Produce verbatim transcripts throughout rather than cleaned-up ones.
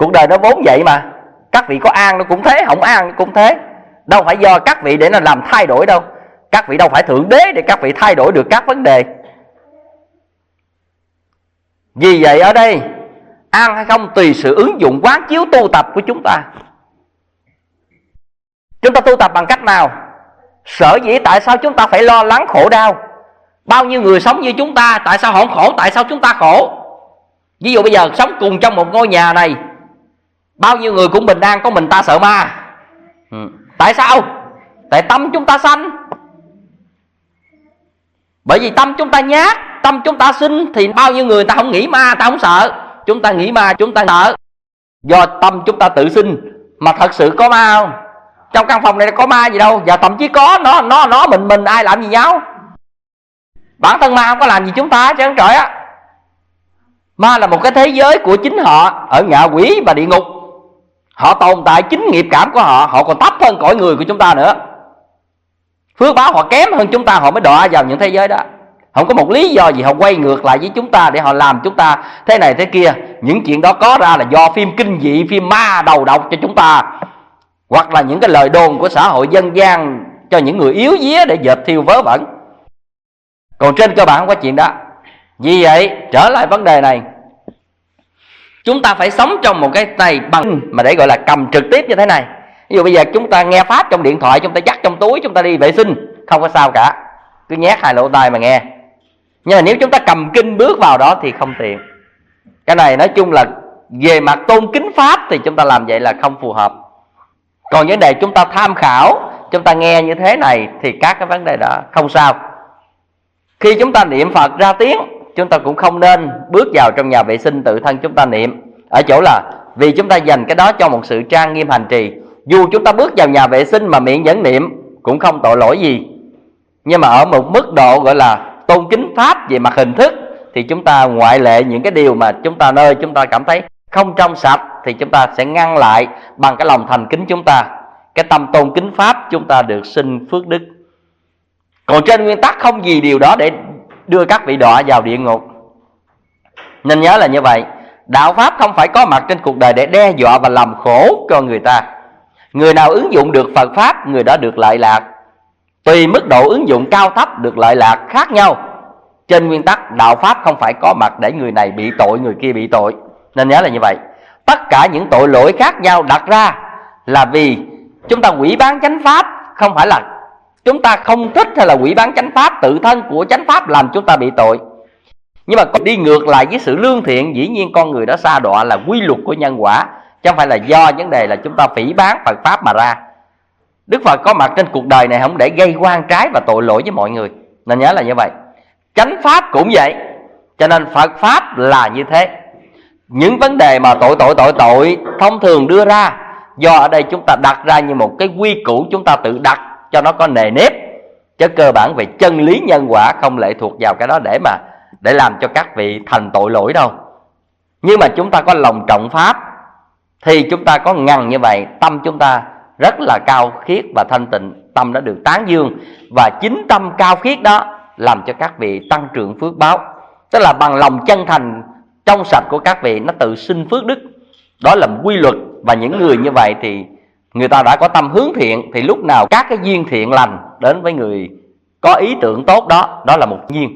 cuộc đời nó vốn vậy mà. Các vị có an nó cũng thế, không an nó cũng thế. Đâu phải do các vị để nó làm thay đổi đâu. Các vị đâu phải thượng đế để các vị thay đổi được các vấn đề. Vì vậy ở đây an hay không tùy sự ứng dụng quán chiếu tu tập của chúng ta. Chúng ta tu tập bằng cách nào? Sở dĩ tại sao chúng ta phải lo lắng khổ đau? Bao nhiêu người sống như chúng ta, tại sao họ không khổ? Tại sao chúng ta khổ? Ví dụ bây giờ sống cùng trong một ngôi nhà này, bao nhiêu người cũng bình an, có mình ta sợ ma. ừ. Tại sao? Tại tâm chúng ta sanh. Bởi vì tâm chúng ta nhát, tâm chúng ta sinh, thì bao nhiêu người ta không nghĩ ma, ta không sợ. Chúng ta nghĩ ma, chúng ta sợ. Do tâm chúng ta tự sinh. Mà thật sự có ma không? Trong căn phòng này có ma gì đâu. Và thậm chí có nó nó nó mình mình ai làm gì nhau. Bản thân ma không có làm gì chúng ta chứ trời á. Ma là một cái thế giới của chính họ, ở ngạ quỷ và địa ngục. Họ tồn tại chính nghiệp cảm của họ, họ còn thấp hơn cõi người của chúng ta nữa. Phước báo họ kém hơn chúng ta, họ mới đọa vào những thế giới đó. Không có một lý do gì họ quay ngược lại với chúng ta để họ làm chúng ta thế này thế kia. Những chuyện đó có ra là do phim kinh dị, phim ma đầu độc cho chúng ta, hoặc là những cái lời đồn của xã hội dân gian cho những người yếu vía để dệt thiêu vớ vẩn. Còn trên cơ bản không có chuyện đó. Vì vậy trở lại vấn đề này, chúng ta phải sống trong một cái này bằng mà để gọi là cầm trực tiếp như thế này. Ví dụ bây giờ chúng ta nghe pháp trong điện thoại, chúng ta dắt trong túi, chúng ta đi vệ sinh, không có sao cả, cứ nhét hai lỗ tai mà nghe. Nhưng mà nếu chúng ta cầm kinh bước vào đó thì không tiện. Cái này nói chung là về mặt tôn kính pháp thì chúng ta làm vậy là không phù hợp. Còn vấn đề chúng ta tham khảo, chúng ta nghe như thế này thì các cái vấn đề đó không sao. Khi chúng ta niệm Phật ra tiếng, chúng ta cũng không nên bước vào trong nhà vệ sinh tự thân chúng ta niệm. Ở chỗ là vì chúng ta dành cái đó cho một sự trang nghiêm hành trì. Dù chúng ta bước vào nhà vệ sinh mà miệng vẫn niệm cũng không tội lỗi gì. Nhưng mà ở một mức độ gọi là tôn kính pháp về mặt hình thức thì chúng ta ngoại lệ những cái điều mà chúng ta nơi chúng ta cảm thấy không trong sạch thì chúng ta sẽ ngăn lại bằng cái lòng thành kính chúng ta. Cái tâm tôn kính pháp chúng ta được sinh phước đức. Còn trên nguyên tắc không gì điều đó để đưa các vị đọa vào địa ngục. Nên nhớ là như vậy. Đạo pháp không phải có mặt trên cuộc đời để đe dọa và làm khổ cho người ta. Người nào ứng dụng được Phật pháp, người đó được lợi lạc. Tùy mức độ ứng dụng cao thấp được lợi lạc khác nhau. Trên nguyên tắc đạo pháp không phải có mặt để người này bị tội, người kia bị tội. Nên nhớ là như vậy. Tất cả những tội lỗi khác nhau đặt ra là vì chúng ta hủy bán chánh pháp. Không phải là chúng ta không thích hay là hủy bán chánh pháp, tự thân của chánh pháp làm chúng ta bị tội. Nhưng mà đi ngược lại với sự lương thiện, dĩ nhiên con người đó sa đọa là quy luật của nhân quả, chứ không phải là do vấn đề là chúng ta phỉ báng Phật pháp mà ra. Đức Phật có mặt trên cuộc đời này không để gây oan trái và tội lỗi với mọi người. Nên nhớ là như vậy. Chánh pháp cũng vậy. Cho nên Phật pháp là như thế. Những vấn đề mà tội tội tội tội thông thường đưa ra, do ở đây chúng ta đặt ra như một cái quy củ chúng ta tự đặt cho nó có nề nếp, chứ cơ bản về chân lý nhân quả không lệ thuộc vào cái đó để mà để làm cho các vị thành tội lỗi đâu. Nhưng mà chúng ta có lòng trọng pháp thì chúng ta có ngăn như vậy, tâm chúng ta rất là cao khiết và thanh tịnh, tâm đã được tán dương. Và chính tâm cao khiết đó làm cho các vị tăng trưởng phước báo. Tức là bằng lòng chân thành trong sạch của các vị, nó tự sinh phước đức. Đó là quy luật. Và những người như vậy thì người ta đã có tâm hướng thiện, thì lúc nào các cái duyên thiện lành đến với người có ý tưởng tốt đó, đó là một duyên.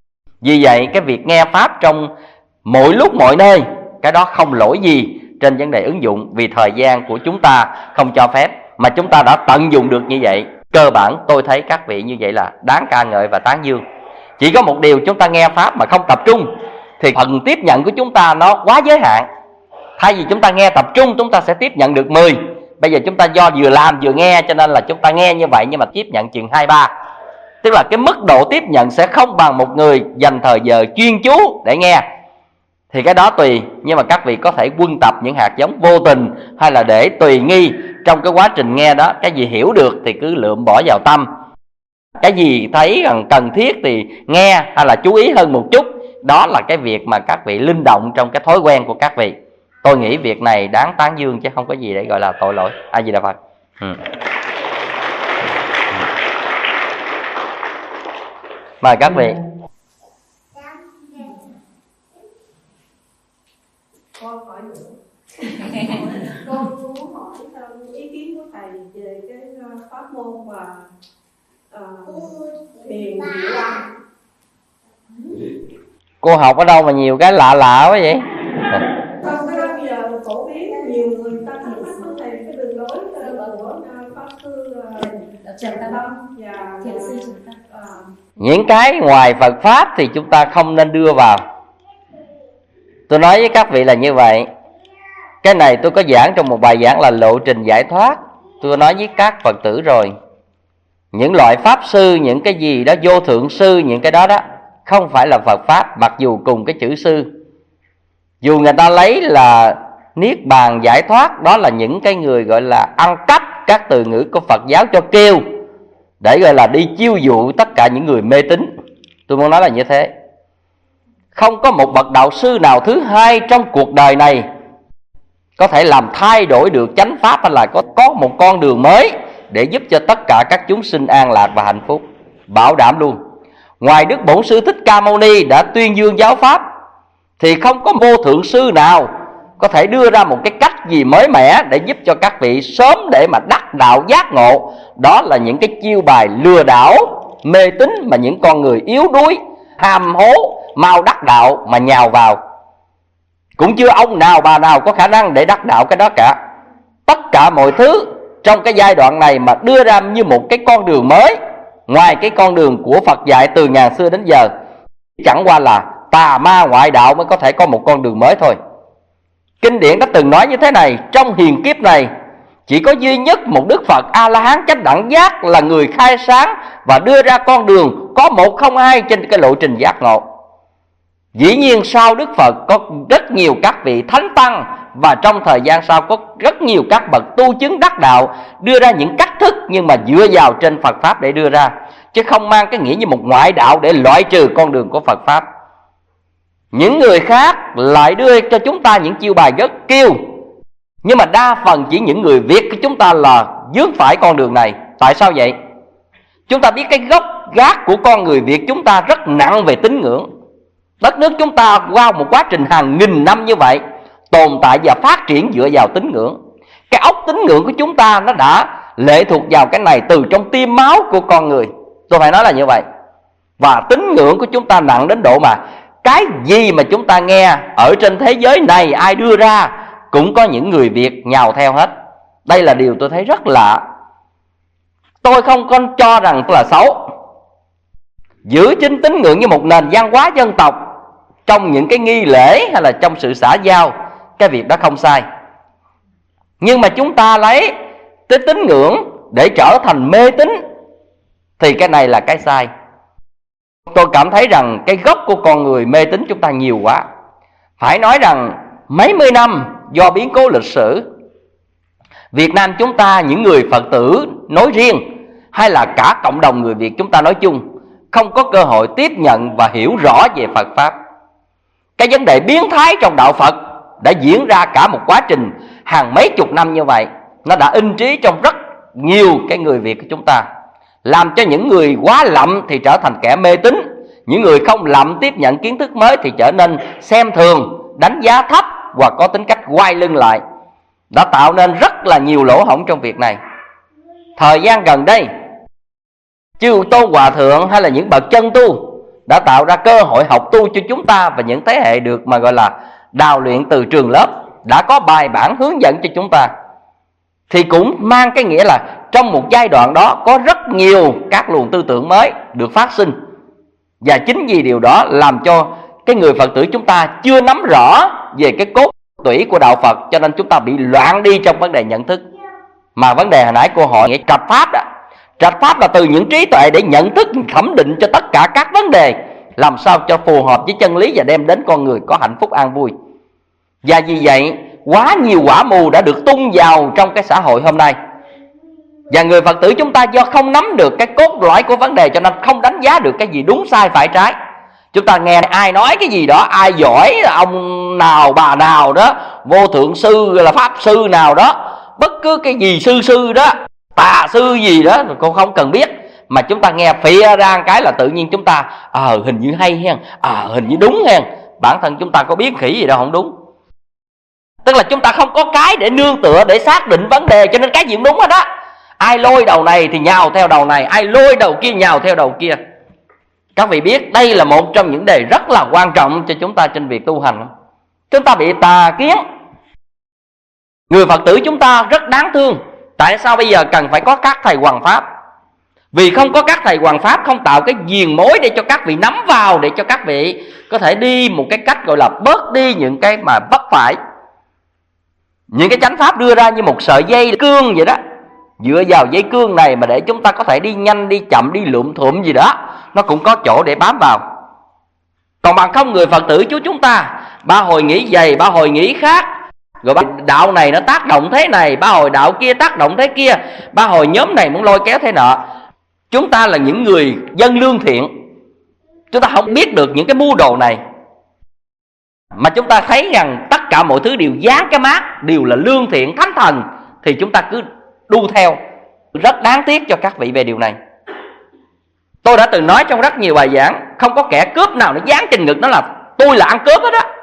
Vì vậy cái việc nghe pháp trong mọi lúc mọi nơi, cái đó không lỗi gì trên vấn đề ứng dụng, vì thời gian của chúng ta không cho phép, mà chúng ta đã tận dụng được như vậy. Cơ bản tôi thấy các vị như vậy là đáng ca ngợi và tán dương. Chỉ có một điều, chúng ta nghe pháp mà không tập trung thì phần tiếp nhận của chúng ta nó quá giới hạn. Thay vì chúng ta nghe tập trung, chúng ta sẽ tiếp nhận được mười. Bây giờ chúng ta do vừa làm vừa nghe, cho nên là chúng ta nghe như vậy nhưng mà tiếp nhận chừng hai ba. Tức là cái mức độ tiếp nhận sẽ không bằng một người dành thời giờ chuyên chú để nghe. Thì cái đó tùy. Nhưng mà các vị có thể quân tập những hạt giống vô tình, hay là để tùy nghi trong cái quá trình nghe đó. Cái gì hiểu được thì cứ lượm bỏ vào tâm, cái gì thấy cần thiết thì nghe hay là chú ý hơn một chút. Đó là cái việc mà các vị linh động trong cái thói quen của các vị. Tôi nghĩ việc này đáng tán dương chứ không có gì để gọi là tội lỗi. A Di Đà Phật. ừ. Mời các vị. Con hỏi nữa. pháp môn và uh, thiền diệu âm. Cô học ở đâu mà nhiều cái lạ lạ quá vậy? Không, cái đó bây giờ phổ biến nhiều người ta thắc mắc vấn đề cái đường lối của pháp sư Trần Tâm và thiền sư Trần Tâm. Những cái ngoài Phật pháp thì chúng ta không nên đưa vào. Tôi nói với các vị là như vậy. Cái này tôi có giảng trong một bài giảng là lộ trình giải thoát. Tôi nói với các Phật tử rồi, những loại pháp sư, những cái gì đó vô thượng sư, những cái đó đó không phải là Phật pháp, mặc dù cùng cái chữ sư. Dù người ta lấy là niết bàn giải thoát, đó là những cái người gọi là ăn cắp các từ ngữ của Phật giáo cho kêu, để gọi là đi chiêu dụ tất cả những người mê tín. Tôi muốn nói là như thế. Không có một bậc đạo sư nào thứ hai trong cuộc đời này có thể làm thay đổi được chánh pháp, hay là có, có một con đường mới để giúp cho tất cả các chúng sinh an lạc và hạnh phúc. Bảo đảm luôn, ngoài Đức Bổn Sư Thích Ca Mâu Ni đã tuyên dương giáo pháp thì không có vô thượng sư nào có thể đưa ra một cái cách gì mới mẻ để giúp cho các vị sớm để mà đắc đạo giác ngộ. Đó là những cái chiêu bài lừa đảo, mê tín mà những con người yếu đuối, ham hố, mau đắc đạo mà nhào vào. Cũng chưa ông nào bà nào có khả năng để đắc đạo cái đó cả. Tất cả mọi thứ trong cái giai đoạn này mà đưa ra như một cái con đường mới, ngoài cái con đường của Phật dạy từ ngàn xưa đến giờ, chẳng qua là tà ma ngoại đạo mới có thể có một con đường mới thôi. Kinh điển đã từng nói như thế này: trong hiền kiếp này chỉ có duy nhất một Đức Phật A-la-hán chánh đẳng giác là người khai sáng và đưa ra con đường có một không hai trên cái lộ trình giác ngộ. Dĩ nhiên sau Đức Phật có rất nhiều các vị thánh tăng, và trong thời gian sau có rất nhiều các bậc tu chứng đắc đạo đưa ra những cách thức, nhưng mà dựa vào trên Phật pháp để đưa ra, chứ không mang cái nghĩa như một ngoại đạo để loại trừ con đường của Phật pháp. Những người khác lại đưa cho chúng ta những chiêu bài rất kiêu, nhưng mà đa phần chỉ những người Việt của chúng ta là vướng phải con đường này. Tại sao vậy? Chúng ta biết cái gốc gác của con người Việt chúng ta rất nặng về tín ngưỡng. Đất nước chúng ta qua một quá trình hàng nghìn năm như vậy tồn tại và phát triển dựa vào tín ngưỡng. Cái óc tín ngưỡng của chúng ta nó đã lệ thuộc vào cái này từ trong tim máu của con người. Tôi phải nói là như vậy. Và tín ngưỡng của chúng ta nặng đến độ mà cái gì mà chúng ta nghe ở trên thế giới này ai đưa ra cũng có những người Việt nhào theo hết. Đây là điều tôi thấy rất lạ. Tôi không còn cho rằng là xấu. Giữ chính tín ngưỡng như một nền văn hóa dân tộc trong những cái nghi lễ hay là trong sự xã giao, cái việc đó không sai. Nhưng mà chúng ta lấy cái tín ngưỡng để trở thành mê tín thì cái này là cái sai. Tôi cảm thấy rằng cái gốc của con người mê tín chúng ta nhiều quá. Phải nói rằng mấy mươi năm do biến cố lịch sử, Việt Nam chúng ta, những người Phật tử nói riêng hay là cả cộng đồng người Việt chúng ta nói chung, không có cơ hội tiếp nhận và hiểu rõ về Phật pháp. Cái vấn đề biến thái trong đạo Phật đã diễn ra cả một quá trình hàng mấy chục năm như vậy. Nó đã in trí trong rất nhiều cái người Việt của chúng ta, làm cho những người quá lậm thì trở thành kẻ mê tín, những người không lậm tiếp nhận kiến thức mới thì trở nên xem thường, đánh giá thấp và có tính cách quay lưng lại. Đã tạo nên rất là nhiều lỗ hổng trong việc này. Thời gian gần đây, chư Tôn Hòa Thượng hay là những bậc chân tu đã tạo ra cơ hội học tu cho chúng ta, và những thế hệ được mà gọi là đào luyện từ trường lớp đã có bài bản hướng dẫn cho chúng ta. Thì cũng mang cái nghĩa là trong một giai đoạn đó có rất nhiều các luồng tư tưởng mới được phát sinh. Và chính vì điều đó làm cho cái người Phật tử chúng ta chưa nắm rõ về cái cốt tủy của đạo Phật, cho nên chúng ta bị loạn đi trong vấn đề nhận thức. Mà vấn đề hồi nãy cô hỏi nghĩa trạch pháp đó. Trạch pháp là từ những trí tuệ để nhận thức, thẩm định cho tất cả các vấn đề, làm sao cho phù hợp với chân lý và đem đến con người có hạnh phúc an vui. Và vì vậy quá nhiều quả mù đã được tung vào trong cái xã hội hôm nay. Và người Phật tử chúng ta do không nắm được cái cốt lõi của vấn đề, cho nên không đánh giá được cái gì đúng sai phải trái. Chúng ta nghe ai nói cái gì đó, ai giỏi, ông nào bà nào đó, vô thượng sư là pháp sư nào đó, bất cứ cái gì sư sư đó, tà sư gì đó, cô không cần biết, mà chúng ta nghe phịa ra một cái là tự nhiên chúng ta ờ à, hình như hay hen, ờ à, hình như đúng hen. Bản thân chúng ta có biết khỉ gì đâu không đúng. Tức là chúng ta không có cái để nương tựa để xác định vấn đề, cho nên cái gì cũng đúng hết đó. Ai lôi đầu này thì nhào theo đầu này, ai lôi đầu kia nhào theo đầu kia. Các vị biết đây là một trong những đề rất là quan trọng cho chúng ta trên việc tu hành. Chúng ta bị tà kiến. Người Phật tử chúng ta rất đáng thương. Tại sao bây giờ cần phải có các thầy hoằng pháp? Vì không có các thầy hoằng pháp, không tạo cái diền mối để cho các vị nắm vào, để cho các vị có thể đi một cái cách gọi là bớt đi những cái mà vấp phải. Những cái chánh pháp đưa ra như một sợi dây cương vậy đó, dựa vào dây cương này mà để chúng ta có thể đi nhanh, đi chậm, đi lụm thụm gì đó, nó cũng có chỗ để bám vào. Còn bằng không, người Phật tử chú chúng ta ba hồi nghĩ dày, ba hồi nghĩ khác, rồi ba đạo này nó tác động thế này, ba hồi đạo kia tác động thế kia, ba hồi nhóm này muốn lôi kéo thế nọ. Chúng ta là những người dân lương thiện, chúng ta không biết được những cái mưu đồ này, mà chúng ta thấy rằng tất cả mọi thứ đều dán cái mác, đều là lương thiện thánh thần, thì chúng ta cứ đu theo. Rất đáng tiếc cho các vị về điều này. Tôi đã từng nói trong rất nhiều bài giảng, không có kẻ cướp nào nó dán trên ngực nó là tôi là ăn cướp hết á.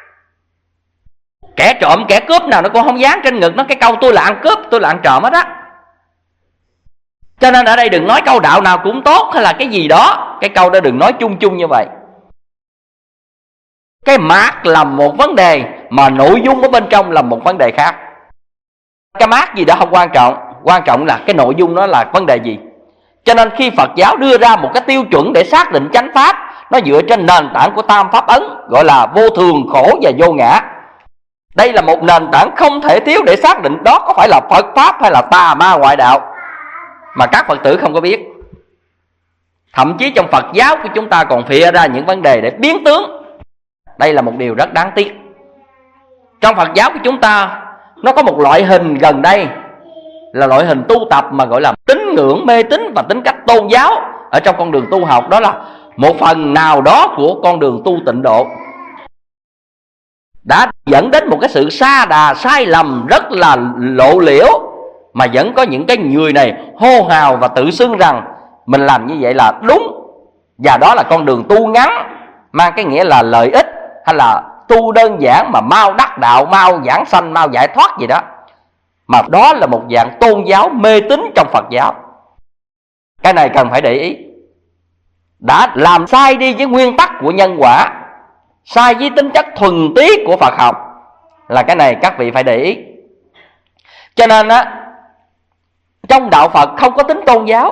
Kẻ trộm, kẻ cướp nào nó cũng không dán trên ngực nó cái câu tôi là ăn cướp, tôi là ăn trộm hết á. Cho nên ở đây đừng nói câu đạo nào cũng tốt hay là cái gì đó, cái câu đó đừng nói chung chung như vậy. Cái mác là một vấn đề, mà nội dung ở bên trong là một vấn đề khác. Cái mác gì đó không quan trọng, quan trọng là cái nội dung đó là vấn đề gì. Cho nên khi Phật giáo đưa ra một cái tiêu chuẩn để xác định chánh pháp, nó dựa trên nền tảng của tam pháp ấn, gọi là vô thường, khổ và vô ngã. Đây là một nền tảng không thể thiếu để xác định đó có phải là Phật pháp hay là tà ma ngoại đạo, mà các Phật tử không có biết. Thậm chí trong Phật giáo của chúng ta còn phịa ra những vấn đề để biến tướng. Đây là một điều rất đáng tiếc. Trong Phật giáo của chúng ta, nó có một loại hình gần đây là loại hình tu tập mà gọi là tín ngưỡng, mê tín và tính cách tôn giáo ở trong con đường tu học. Đó là một phần nào đó của con đường tu tịnh độ, đã dẫn đến một cái sự sa đà, sai lầm rất là lộ liễu, mà vẫn có những cái người này hô hào và tự xưng rằng mình làm như vậy là đúng, và đó là con đường tu ngắn, mang cái nghĩa là lợi ích, hay là tu đơn giản mà mau đắc đạo, mau giảng sanh, mau giải thoát gì đó. Mà đó là một dạng tôn giáo mê tín trong Phật giáo. Cái này cần phải để ý. Đã làm sai đi với nguyên tắc của nhân quả, sai với tính chất thuần túy của Phật học, là cái này các vị phải để ý. Cho nên á, trong đạo Phật không có tính tôn giáo.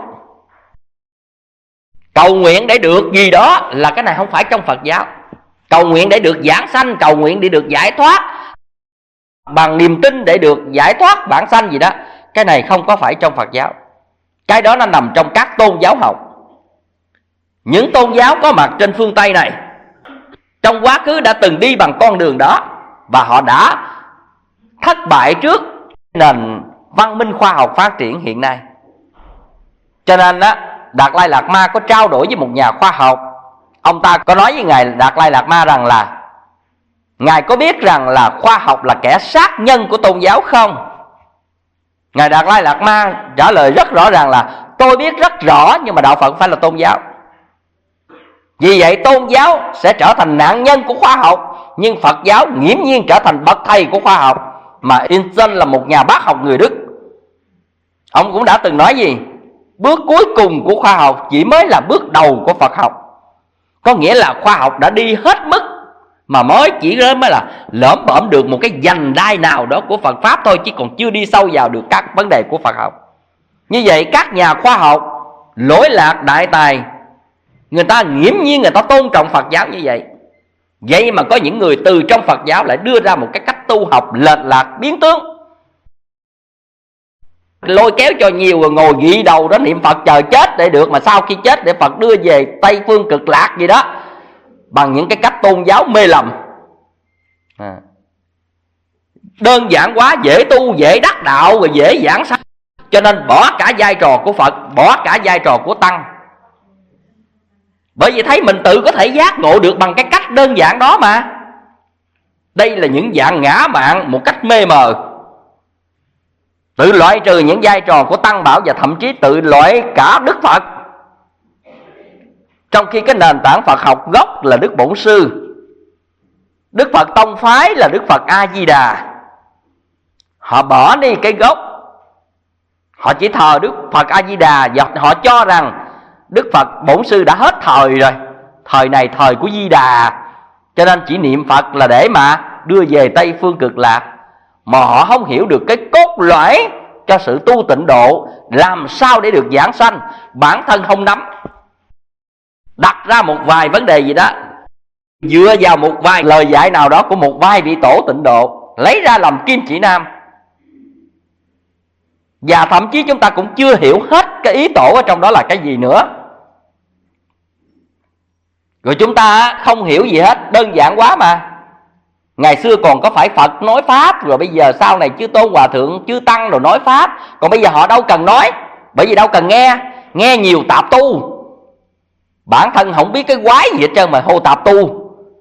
Cầu nguyện để được gì đó là cái này không phải trong Phật giáo. Cầu nguyện để được giảng sanh, cầu nguyện để được giải thoát, bằng niềm tin để được giải thoát bản sanh gì đó, cái này không có phải trong Phật giáo. Cái đó nó nằm trong các tôn giáo học. Những tôn giáo có mặt trên phương Tây này trong quá khứ đã từng đi bằng con đường đó, và họ đã thất bại trước nền văn minh khoa học phát triển hiện nay. Cho nên á, Đạt Lai Lạt Ma có trao đổi với một nhà khoa học. Ông ta có nói với Ngài Đạt Lai Lạt Ma rằng là Ngài có biết rằng là khoa học là kẻ sát nhân của tôn giáo không? Ngài Đạt Lai Lạt Ma trả lời rất rõ ràng là tôi biết rất rõ, nhưng mà đạo Phật phải là tôn giáo. Vì vậy tôn giáo sẽ trở thành nạn nhân của khoa học, nhưng Phật giáo nghiễm nhiên trở thành bậc thầy của khoa học. Mà Einstein là một nhà bác học người Đức, ông cũng đã từng nói gì? Bước cuối cùng của khoa học chỉ mới là bước đầu của Phật học. Có nghĩa là khoa học đã đi hết mức, mà mới chỉ mới là lỡm bỡm được một cái vành đai nào đó của Phật Pháp thôi, chứ còn chưa đi sâu vào được các vấn đề của Phật học. Như vậy các nhà khoa học lỗi lạc đại tài, người ta nghiễm nhiên người ta tôn trọng Phật giáo như vậy. Vậy mà có những người từ trong Phật giáo lại đưa ra một cái cách tu học lệch lạc, biến tướng, lôi kéo cho nhiều người ngồi gị đầu đó niệm Phật chờ chết để được, mà sau khi chết để Phật đưa về Tây Phương Cực Lạc gì đó, bằng những cái cách tôn giáo mê lầm. à. Đơn giản quá, dễ tu, dễ đắc đạo, rồi dễ giảng sanh, cho nên bỏ cả vai trò của Phật, bỏ cả vai trò của Tăng. Bởi vì thấy mình tự có thể giác ngộ được bằng cái cách đơn giản đó mà. Đây là những dạng ngã mạn một cách mê mờ, tự loại trừ những vai trò của Tăng Bảo, và thậm chí tự loại cả Đức Phật. Trong khi cái nền tảng Phật học gốc là Đức Bổn Sư, Đức Phật tông phái là Đức Phật A Di Đà, họ bỏ đi cái gốc, Họ chỉ thờ Đức Phật A Di Đà và họ cho rằng Đức Phật Bổn Sư đã hết thời rồi, thời này thời của Di Đà, cho nên chỉ niệm Phật là để mà đưa về Tây Phương Cực Lạc. Mà họ không hiểu được cái cốt lõi cho sự tu tịnh độ, làm sao để được giảng sanh, bản thân không nắm. Đặt ra một vài vấn đề gì đó, dựa vào một vài lời dạy nào đó của một vài vị tổ tịnh độ, lấy ra làm kim chỉ nam. Và thậm chí chúng ta cũng chưa hiểu hết cái ý tổ ở trong đó là cái gì nữa. Rồi chúng ta không hiểu gì hết, đơn giản quá mà. Ngày xưa còn có phải Phật nói Pháp, rồi bây giờ sau này chư Tôn Hòa Thượng, chư Tăng rồi nói Pháp. Còn bây giờ họ đâu cần nói, bởi vì đâu cần nghe. Nghe nhiều tạp tu, bản thân không biết cái quái gì hết trơn mà hô tạp tu.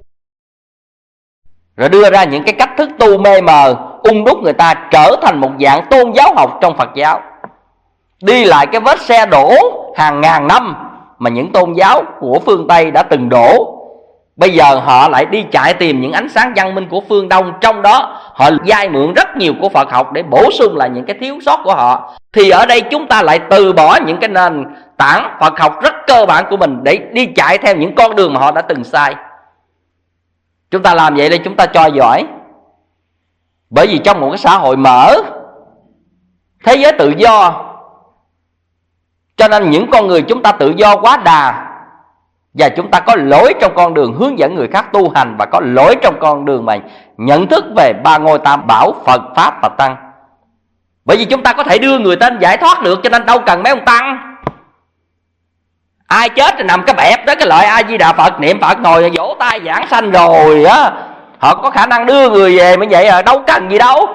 Rồi đưa ra những cái cách thức tu mê mờ, ung đúc người ta trở thành một dạng tôn giáo học trong Phật giáo. Đi lại cái vết xe đổ hàng ngàn năm mà những tôn giáo của phương Tây đã từng đổ. Bây giờ họ lại đi chạy tìm những ánh sáng văn minh của phương Đông, trong đó họ vay mượn rất nhiều của Phật học để bổ sung lại những cái thiếu sót của họ. Thì ở đây chúng ta lại từ bỏ những cái nền tảng Phật học rất cơ bản của mình để đi chạy theo những con đường mà họ đã từng sai. Chúng ta làm vậy để chúng ta cho giỏi. Bởi vì trong một cái xã hội mở, thế giới tự do, cho nên những con người chúng ta tự do quá đà. Và chúng ta có lỗi trong con đường hướng dẫn người khác tu hành, và có lỗi trong con đường mà nhận thức về ba ngôi tam bảo Phật, Pháp và Tăng. Bởi vì chúng ta có thể đưa người tên giải thoát được, cho nên đâu cần mấy ông Tăng. Ai chết rồi nằm cái bẹp đó cái lợi A Di Đà Phật, niệm Phật ngồi vỗ tay giảng sanh rồi á, họ có khả năng đưa người về mới vậy à, đâu cần gì đâu.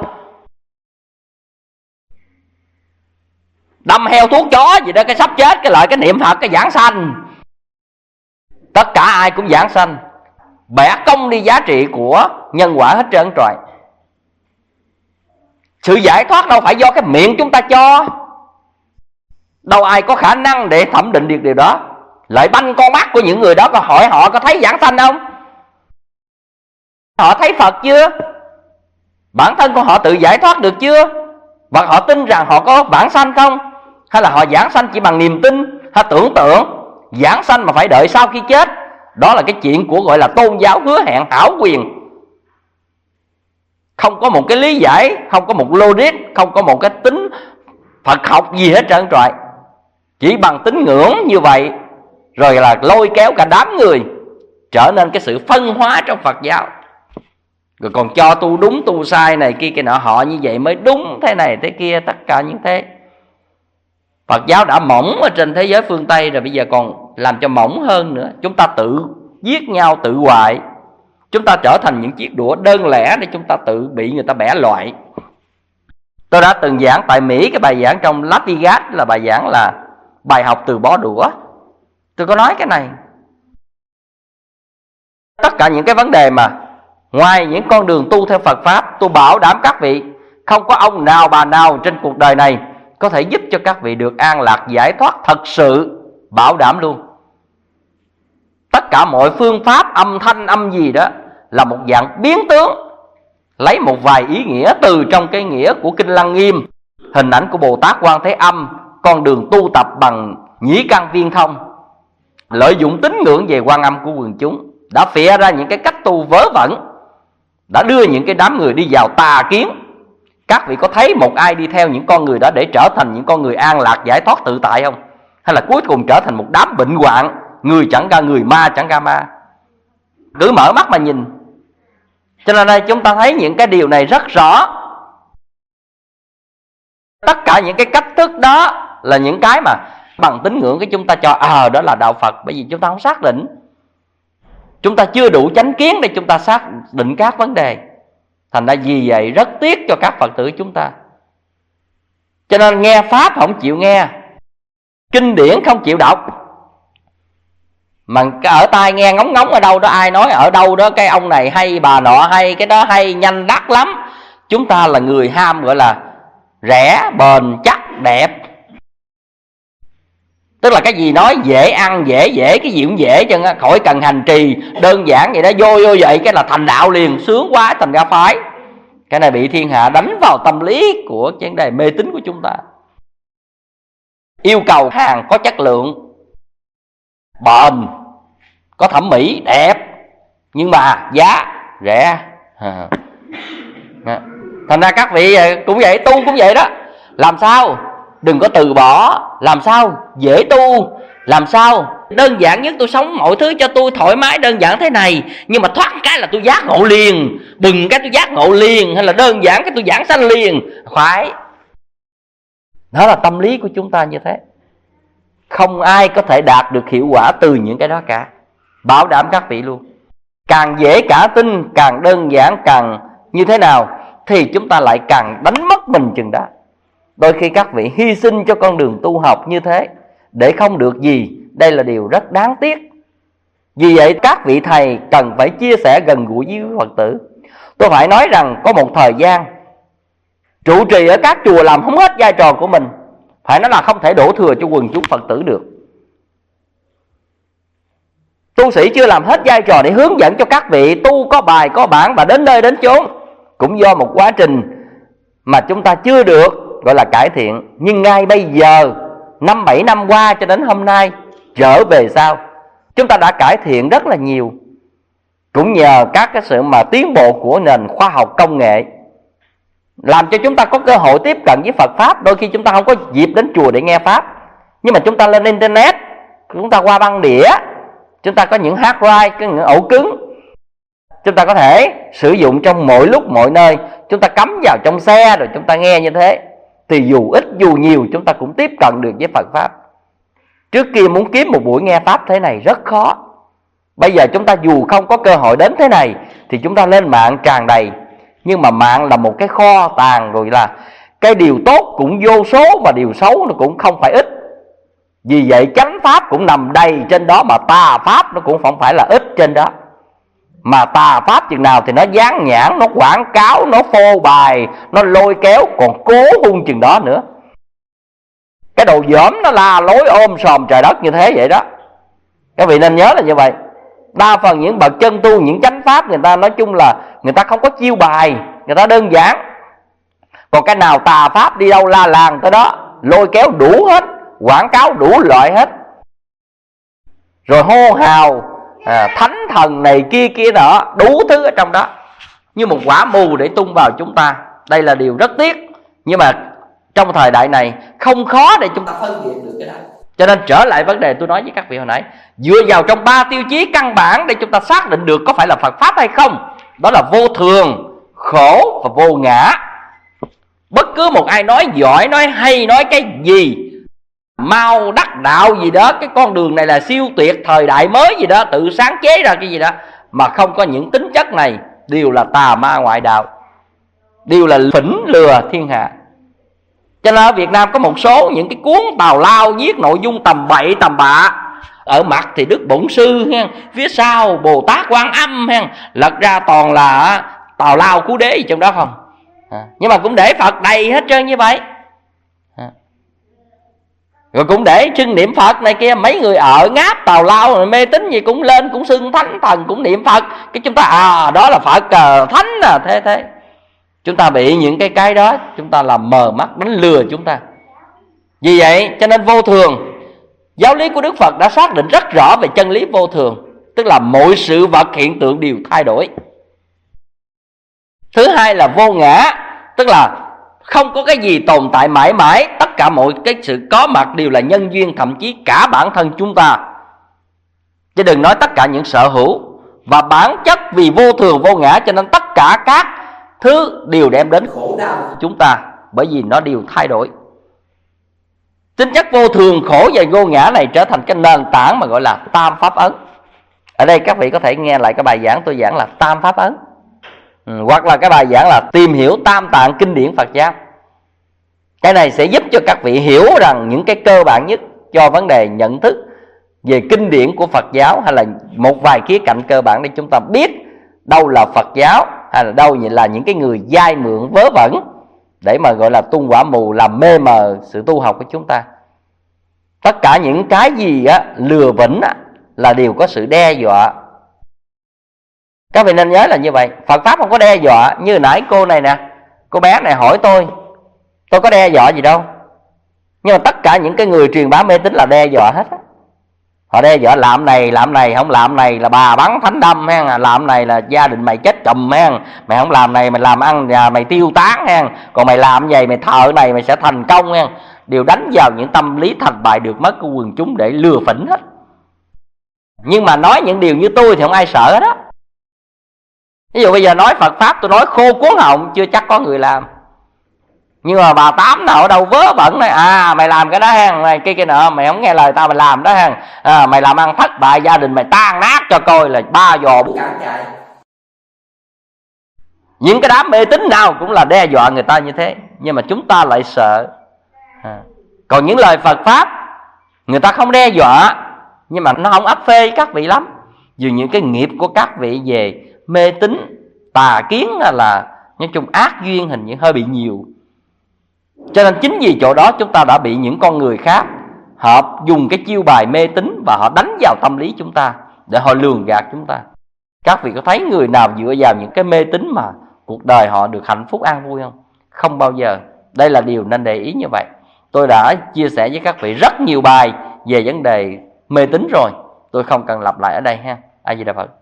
Đâm heo thuốc chó gì đó, cái sắp chết cái lợi cái niệm Phật cái giảng sanh. Tất cả ai cũng giảng sanh, bẻ công đi giá trị của nhân quả hết trơn trọi. Sự giải thoát đâu phải do cái miệng chúng ta cho, đâu ai có khả năng để thẩm định được điều đó. Lại banh con mắt của những người đó, có hỏi họ có thấy giảng sanh không? Họ thấy Phật chưa? Bản thân của họ tự giải thoát được chưa? Và họ tin rằng họ có vãng sanh không? Hay là họ giảng sanh chỉ bằng niềm tin hay tưởng tượng? Giảng sanh mà phải đợi sau khi chết, đó là cái chuyện của gọi là tôn giáo hứa hẹn hảo quyền. Không có một cái lý giải, không có một logic, không có một cái tính Phật học gì hết trơn trọi. Chỉ bằng tín ngưỡng như vậy, rồi là lôi kéo cả đám người trở nên cái sự phân hóa trong Phật giáo. Rồi còn cho tu đúng tu sai này kia kia nọ, họ như vậy mới đúng thế này thế kia, tất cả những thế. Phật giáo đã mỏng ở trên thế giới phương Tây rồi, bây giờ còn làm cho mỏng hơn nữa. Chúng ta tự giết nhau, tự hoại. Chúng ta trở thành những chiếc đũa đơn lẻ để chúng ta tự bị người ta bẻ loại. Tôi đã từng giảng tại Mỹ cái bài giảng trong Las Vegas, là bài giảng là bài học từ bó đũa. Tôi có nói cái này. Tất cả những cái vấn đề mà ngoài những con đường tu theo Phật Pháp, tôi bảo đảm các vị không có ông nào bà nào trên cuộc đời này có thể giúp cho các vị được an lạc giải thoát thật sự, bảo đảm luôn. Tất cả mọi phương pháp âm thanh âm gì đó là một dạng biến tướng, lấy một vài ý nghĩa từ trong cái nghĩa của Kinh Lăng Nghiêm, hình ảnh của Bồ Tát Quan Thế Âm, con đường tu tập bằng nhĩ căn viên thông, lợi dụng tín ngưỡng về Quan Âm của quần chúng, đã phịa ra những cái cách tu vớ vẩn, đã đưa những cái đám người đi vào tà kiến. Các vị có thấy một ai đi theo những con người đó để trở thành những con người an lạc giải thoát tự tại không? Hay là cuối cùng trở thành một đám bệnh hoạn, người chẳng ra người, ma chẳng ra ma? Cứ mở mắt mà nhìn. Cho nên đây chúng ta thấy những cái điều này rất rõ. Tất cả những cái cách thức đó là những cái mà bằng tín ngưỡng cái chúng ta cho à đó là đạo Phật, bởi vì chúng ta không xác định. Chúng ta chưa đủ chánh kiến để chúng ta xác định các vấn đề. Thành ra vì vậy rất tiếc cho các Phật tử chúng ta. Cho nên nghe Pháp không chịu nghe, kinh điển không chịu đọc, mà ở tai nghe ngóng ngóng ở đâu đó, ai nói ở đâu đó cái ông này hay, bà nọ hay, cái đó hay, nhanh đắt lắm. Chúng ta là người ham gọi là rẻ, bền, chắc, đẹp. Tức là cái gì nói dễ ăn, dễ dễ, cái gì cũng dễ chân á, khỏi cần hành trì, đơn giản vậy đó, vô vô vậy cái là thành đạo liền, sướng quá, thành ra phái. Cái này bị thiên hạ đánh vào tâm lý của vấn đề mê tín của chúng ta. yêu cầu hàng có chất lượng, bền, có thẩm mỹ, đẹp, nhưng mà giá rẻ. À. Thành ra các vị cũng vậy, tu cũng vậy đó. Làm sao đừng có từ bỏ, làm sao dễ tu, làm sao đơn giản nhất. Tôi sống mọi thứ cho tôi thoải mái đơn giản thế này, nhưng mà thoát cái là tôi giác ngộ liền, bừng cái tôi giác ngộ liền, hay là đơn giản cái tôi giảng sanh liền. Phải, đó là tâm lý của chúng ta như thế. Không ai có thể đạt được hiệu quả từ những cái đó cả, bảo đảm các vị luôn. Càng dễ cả tin, càng đơn giản, càng như thế nào thì chúng ta lại càng đánh mất mình chừng đó. Đôi khi các vị hy sinh cho con đường tu học như thế để không được gì, đây là điều rất đáng tiếc. Vì vậy các vị thầy cần phải chia sẻ gần gũi với Phật tử. Tôi phải nói rằng có một thời gian trụ trì ở các chùa làm không hết vai trò của mình, phải nói là không thể đổ thừa cho quần chúng Phật tử được. Tu sĩ chưa làm hết vai trò để hướng dẫn cho các vị tu có bài có bản và đến nơi đến chốn, cũng do một quá trình mà chúng ta chưa được gọi là cải thiện. Nhưng ngay bây giờ, năm bảy năm qua cho đến hôm nay trở về sau, chúng ta đã cải thiện rất là nhiều, cũng nhờ các cái sự mà tiến bộ của nền khoa học công nghệ, làm cho chúng ta có cơ hội tiếp cận với Phật Pháp. Đôi khi chúng ta không có dịp đến chùa để nghe Pháp, nhưng mà chúng ta lên internet, chúng ta qua băng đĩa, chúng ta có những hard drive, có những ổ cứng, chúng ta có thể sử dụng trong mọi lúc mọi nơi. Chúng ta cắm vào trong xe rồi chúng ta nghe như thế, thì dù ít dù nhiều chúng ta cũng tiếp cận được với Phật Pháp. Trước kia muốn kiếm một buổi nghe Pháp thế này rất khó. Bây giờ chúng ta dù không có cơ hội đến thế này thì chúng ta lên mạng tràn đầy. Nhưng mà mạng là một cái kho tàng, rồi là cái điều tốt cũng vô số mà điều xấu nó cũng không phải ít. Vì vậy chánh pháp cũng nằm đầy trên đó, mà tà pháp nó cũng không phải là ít trên đó. Mà tà pháp chừng nào thì nó dán nhãn, nó quảng cáo, nó phô bài, nó lôi kéo, còn cố hung chừng đó nữa. Cái đầu dởm nó la lối ôm sòm trời đất như thế vậy đó. Các vị nên nhớ là như vậy. Đa phần những bậc chân tu, những chánh pháp, người ta nói chung là người ta không có chiêu bài, người ta đơn giản. Còn cái nào tà pháp đi đâu la làng tới đó, lôi kéo đủ hết, quảng cáo đủ loại hết, rồi hô hào à, thánh thần này kia kia nọ, đủ thứ ở trong đó, như một quả mù để tung vào chúng ta. Đây là điều rất tiếc. Nhưng mà trong thời đại này không khó để chúng ta phân biệt được cái đó. Cho nên trở lại vấn đề tôi nói với các vị hồi nãy, dựa vào trong ba tiêu chí căn bản để chúng ta xác định được có phải là Phật Pháp hay không. Đó là vô thường, khổ và vô ngã. Bất cứ một ai nói giỏi, nói hay, nói cái gì, mau đắc đạo gì đó, cái con đường này là siêu tuyệt, thời đại mới gì đó, tự sáng chế ra cái gì đó, mà không có những tính chất này, đều là tà ma ngoại đạo, đều là phỉnh lừa thiên hạ. Cho nên ở Việt Nam có một số những cái cuốn tào lao viết nội dung tầm bậy tầm bạ. Ở mặt thì Đức Bổn Sư, phía sau Bồ Tát Quan Âm, lật ra toàn là tào lao cứu đế gì trong đó không. Nhưng mà cũng để Phật đầy hết trơn như vậy. Rồi cũng để xưng niệm Phật này kia. Mấy người ở ngáp tào lao rồi mê tín gì cũng lên, cũng xưng thánh thần, cũng niệm Phật. Cái chúng ta à đó là Phật à, thánh à, thế thế. Chúng ta bị những cái cái đó, chúng ta làm mờ mắt, đánh lừa chúng ta. Vì vậy cho nên vô thường, giáo lý của Đức Phật đã xác định rất rõ về chân lý vô thường, tức là mọi sự vật hiện tượng đều thay đổi. Thứ hai là vô ngã, tức là không có cái gì tồn tại mãi mãi, tất cả mọi cái sự có mặt đều là nhân duyên, thậm chí cả bản thân chúng ta, chứ đừng nói tất cả những sở hữu. Và bản chất vì vô thường vô ngã cho nên tất cả các thứ đều đem đến khổ đau của chúng ta, bởi vì nó đều thay đổi. Tính chất vô thường, khổ và vô ngã này trở thành cái nền tảng mà gọi là tam pháp ấn. Ở đây các vị có thể nghe lại cái bài giảng tôi giảng là tam pháp ấn, ừ, hoặc là cái bài giảng là tìm hiểu tam tạng kinh điển Phật giáo. Cái này sẽ giúp cho các vị hiểu rằng những cái cơ bản nhất cho vấn đề nhận thức về kinh điển của Phật giáo, hay là một vài khía cạnh cơ bản để chúng ta biết đâu là Phật giáo, hay là đâu là những cái người dai mượn vớ vẩn để mà gọi là tung quả mù, làm mê mờ sự tu học của chúng ta. Tất cả những cái gì á, lừa vĩnh á, là đều có sự đe dọa. Các vị nên nhớ là như vậy. Phật Pháp không có đe dọa. Như nãy cô này nè, cô bé này hỏi tôi, tôi có đe dọa gì đâu. Nhưng mà tất cả những cái người truyền bá mê tín là đe dọa hết á. Họ đe dọa làm này làm này, không làm này là bà bắn thánh đâm ha, làm này là gia đình mày chết chùm ha, mày không làm này mày làm ăn nhà mày tiêu tán ha, còn mày làm vậy mày thợ này mày sẽ thành công ha. Đều đánh vào những tâm lý thành bại được mất của quần chúng để lừa phỉnh hết. Nhưng mà nói những điều như tôi thì không ai sợ hết á. Ví dụ bây giờ nói Phật Pháp tôi nói khô cuốn họng, chưa chắc có người làm. Nhưng mà bà Tám nào ở đâu vớ bẩn này, à mày làm cái đó hang, mày cái cái nọ mày không nghe lời tao mày làm đó hang, à, mày làm ăn thất bại gia đình mày tan nát cho coi là ba giò bút cản chạy. Những cái đám mê tín nào cũng là đe dọa người ta như thế, nhưng mà chúng ta lại sợ. À. Còn những lời Phật Pháp người ta không đe dọa, nhưng mà nó không áp phê các vị lắm. Dù những cái nghiệp của các vị về mê tín, tà kiến là nói chung ác duyên hình như hơi bị nhiều. Cho nên chính vì chỗ đó chúng ta đã bị những con người khác họ dùng cái chiêu bài mê tín và họ đánh vào tâm lý chúng ta để họ lường gạt chúng ta. Các vị có thấy người nào dựa vào những cái mê tín mà cuộc đời họ được hạnh phúc an vui không? Không bao giờ. Đây là điều nên để ý như vậy. Tôi đã chia sẻ với các vị rất nhiều bài về vấn đề mê tín rồi, tôi không cần lặp lại ở đây ha. A Di Đà Phật.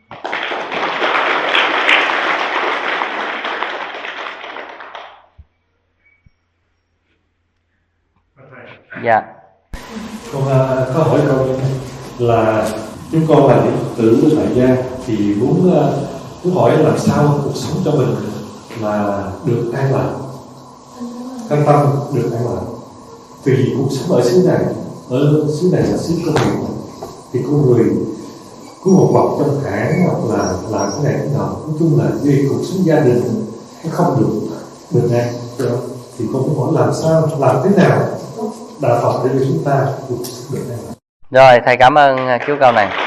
Dạ. Con uh, có hỏi câu là chúng con là những Phật tử của tại gia thì muốn uh, muốn hỏi làm sao cuộc sống cho mình là được an lành, căn tâm được an lành. Vì cuộc sống ở xứ này, ở xứ này là xứ công việc, thì con người cứ một bọc trong hãng hoặc là làm cái này cái nọ, nói chung là vì cuộc sống gia đình nó không được bình an. Thì con muốn hỏi làm sao, làm thế nào đạo Phật để cho chúng ta được an lành. Rồi, thầy cảm ơn chú câu này.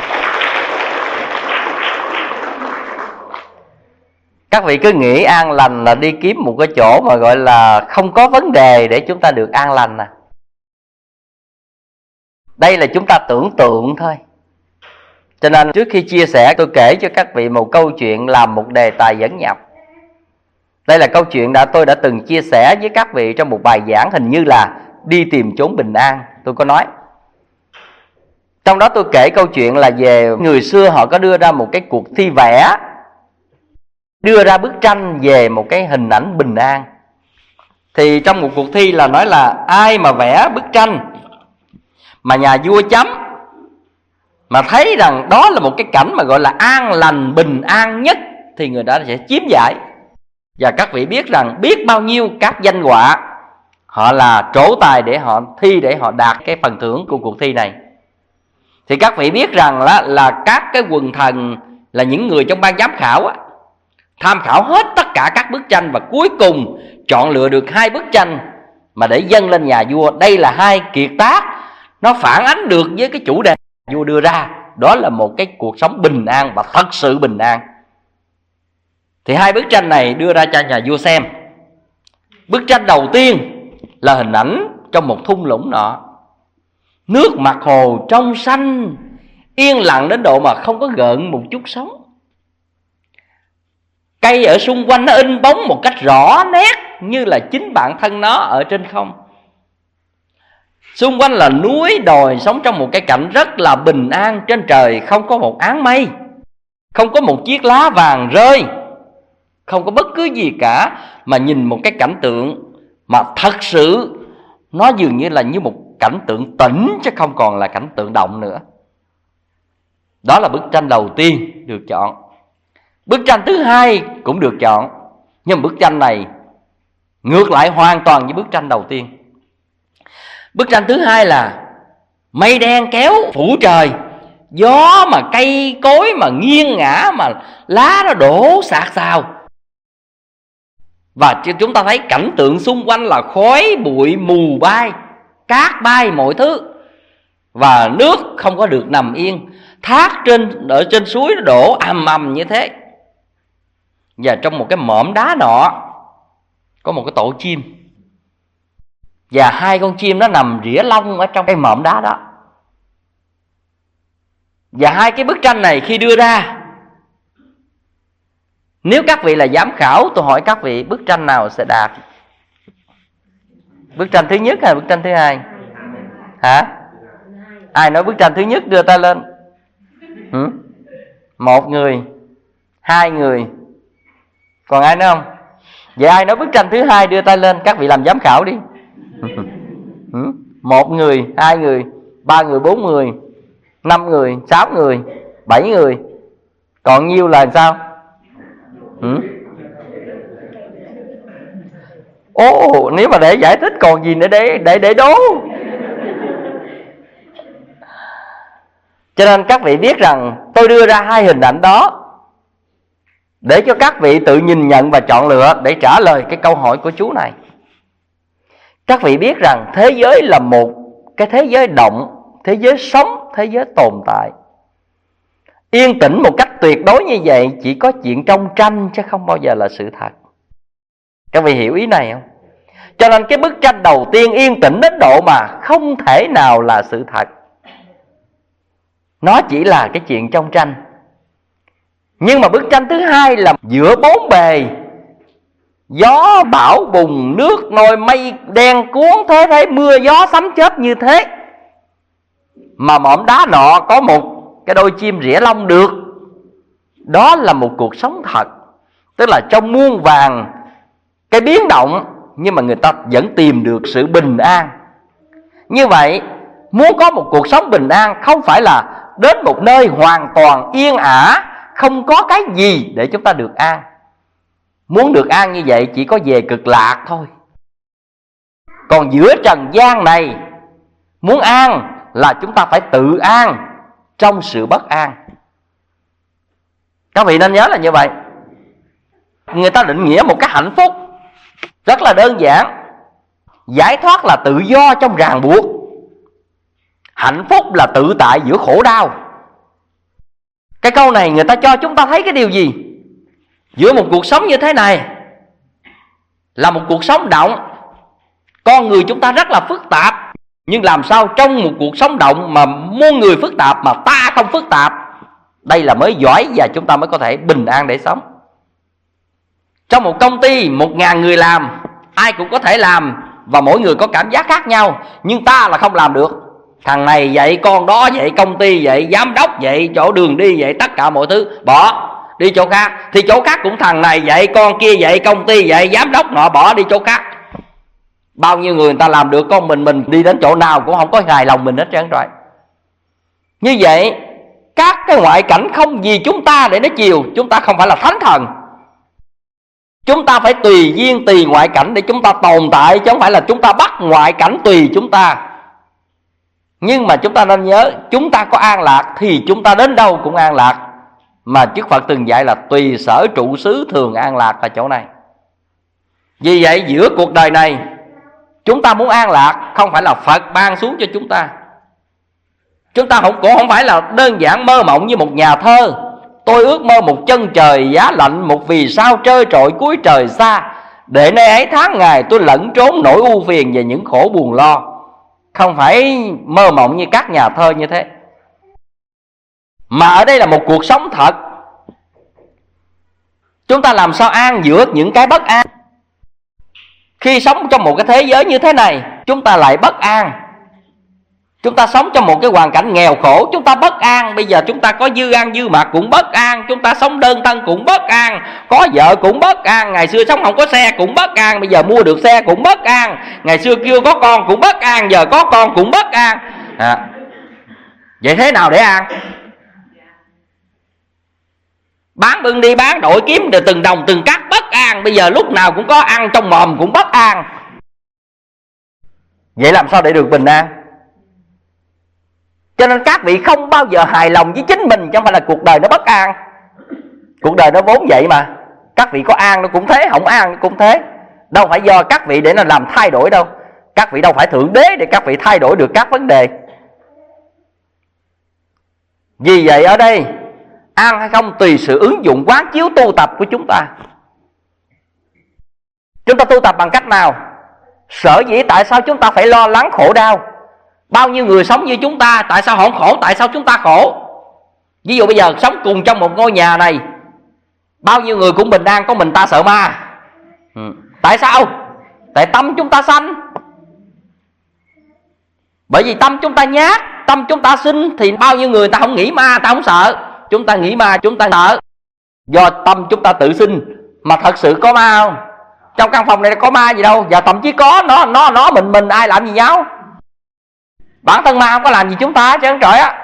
Các vị cứ nghĩ an lành là đi kiếm một cái chỗ mà gọi là không có vấn đề để chúng ta được an lành nè. Đây là chúng ta tưởng tượng thôi. Cho nên trước khi chia sẻ tôi kể cho các vị một câu chuyện làm một đề tài dẫn nhập. Đây là câu chuyện đã tôi đã từng chia sẻ với các vị trong một bài giảng, hình như là đi tìm chốn bình an. Tôi có nói. Trong đó tôi kể câu chuyện là về người xưa họ có đưa ra một cái cuộc thi vẽ, đưa ra bức tranh về một cái hình ảnh bình an. Thì trong một cuộc thi là nói là ai mà vẽ bức tranh mà nhà vua chấm, mà thấy rằng đó là một cái cảnh mà gọi là an lành bình an nhất, thì người đó sẽ chiếm giải. Và các vị biết rằng biết bao nhiêu các danh họa họ là trổ tài để họ thi, để họ đạt cái phần thưởng của cuộc thi này. Thì các vị biết rằng là, là các cái quần thần là những người trong ban giám khảo á, tham khảo hết tất cả các bức tranh và cuối cùng chọn lựa được hai bức tranh mà để dâng lên nhà vua. Đây là hai kiệt tác, nó phản ánh được với cái chủ đề vua đưa ra, đó là một cái cuộc sống bình an và thật sự bình an. Thì hai bức tranh này đưa ra cho nhà vua xem. Bức tranh đầu tiên là hình ảnh trong một thung lũng nọ, nước mặt hồ trong xanh, yên lặng đến độ mà không có gợn một chút sóng. Cây ở xung quanh nó in bóng một cách rõ nét như là chính bản thân nó ở trên không. Xung quanh là núi đồi sống trong một cái cảnh rất là bình an. Trên trời không có một áng mây, không có một chiếc lá vàng rơi, không có bất cứ gì cả. Mà nhìn một cái cảnh tượng mà thật sự nó dường như là như một cảnh tượng tĩnh, chứ không còn là cảnh tượng động nữa. Đó là bức tranh đầu tiên được chọn. Bức tranh thứ hai cũng được chọn, nhưng bức tranh này ngược lại hoàn toàn với bức tranh đầu tiên. Bức tranh thứ hai là mây đen kéo phủ trời, gió mà cây cối mà nghiêng ngã, mà lá nó đổ xạt xào. Và chúng ta thấy cảnh tượng xung quanh là khói bụi mù bay, cát bay mọi thứ. Và nước không có được nằm yên, thác trên ở trên suối nó đổ ầm ầm như thế. Và trong một cái mỏm đá nọ có một cái tổ chim, và hai con chim nó nằm rỉa lông ở trong cái mỏm đá đó. Và hai cái bức tranh này khi đưa ra, nếu các vị là giám khảo, tôi hỏi các vị bức tranh nào sẽ đạt? Bức tranh thứ nhất hay bức tranh thứ hai? Hả? Ai nói bức tranh thứ nhất đưa tay lên. Ừ? Một người, hai người, còn ai nữa không? Vậy ai nói bức tranh thứ hai đưa tay lên, các vị làm giám khảo đi. Ừ? Một người, hai người, ba người, bốn người, năm người, sáu người, bảy người, còn nhiêu là sao? Ừ? Ồ, nếu mà để giải thích còn gì nữa để để để đố. Cho nên các vị biết rằng tôi đưa ra hai hình ảnh đó để cho các vị tự nhìn nhận và chọn lựa để trả lời cái câu hỏi của chú này. Các vị biết rằng thế giới là một cái thế giới động, thế giới sống, thế giới tồn tại. Yên tĩnh một cách tuyệt đối như vậy chỉ có chuyện trong tranh chứ không bao giờ là sự thật. Các vị hiểu ý này không? Cho nên cái bức tranh đầu tiên yên tĩnh đến độ mà không thể nào là sự thật. Nó chỉ là cái chuyện trong tranh. Nhưng mà bức tranh thứ hai là giữa bốn bề, gió bão bùng, nước nôi mây đen cuốn thế thế, mưa gió sấm chớp như thế, mà mỏm đá nọ có một cái đôi chim rỉa lông được. Đó là một cuộc sống thật. Tức là trong muôn vàn cái biến động, nhưng mà người ta vẫn tìm được sự bình an. Như vậy, muốn có một cuộc sống bình an không phải là đến một nơi hoàn toàn yên ả, không có cái gì để chúng ta được an. Muốn được an như vậy chỉ có về cực lạc thôi. Còn giữa trần gian này, muốn an là chúng ta phải tự an trong sự bất an. Các vị nên nhớ là như vậy. Người ta định nghĩa một cái hạnh phúc rất là đơn giản. Giải thoát là tự do trong ràng buộc. Hạnh phúc là tự tại giữa khổ đau. Cái câu này người ta cho chúng ta thấy cái điều gì? Giữa một cuộc sống như thế này là một cuộc sống động. Con người chúng ta rất là phức tạp, nhưng làm sao trong một cuộc sống động mà muôn người phức tạp mà ta không phức tạp? Đây là mới giỏi và chúng ta mới có thể bình an để sống. Trong một công ty, một ngàn người làm, ai cũng có thể làm và mỗi người có cảm giác khác nhau. Nhưng ta là không làm được. Thằng này vậy, con đó vậy, công ty vậy, giám đốc vậy, chỗ đường đi vậy, tất cả mọi thứ bỏ đi chỗ khác. Thì chỗ khác cũng thằng này vậy, con kia vậy, công ty vậy, giám đốc nọ, bỏ đi chỗ khác. Bao nhiêu người người ta làm được, con mình mình đi đến chỗ nào cũng không có hài lòng mình hết trơn rồi. Như vậy các cái ngoại cảnh không vì chúng ta để nó chiều. Chúng ta không phải là thánh thần. Chúng ta phải tùy duyên tùy ngoại cảnh để chúng ta tồn tại, chứ không phải là chúng ta bắt ngoại cảnh tùy chúng ta. Nhưng mà chúng ta nên nhớ, chúng ta có an lạc thì chúng ta đến đâu cũng an lạc. Mà Đức Phật từng dạy là tùy sở trụ xứ thường an lạc ở chỗ này. Vì vậy giữa cuộc đời này, chúng ta muốn an lạc không phải là Phật ban xuống cho chúng ta. Chúng ta không, cũng không phải là đơn giản mơ mộng như một nhà thơ. Tôi ước mơ một chân trời giá lạnh, một vì sao trơ trội cuối trời xa, để nơi ấy tháng ngày tôi lẫn trốn nỗi ưu phiền và những khổ buồn lo. Không phải mơ mộng như các nhà thơ như thế, mà ở đây là một cuộc sống thật. Chúng ta làm sao an giữa những cái bất an? Khi sống trong một cái thế giới như thế này, chúng ta lại bất an. Chúng ta sống trong một cái hoàn cảnh nghèo khổ, chúng ta bất an. Bây giờ chúng ta có dư ăn dư mặc cũng bất an. Chúng ta sống đơn thân cũng bất an. Có vợ cũng bất an. Ngày xưa sống không có xe cũng bất an. Bây giờ mua được xe cũng bất an. Ngày xưa kêu có con cũng bất an. Giờ có con cũng bất an à. Vậy thế nào để an? Bán bưng đi bán đổi kiếm được từng đồng từng cắt bất an. Bây giờ lúc nào cũng có ăn trong mồm cũng bất an. Vậy làm sao để được bình an? Cho nên các vị không bao giờ hài lòng với chính mình, chứ không phải là cuộc đời nó bất an. Cuộc đời nó vốn vậy mà. Các vị có an nó cũng thế, không an nó cũng thế. Đâu phải do các vị để nó làm thay đổi đâu. Các vị đâu phải thượng đế để các vị thay đổi được các vấn đề. Vì vậy ở đây, an hay không tùy sự ứng dụng quán chiếu tu tập của chúng ta. Chúng ta tu tập bằng cách nào? Sở dĩ tại sao chúng ta phải lo lắng khổ đau? Bao nhiêu người sống như chúng ta, tại sao họ không khổ? Tại sao chúng ta khổ? Ví dụ bây giờ sống cùng trong một ngôi nhà này, bao nhiêu người cũng bình an, có mình ta sợ ma. ừ. Tại sao? Tại tâm chúng ta sanh. Bởi vì tâm chúng ta nhát, tâm chúng ta sinh thì bao nhiêu người ta không nghĩ ma, ta không sợ. Chúng ta nghĩ ma, chúng ta sợ. Do tâm chúng ta tự sinh. Mà thật sự có ma không? Trong căn phòng này có ma gì đâu. Và thậm chí có nó nó nó mình mình ai làm gì nhau. Bản thân ma không có làm gì chúng ta chứ trời á.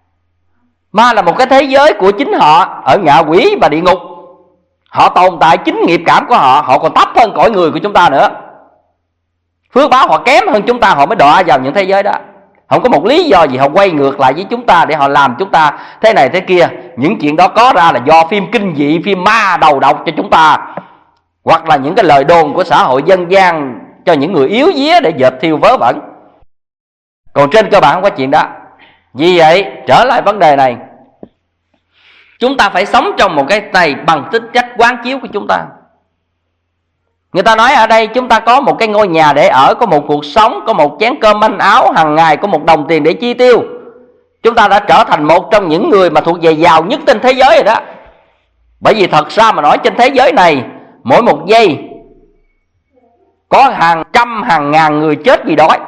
Ma là một cái thế giới của chính họ ở ngạ quỷ và địa ngục. Họ tồn tại chính nghiệp cảm của họ. Họ còn thấp hơn cõi người của chúng ta nữa. Phước báo họ kém hơn chúng ta, họ mới đọa vào những thế giới đó. Không có một lý do gì họ quay ngược lại với chúng ta để họ làm chúng ta thế này thế kia. Những chuyện đó có ra là do phim kinh dị, phim ma đầu độc cho chúng ta, hoặc là những cái lời đồn của xã hội dân gian cho những người yếu vía để dệt thiêu vớ vẩn. Còn trên cơ bản không có chuyện đó. Vì vậy trở lại vấn đề này, chúng ta phải sống trong một cái này bằng tính chất quán chiếu của chúng ta. Người ta nói ở đây chúng ta có một cái ngôi nhà để ở, có một cuộc sống, có một chén cơm manh áo hàng ngày, có một đồng tiền để chi tiêu. Chúng ta đã trở thành một trong những người mà thuộc về giàu nhất trên thế giới rồi đó. Bởi vì thật ra mà nói trên thế giới này, mỗi một giây có hàng trăm hàng ngàn người chết vì đói.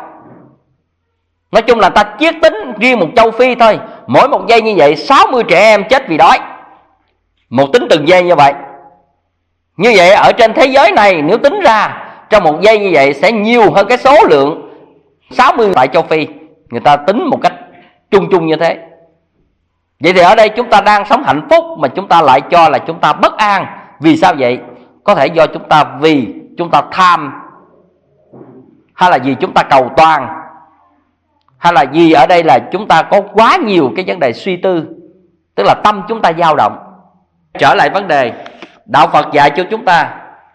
Nói chung là ta chiết tính riêng một châu Phi thôi, mỗi một giây như vậy sáu mươi trẻ em chết vì đói. Một tính từng giây như vậy. Như vậy ở trên thế giới này nếu tính ra trong một giây như vậy sẽ nhiều hơn cái số lượng sáu mươi tại châu Phi. Người ta tính một cách chung chung như thế. Vậy thì ở đây chúng ta đang sống hạnh phúc mà chúng ta lại cho là chúng ta bất an. Vì sao vậy? Có thể do chúng ta vì chúng ta tham, hay là vì chúng ta cầu toàn, hay là vì ở đây là chúng ta có quá nhiều cái vấn đề suy tư, tức là tâm chúng ta dao động. Trở lại vấn đề, Đạo Phật dạy cho chúng ta,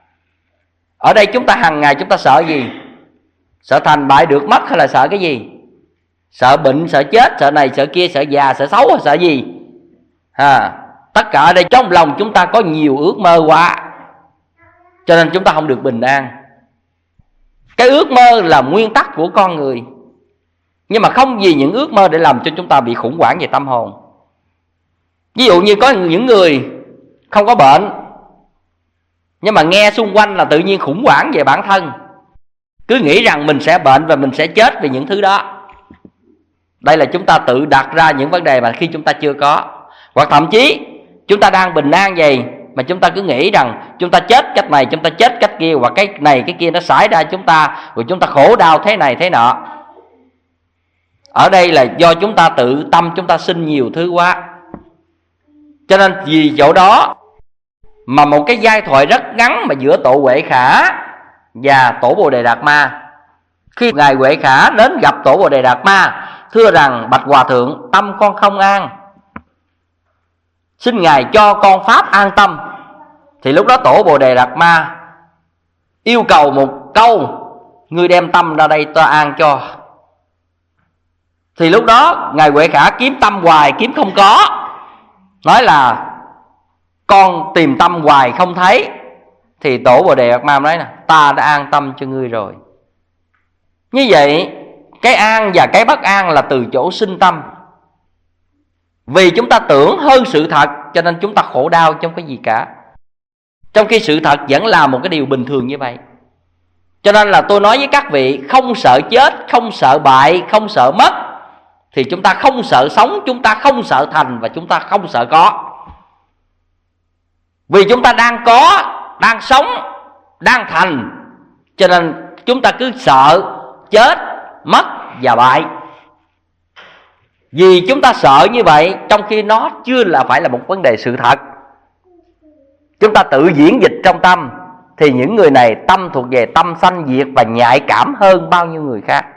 ở đây chúng ta hàng ngày chúng ta sợ gì? Sợ thành bại được mất hay là sợ cái gì? Sợ bệnh, sợ chết, sợ này, sợ kia, sợ già, sợ xấu hay sợ gì? À, tất cả ở đây trong lòng chúng ta có nhiều ước mơ quá, cho nên chúng ta không được bình an. Cái ước mơ là nguyên tắc của con người, nhưng mà không vì những ước mơ để làm cho chúng ta bị khủng hoảng về tâm hồn. Ví dụ như có những người không có bệnh, nhưng mà nghe xung quanh là tự nhiên khủng hoảng về bản thân, cứ nghĩ rằng mình sẽ bệnh và mình sẽ chết vì những thứ đó. Đây là chúng ta tự đặt ra những vấn đề mà khi chúng ta chưa có. Hoặc thậm chí chúng ta đang bình an vậy mà chúng ta cứ nghĩ rằng chúng ta chết cách này, chúng ta chết cách kia, hoặc cái này cái kia nó xảy ra chúng ta, rồi chúng ta khổ đau thế này thế nọ. Ở đây là do chúng ta tự tâm chúng ta sinh nhiều thứ quá. Cho nên vì chỗ đó mà một cái giai thoại rất ngắn mà giữa Tổ Huệ Khả và Tổ Bồ Đề Đạt Ma. Khi Ngài Huệ Khả đến gặp Tổ Bồ Đề Đạt Ma, thưa rằng bạch Hòa Thượng, tâm con không an, xin Ngài cho con pháp an tâm. Thì lúc đó Tổ Bồ Đề Đạt Ma yêu cầu một câu, ngươi đem tâm ra đây ta an cho. Thì lúc đó Ngài Huệ Khả kiếm tâm hoài kiếm không có, nói là con tìm tâm hoài không thấy. Thì Tổ Bồ Đề Đạt Ma nói nè, ta đã an tâm cho ngươi rồi. Như vậy cái an và cái bất an là từ chỗ sinh tâm. Vì chúng ta tưởng hơn sự thật cho nên chúng ta khổ đau trong cái gì cả, trong khi sự thật vẫn là một cái điều bình thường như vậy. Cho nên là tôi nói với các vị, không sợ chết, không sợ bại, không sợ mất, thì chúng ta không sợ sống, chúng ta không sợ thành, và chúng ta không sợ có. Vì chúng ta đang có, đang sống, đang thành, cho nên chúng ta cứ sợ chết, mất và bại. Vì chúng ta sợ như vậy, trong khi nó chưa là phải là một vấn đề sự thật, chúng ta tự diễn dịch trong tâm, thì những người này tâm thuộc về tâm sanh diệt và nhạy cảm hơn bao nhiêu người khác.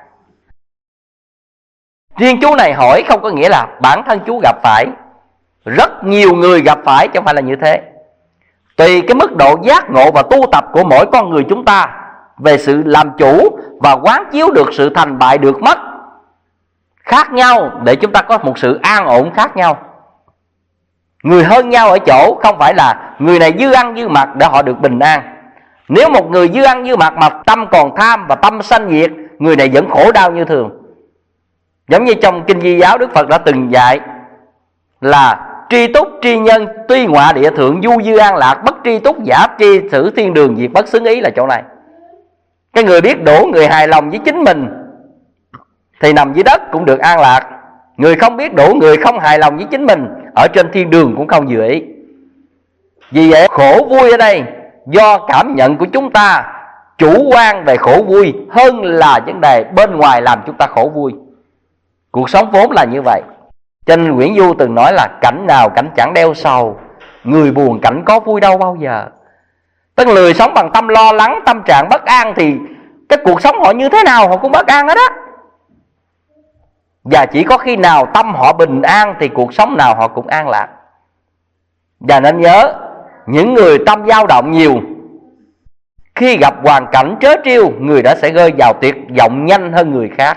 Riêng chú này hỏi không có nghĩa là bản thân chú gặp phải, rất nhiều người gặp phải, chứ không phải là như thế. Tùy cái mức độ giác ngộ và tu tập của mỗi con người chúng ta về sự làm chủ và quán chiếu được sự thành bại được mất khác nhau, để chúng ta có một sự an ổn khác nhau. Người hơn nhau ở chỗ không phải là người này dư ăn dư mặc để họ được bình an. Nếu một người dư ăn dư mặc mà tâm còn tham và tâm sanh diệt, người này vẫn khổ đau như thường. Giống như trong Kinh Di Giáo, Đức Phật đã từng dạy là tri túc tri nhân tuy ngọa địa thượng, du dư an lạc, bất tri túc giả tri xử thiên đường diệt bất xứng ý, là chỗ này. Cái người biết đủ, người hài lòng với chính mình, thì nằm dưới đất cũng được an lạc. Người không biết đủ, người không hài lòng với chính mình, ở trên thiên đường cũng không vừa ý. Vì vậy khổ vui ở đây do cảm nhận của chúng ta chủ quan về khổ vui hơn là vấn đề bên ngoài làm chúng ta khổ vui. Cuộc sống vốn là như vậy. Cho nên Nguyễn Du từng nói là cảnh nào cảnh chẳng đeo sầu, người buồn cảnh có vui đâu bao giờ. Tức là người sống bằng tâm lo lắng, tâm trạng bất an thì cái cuộc sống họ như thế nào họ cũng bất an hết á. Và chỉ có khi nào tâm họ bình an thì cuộc sống nào họ cũng an lạc. Và nên nhớ, những người tâm dao động nhiều, khi gặp hoàn cảnh trớ trêu, người đó sẽ rơi vào tuyệt vọng nhanh hơn người khác.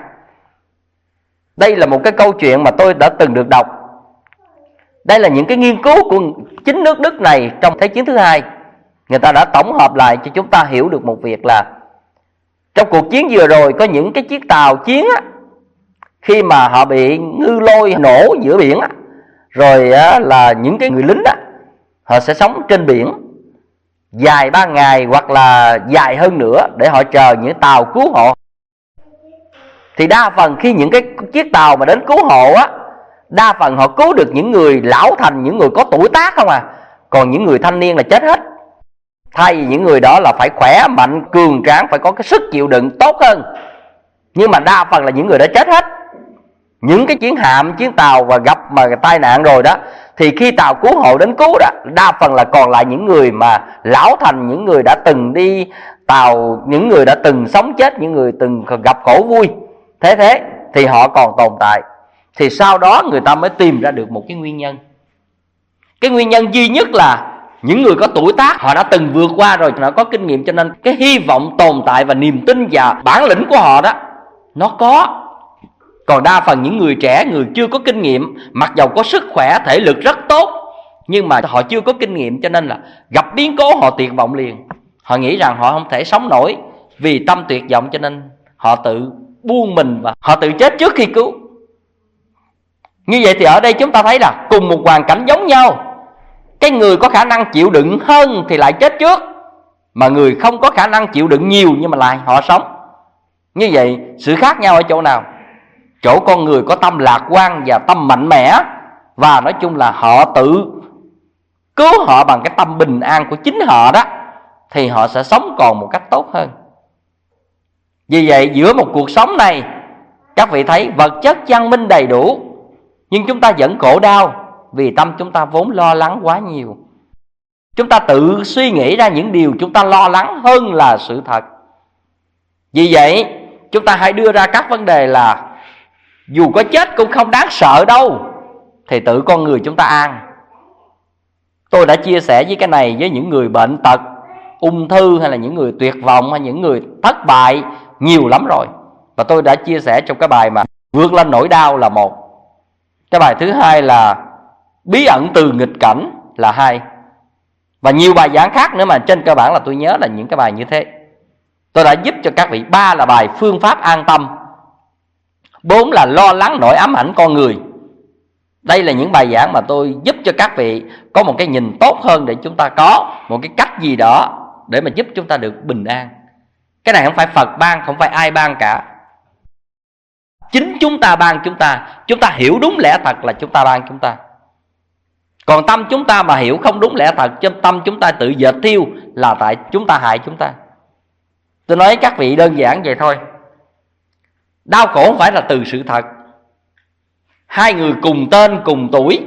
Đây là một cái câu chuyện mà tôi đã từng được đọc. Đây là những cái nghiên cứu của chính nước Đức này trong Thế chiến thứ hai. Người ta đã tổng hợp lại cho chúng ta hiểu được một việc là trong cuộc chiến vừa rồi có những cái chiếc tàu chiến á, khi mà họ bị ngư lôi nổ giữa biển á, rồi á, là những cái người lính á, họ sẽ sống trên biển dài ba ngày hoặc là dài hơn nữa để họ chờ những tàu cứu hộ. Thì đa phần khi những cái chiếc tàu mà đến cứu hộ á, đa phần họ cứu được những người lão thành, những người có tuổi tác không à. Còn những người thanh niên là chết hết. Thay vì những người đó là phải khỏe mạnh, cường tráng, phải có cái sức chịu đựng tốt hơn. Nhưng mà đa phần là những người đó chết hết. Những cái chiến hạm, chiến tàu và gặp mà tai nạn rồi đó, thì khi tàu cứu hộ đến cứu đó, đa phần là còn lại những người mà lão thành, những người đã từng đi tàu, những người đã từng sống chết, những người từng gặp khổ vui. Thế thế thì họ còn tồn tại. Thì sau đó người ta mới tìm ra được một cái nguyên nhân. Cái nguyên nhân duy nhất là những người có tuổi tác, họ đã từng vượt qua rồi, họ có kinh nghiệm, cho nên cái hy vọng tồn tại và niềm tin và bản lĩnh của họ đó nó có. Còn đa phần những người trẻ, người chưa có kinh nghiệm, mặc dầu có sức khỏe, thể lực rất tốt, nhưng mà họ chưa có kinh nghiệm, cho nên là gặp biến cố họ tuyệt vọng liền. Họ nghĩ rằng họ không thể sống nổi, vì tâm tuyệt vọng cho nên họ tự buông mình và họ tự chết trước khi cứu. Như vậy thì ở đây chúng ta thấy là cùng một hoàn cảnh giống nhau, cái người có khả năng chịu đựng hơn thì lại chết trước, mà người không có khả năng chịu đựng nhiều nhưng mà lại họ sống. Như vậy sự khác nhau ở chỗ nào? Chỗ con người có tâm lạc quan và tâm mạnh mẽ, và nói chung là họ tự cứu họ bằng cái tâm bình an của chính họ đó, thì họ sẽ sống còn một cách tốt hơn. Vì vậy giữa một cuộc sống này, các vị thấy vật chất văn minh đầy đủ, nhưng chúng ta vẫn khổ đau vì tâm chúng ta vốn lo lắng quá nhiều. Chúng ta tự suy nghĩ ra những điều chúng ta lo lắng hơn là sự thật. Vì vậy chúng ta hãy đưa ra các vấn đề là dù có chết cũng không đáng sợ đâu, thì tự con người chúng ta an. Tôi đã chia sẻ với cái này với những người bệnh tật, ung thư, hay là những người tuyệt vọng, hay những người thất bại nhiều lắm rồi. Và tôi đã chia sẻ trong cái bài mà vượt lên nỗi đau là một. Cái bài thứ hai là bí ẩn từ nghịch cảnh là hai. Và nhiều bài giảng khác nữa, mà trên cơ bản là tôi nhớ là những cái bài như thế. Tôi đã giúp cho các vị. Ba là bài phương pháp an tâm. Bốn là lo lắng nỗi ám ảnh con người. Đây là những bài giảng mà tôi giúp cho các vị có một cái nhìn tốt hơn, để chúng ta có một cái cách gì đó để mà giúp chúng ta được bình an. Cái này không phải Phật ban, không phải ai ban cả, chính chúng ta ban chúng ta. Chúng ta hiểu đúng lẽ thật là chúng ta ban chúng ta. Còn tâm chúng ta mà hiểu không đúng lẽ thật, tâm chúng ta tự dệt thiêu, là tại chúng ta hại chúng ta. Tôi nói các vị đơn giản vậy thôi. Đau khổ không phải là từ sự thật. Hai người cùng tên cùng tuổi,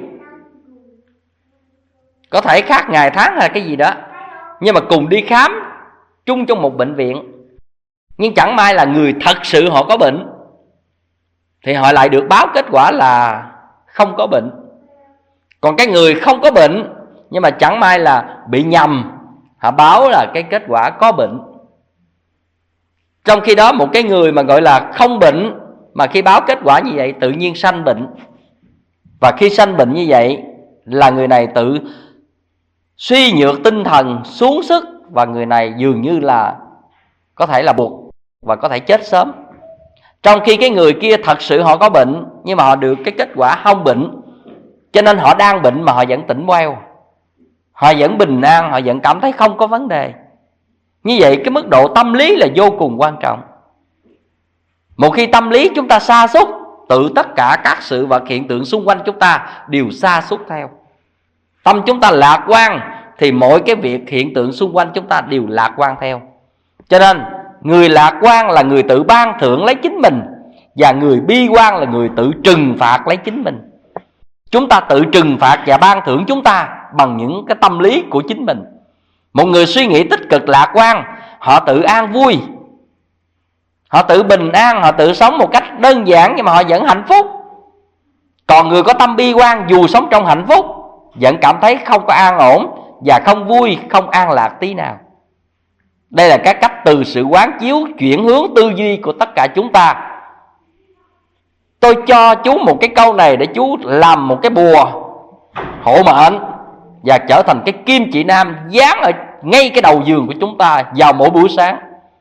có thể khác ngày tháng hay cái gì đó, nhưng mà cùng đi khám chung trong một bệnh viện, nhưng chẳng may là người thật sự họ có bệnh thì họ lại được báo kết quả là không có bệnh. Còn cái người không có bệnh nhưng mà chẳng may là bị nhầm, họ báo là cái kết quả có bệnh. Trong khi đó một cái người mà gọi là không bệnh, mà khi báo kết quả như vậy tự nhiên sanh bệnh. Và khi sanh bệnh như vậy là người này tự suy nhược tinh thần, xuống sức, và người này dường như là có thể là buộc và có thể chết sớm. Trong khi cái người kia thật sự họ có bệnh, nhưng mà họ được cái kết quả không bệnh, cho nên họ đang bệnh mà họ vẫn tỉnh queo, họ vẫn bình an, họ vẫn cảm thấy không có vấn đề. Như vậy cái mức độ tâm lý là vô cùng quan trọng. Một khi tâm lý chúng ta sa sút, tự tất cả các sự vật hiện tượng xung quanh chúng ta đều sa sút theo. Tâm chúng ta lạc quan thì mọi cái việc hiện tượng xung quanh chúng ta đều lạc quan theo. Cho nên người lạc quan là người tự ban thưởng lấy chính mình, và người bi quan là người tự trừng phạt lấy chính mình. Chúng ta tự trừng phạt và ban thưởng chúng ta bằng những cái tâm lý của chính mình. Một người suy nghĩ tích cực lạc quan, họ tự an vui, họ tự bình an, họ tự sống một cách đơn giản nhưng mà họ vẫn hạnh phúc. Còn người có tâm bi quan, dù sống trong hạnh phúc vẫn cảm thấy không có an ổn và không vui, không an lạc tí nào. Đây là cái cách từ sự quán chiếu chuyển hướng tư duy của tất cả chúng ta. Tôi cho chú một cái câu này để chú làm một cái bùa hộ mệnh và trở thành cái kim chỉ nam dán ở ngay cái đầu giường của chúng ta vào mỗi buổi sáng.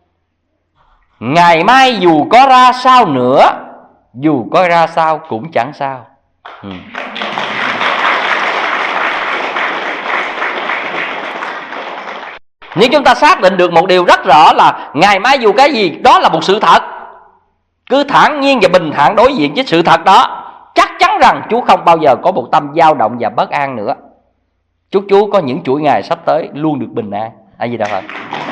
Ngày mai dù có ra sao nữa, dù có ra sao cũng chẳng sao. ừ. Nhưng chúng ta xác định được một điều rất rõ là ngày mai dù cái gì đó là một sự thật. Cứ thản nhiên và bình thản đối diện với sự thật đó, chắc chắn rằng chú không bao giờ có một tâm dao động và bất an nữa. Chúc chú có những chuỗi ngày sắp tới luôn được bình an. A Di Đà Phật.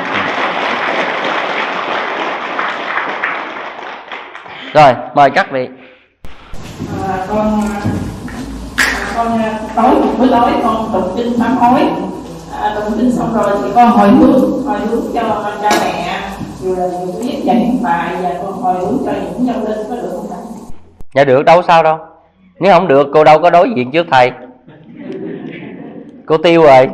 Rồi, mời các vị. À, con con tối buổi tối con tụng kinh sám hối. À, tụng kinh xong rồi thì con hồi hướng hồi hướng cho cha mẹ, rồi viết và hiện bài, và con hồi hướng cho những nhân linh, có được không thầy? Dạ được, đâu sao đâu. Nếu không được cô đâu có đối diện trước thầy. Cô tiêu rồi.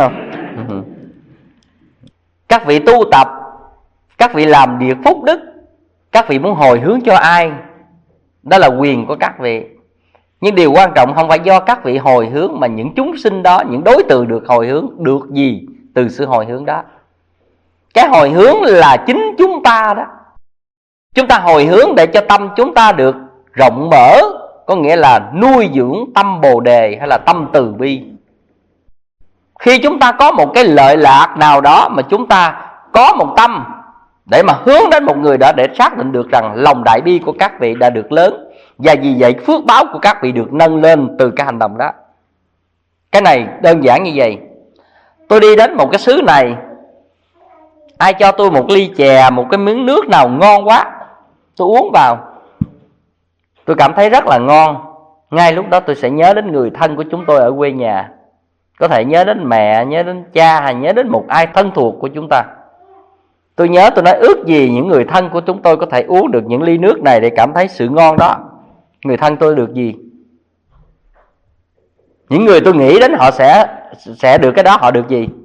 Các vị tu tập, các vị làm việc phúc đức, các vị muốn hồi hướng cho ai, đó là quyền của các vị. Nhưng điều quan trọng không phải do các vị hồi hướng, mà những chúng sinh đó, những đối tượng được hồi hướng, được gì từ sự hồi hướng đó. Cái hồi hướng là chính chúng ta đó. Chúng ta hồi hướng để cho tâm chúng ta được rộng mở, có nghĩa là nuôi dưỡng tâm Bồ Đề hay là tâm từ bi. Khi chúng ta có một cái lợi lạc nào đó mà chúng ta có một tâm để mà hướng đến một người đó, để xác định được rằng lòng đại bi của các vị đã được lớn, và vì vậy phước báo của các vị được nâng lên từ cái hành động đó. Cái này đơn giản như vậy. Tôi đi đến một cái xứ này, ai cho tôi một ly chè, một cái miếng nước nào ngon quá, tôi uống vào, tôi cảm thấy rất là ngon. Ngay lúc đó tôi sẽ nhớ đến người thân của chúng tôi ở quê nhà. Có thể nhớ đến mẹ, nhớ đến cha, hay nhớ đến một ai thân thuộc của chúng ta. Tôi nhớ, tôi nói ước gì những người thân của chúng tôi có thể uống được những ly nước này để cảm thấy sự ngon đó. Người thân tôi được gì? Những người tôi nghĩ đến họ sẽ sẽ được cái đó, họ được gì?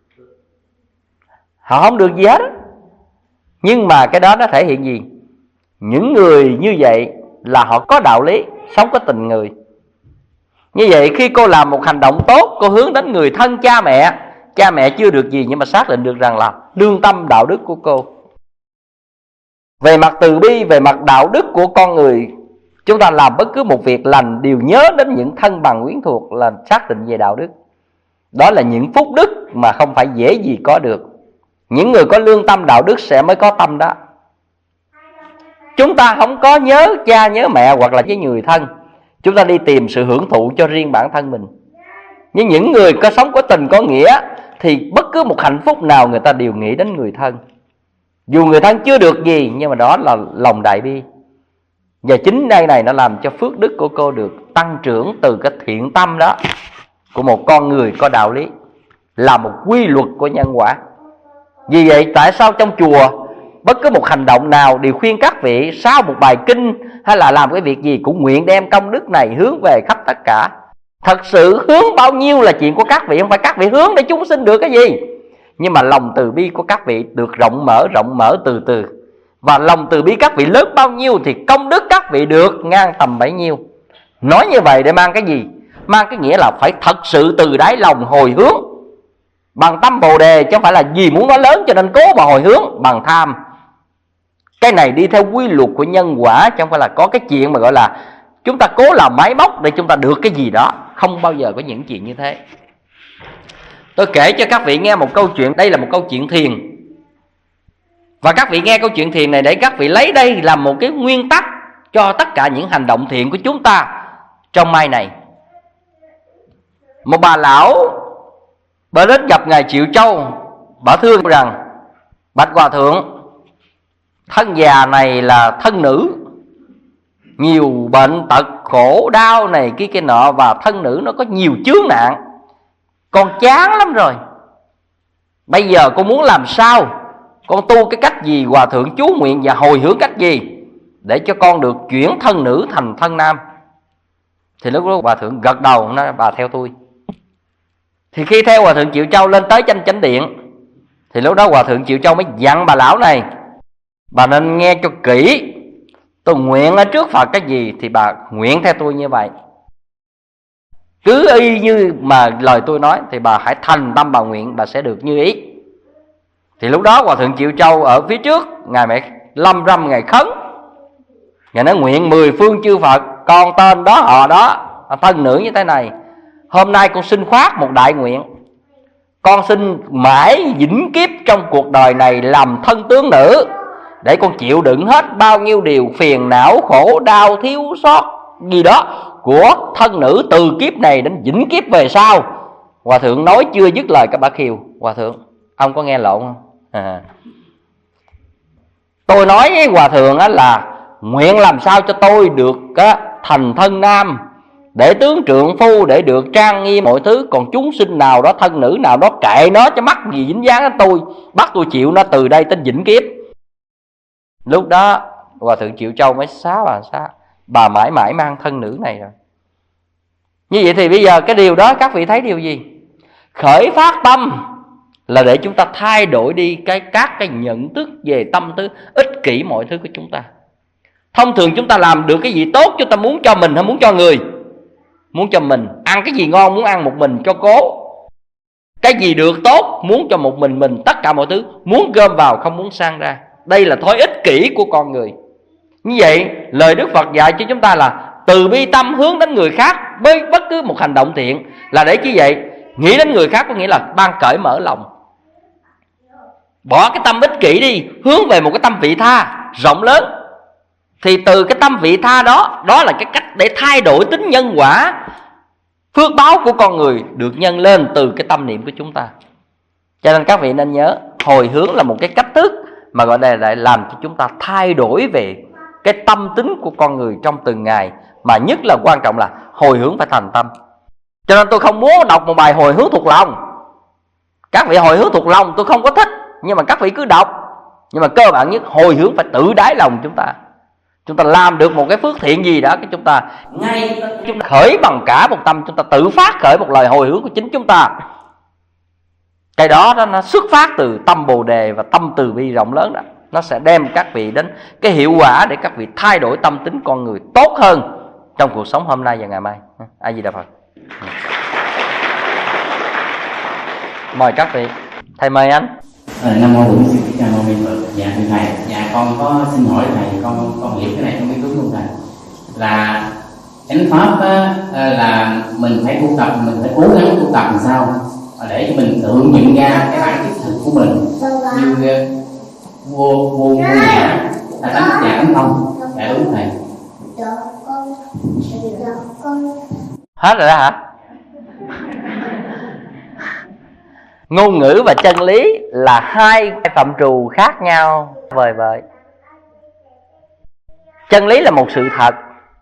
Họ không được gì hết. Nhưng mà cái đó nó thể hiện gì? Những người như vậy là họ có đạo lý, sống có tình người. Như vậy khi cô làm một hành động tốt, cô hướng đến người thân cha mẹ, cha mẹ chưa được gì nhưng mà xác định được rằng là lương tâm đạo đức của cô. Về mặt từ bi, về mặt đạo đức của con người, chúng ta làm bất cứ một việc lành đều nhớ đến những thân bằng quyến thuộc, là xác định về đạo đức. Đó là những phúc đức mà không phải dễ gì có được. Những người có lương tâm đạo đức sẽ mới có tâm đó. Chúng ta không có nhớ cha nhớ mẹ hoặc là với người thân, chúng ta đi tìm sự hưởng thụ cho riêng bản thân mình. Nhưng những người có sống có tình có nghĩa thì bất cứ một hạnh phúc nào người ta đều nghĩ đến người thân. Dù người thân chưa được gì, nhưng mà đó là lòng đại bi. Và chính đây này nó làm cho phước đức của cô được tăng trưởng từ cái thiện tâm đó của một con người có đạo lý, là một quy luật của nhân quả. Vì vậy tại sao trong chùa bất cứ một hành động nào đều khuyên các vị sau một bài kinh hay là làm cái việc gì cũng nguyện đem công đức này hướng về khắp tất cả. Thật sự hướng bao nhiêu là chuyện của các vị, không phải các vị hướng để chúng sinh được cái gì. Nhưng mà lòng từ bi của các vị được rộng mở, rộng mở từ từ. Và lòng từ bi các vị lớn bao nhiêu thì công đức các vị được ngang tầm bấy nhiêu. Nói như vậy để mang cái gì? Mang cái nghĩa là phải thật sự từ đáy lòng hồi hướng bằng tâm Bồ Đề, chứ không phải là vì muốn nó lớn cho nên cố mà hồi hướng bằng tham. Cái này đi theo quy luật của nhân quả, chứ không phải là có cái chuyện mà gọi là chúng ta cố làm máy móc để chúng ta được cái gì đó. Không bao giờ có những chuyện như thế. Tôi kể cho các vị nghe một câu chuyện. Đây là một câu chuyện thiền. Và các vị nghe câu chuyện thiền này để các vị lấy đây làm một cái nguyên tắc cho tất cả những hành động thiện của chúng ta trong mai này. Một bà lão bà đến gặp Ngài Triệu Châu, bà thương rằng: bạch hòa thượng, thân già này là thân nữ, nhiều bệnh tật khổ đau này kia kia nọ, và thân nữ nó có nhiều chướng nạn, con chán lắm rồi. Bây giờ con muốn làm sao, con tu cái cách gì hòa thượng chú nguyện và hồi hướng cách gì để cho con được chuyển thân nữ thành thân nam? Thì lúc đó hòa thượng gật đầu nói: bà theo tôi. Thì khi theo hòa thượng Triệu Châu lên tới chánh chánh điện, thì lúc đó hòa thượng Triệu Châu mới dặn bà lão này: bà nên nghe cho kỹ, tôi nguyện ở trước Phật cái gì thì bà nguyện theo tôi như vậy. Cứ y như mà lời tôi nói thì bà hãy thành tâm bà nguyện, bà sẽ được như ý. Thì lúc đó hòa thượng Triệu Châu ở phía trước, Ngài mẹ lâm râm Ngài khấn. Ngài nói: nguyện mười phương chư Phật, con tên đó họ đó, thân nữ như thế này, hôm nay con xin khoác một đại nguyện. Con xin mãi vĩnh kiếp trong cuộc đời này làm thân tướng nữ, để con chịu đựng hết bao nhiêu điều phiền não khổ đau thiếu sót gì đó của thân nữ từ kiếp này đến vĩnh kiếp về sau. Hòa thượng nói chưa dứt lời các bà khiêu: hòa thượng, ông có nghe lộn không? À. Tôi nói với hòa thượng là nguyện làm sao cho tôi được thành thân nam, để tướng trượng phu, để được trang nghiêm mọi thứ. Còn chúng sinh nào đó, thân nữ nào đó, kệ nó, cho mắc gì dính dáng đến tôi, bắt tôi chịu nó từ đây tới vĩnh kiếp. Lúc đó hòa thượng Triệu Châu mới xá bà xá: bà mãi mãi mang thân nữ này rồi. Như vậy thì bây giờ cái điều đó các vị thấy điều gì? Khởi phát tâm là để chúng ta thay đổi đi cái các cái nhận thức về tâm tư ích kỷ mọi thứ của chúng ta. Thông thường chúng ta làm được cái gì tốt, chúng ta muốn cho mình hay muốn cho người? Muốn cho mình. Ăn cái gì ngon muốn ăn một mình cho cố. Cái gì được tốt muốn cho một mình mình, tất cả mọi thứ muốn gom vào, không muốn sang ra. Đây là thói ích kỷ của con người. Như vậy lời Đức Phật dạy cho chúng ta là từ bi tâm hướng đến người khác với bất cứ một hành động thiện. Là để chi vậy? Nghĩ đến người khác có nghĩa là ban cởi mở lòng, bỏ cái tâm ích kỷ đi, hướng về một cái tâm vị tha rộng lớn. Thì từ cái tâm vị tha đó, đó là cái cách để thay đổi tính nhân quả, phước báo của con người được nhân lên từ cái tâm niệm của chúng ta. Cho nên các vị nên nhớ, hồi hướng là một cái cách thức mà gọi là để làm cho chúng ta thay đổi về cái tâm tính của con người trong từng ngày. Mà nhất là quan trọng là hồi hướng phải thành tâm. Cho nên tôi không muốn đọc một bài hồi hướng thuộc lòng. Các vị hồi hướng thuộc lòng tôi không có thích, nhưng mà các vị cứ đọc. Nhưng mà cơ bản nhất hồi hướng phải tự đáy lòng chúng ta. Chúng ta làm được một cái phước thiện gì đó, cái chúng ta ngay chúng ta khởi bằng cả một tâm, chúng ta tự phát khởi một lời hồi hướng của chính chúng ta. Cái đó nó xuất phát từ tâm Bồ Đề và tâm từ bi rộng lớn đó. Nó sẽ đem các vị đến cái hiệu quả để các vị thay đổi tâm tính con người tốt hơn trong cuộc sống hôm nay và ngày mai. A Di Đà Phật. Mời các vị. Thầy mời anh. À, Nam mô Bổn Sư Thích Ca Mâu Ni Phật. Dạ thưa thầy, dạ con có xin hỏi thầy, con con hiểu cái này không biết đúng không thầy? Là chánh pháp á, là mình phải tu tập, mình phải cố gắng tu tập làm sao để cho mình tự nhận ra cái bản chất thực của mình, như vô vô vô ngã là tánh dạ tánh không. Dạ đúng thầy. Hết rồi đó hả? Ngôn ngữ và chân lý là hai phạm trù khác nhau vời vợi. Chân lý là một sự thật.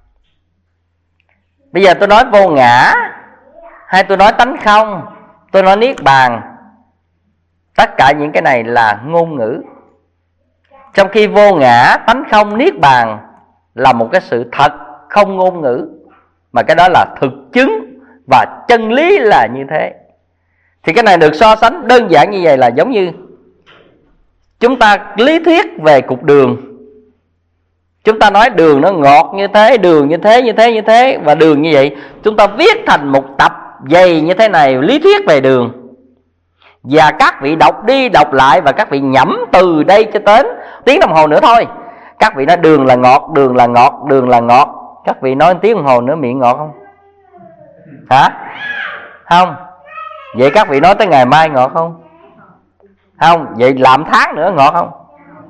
Bây giờ tôi nói vô ngã, hay tôi nói tánh không, tôi nói niết bàn, tất cả những cái này là ngôn ngữ. Trong khi vô ngã, tánh không, niết bàn là một cái sự thật không ngôn ngữ, mà cái đó là thực chứng và chân lý là như thế. Thì cái này được so sánh đơn giản như vậy là giống như chúng ta lý thuyết về cục đường. Chúng ta nói đường nó ngọt như thế, đường như thế, như thế, như thế, và đường như vậy. Chúng ta viết thành một tập dày như thế này, lý thuyết về đường. Và các vị đọc đi đọc lại, và các vị nhẩm từ đây cho đến tiếng đồng hồ nữa thôi. Các vị nói đường là ngọt, đường là ngọt, đường là ngọt. Các vị nói tiếng đồng hồ nữa miệng ngọt không? Hả? Không. Vậy các vị nói tới ngày mai ngọt không? Không. Vậy làm tháng nữa ngọt không?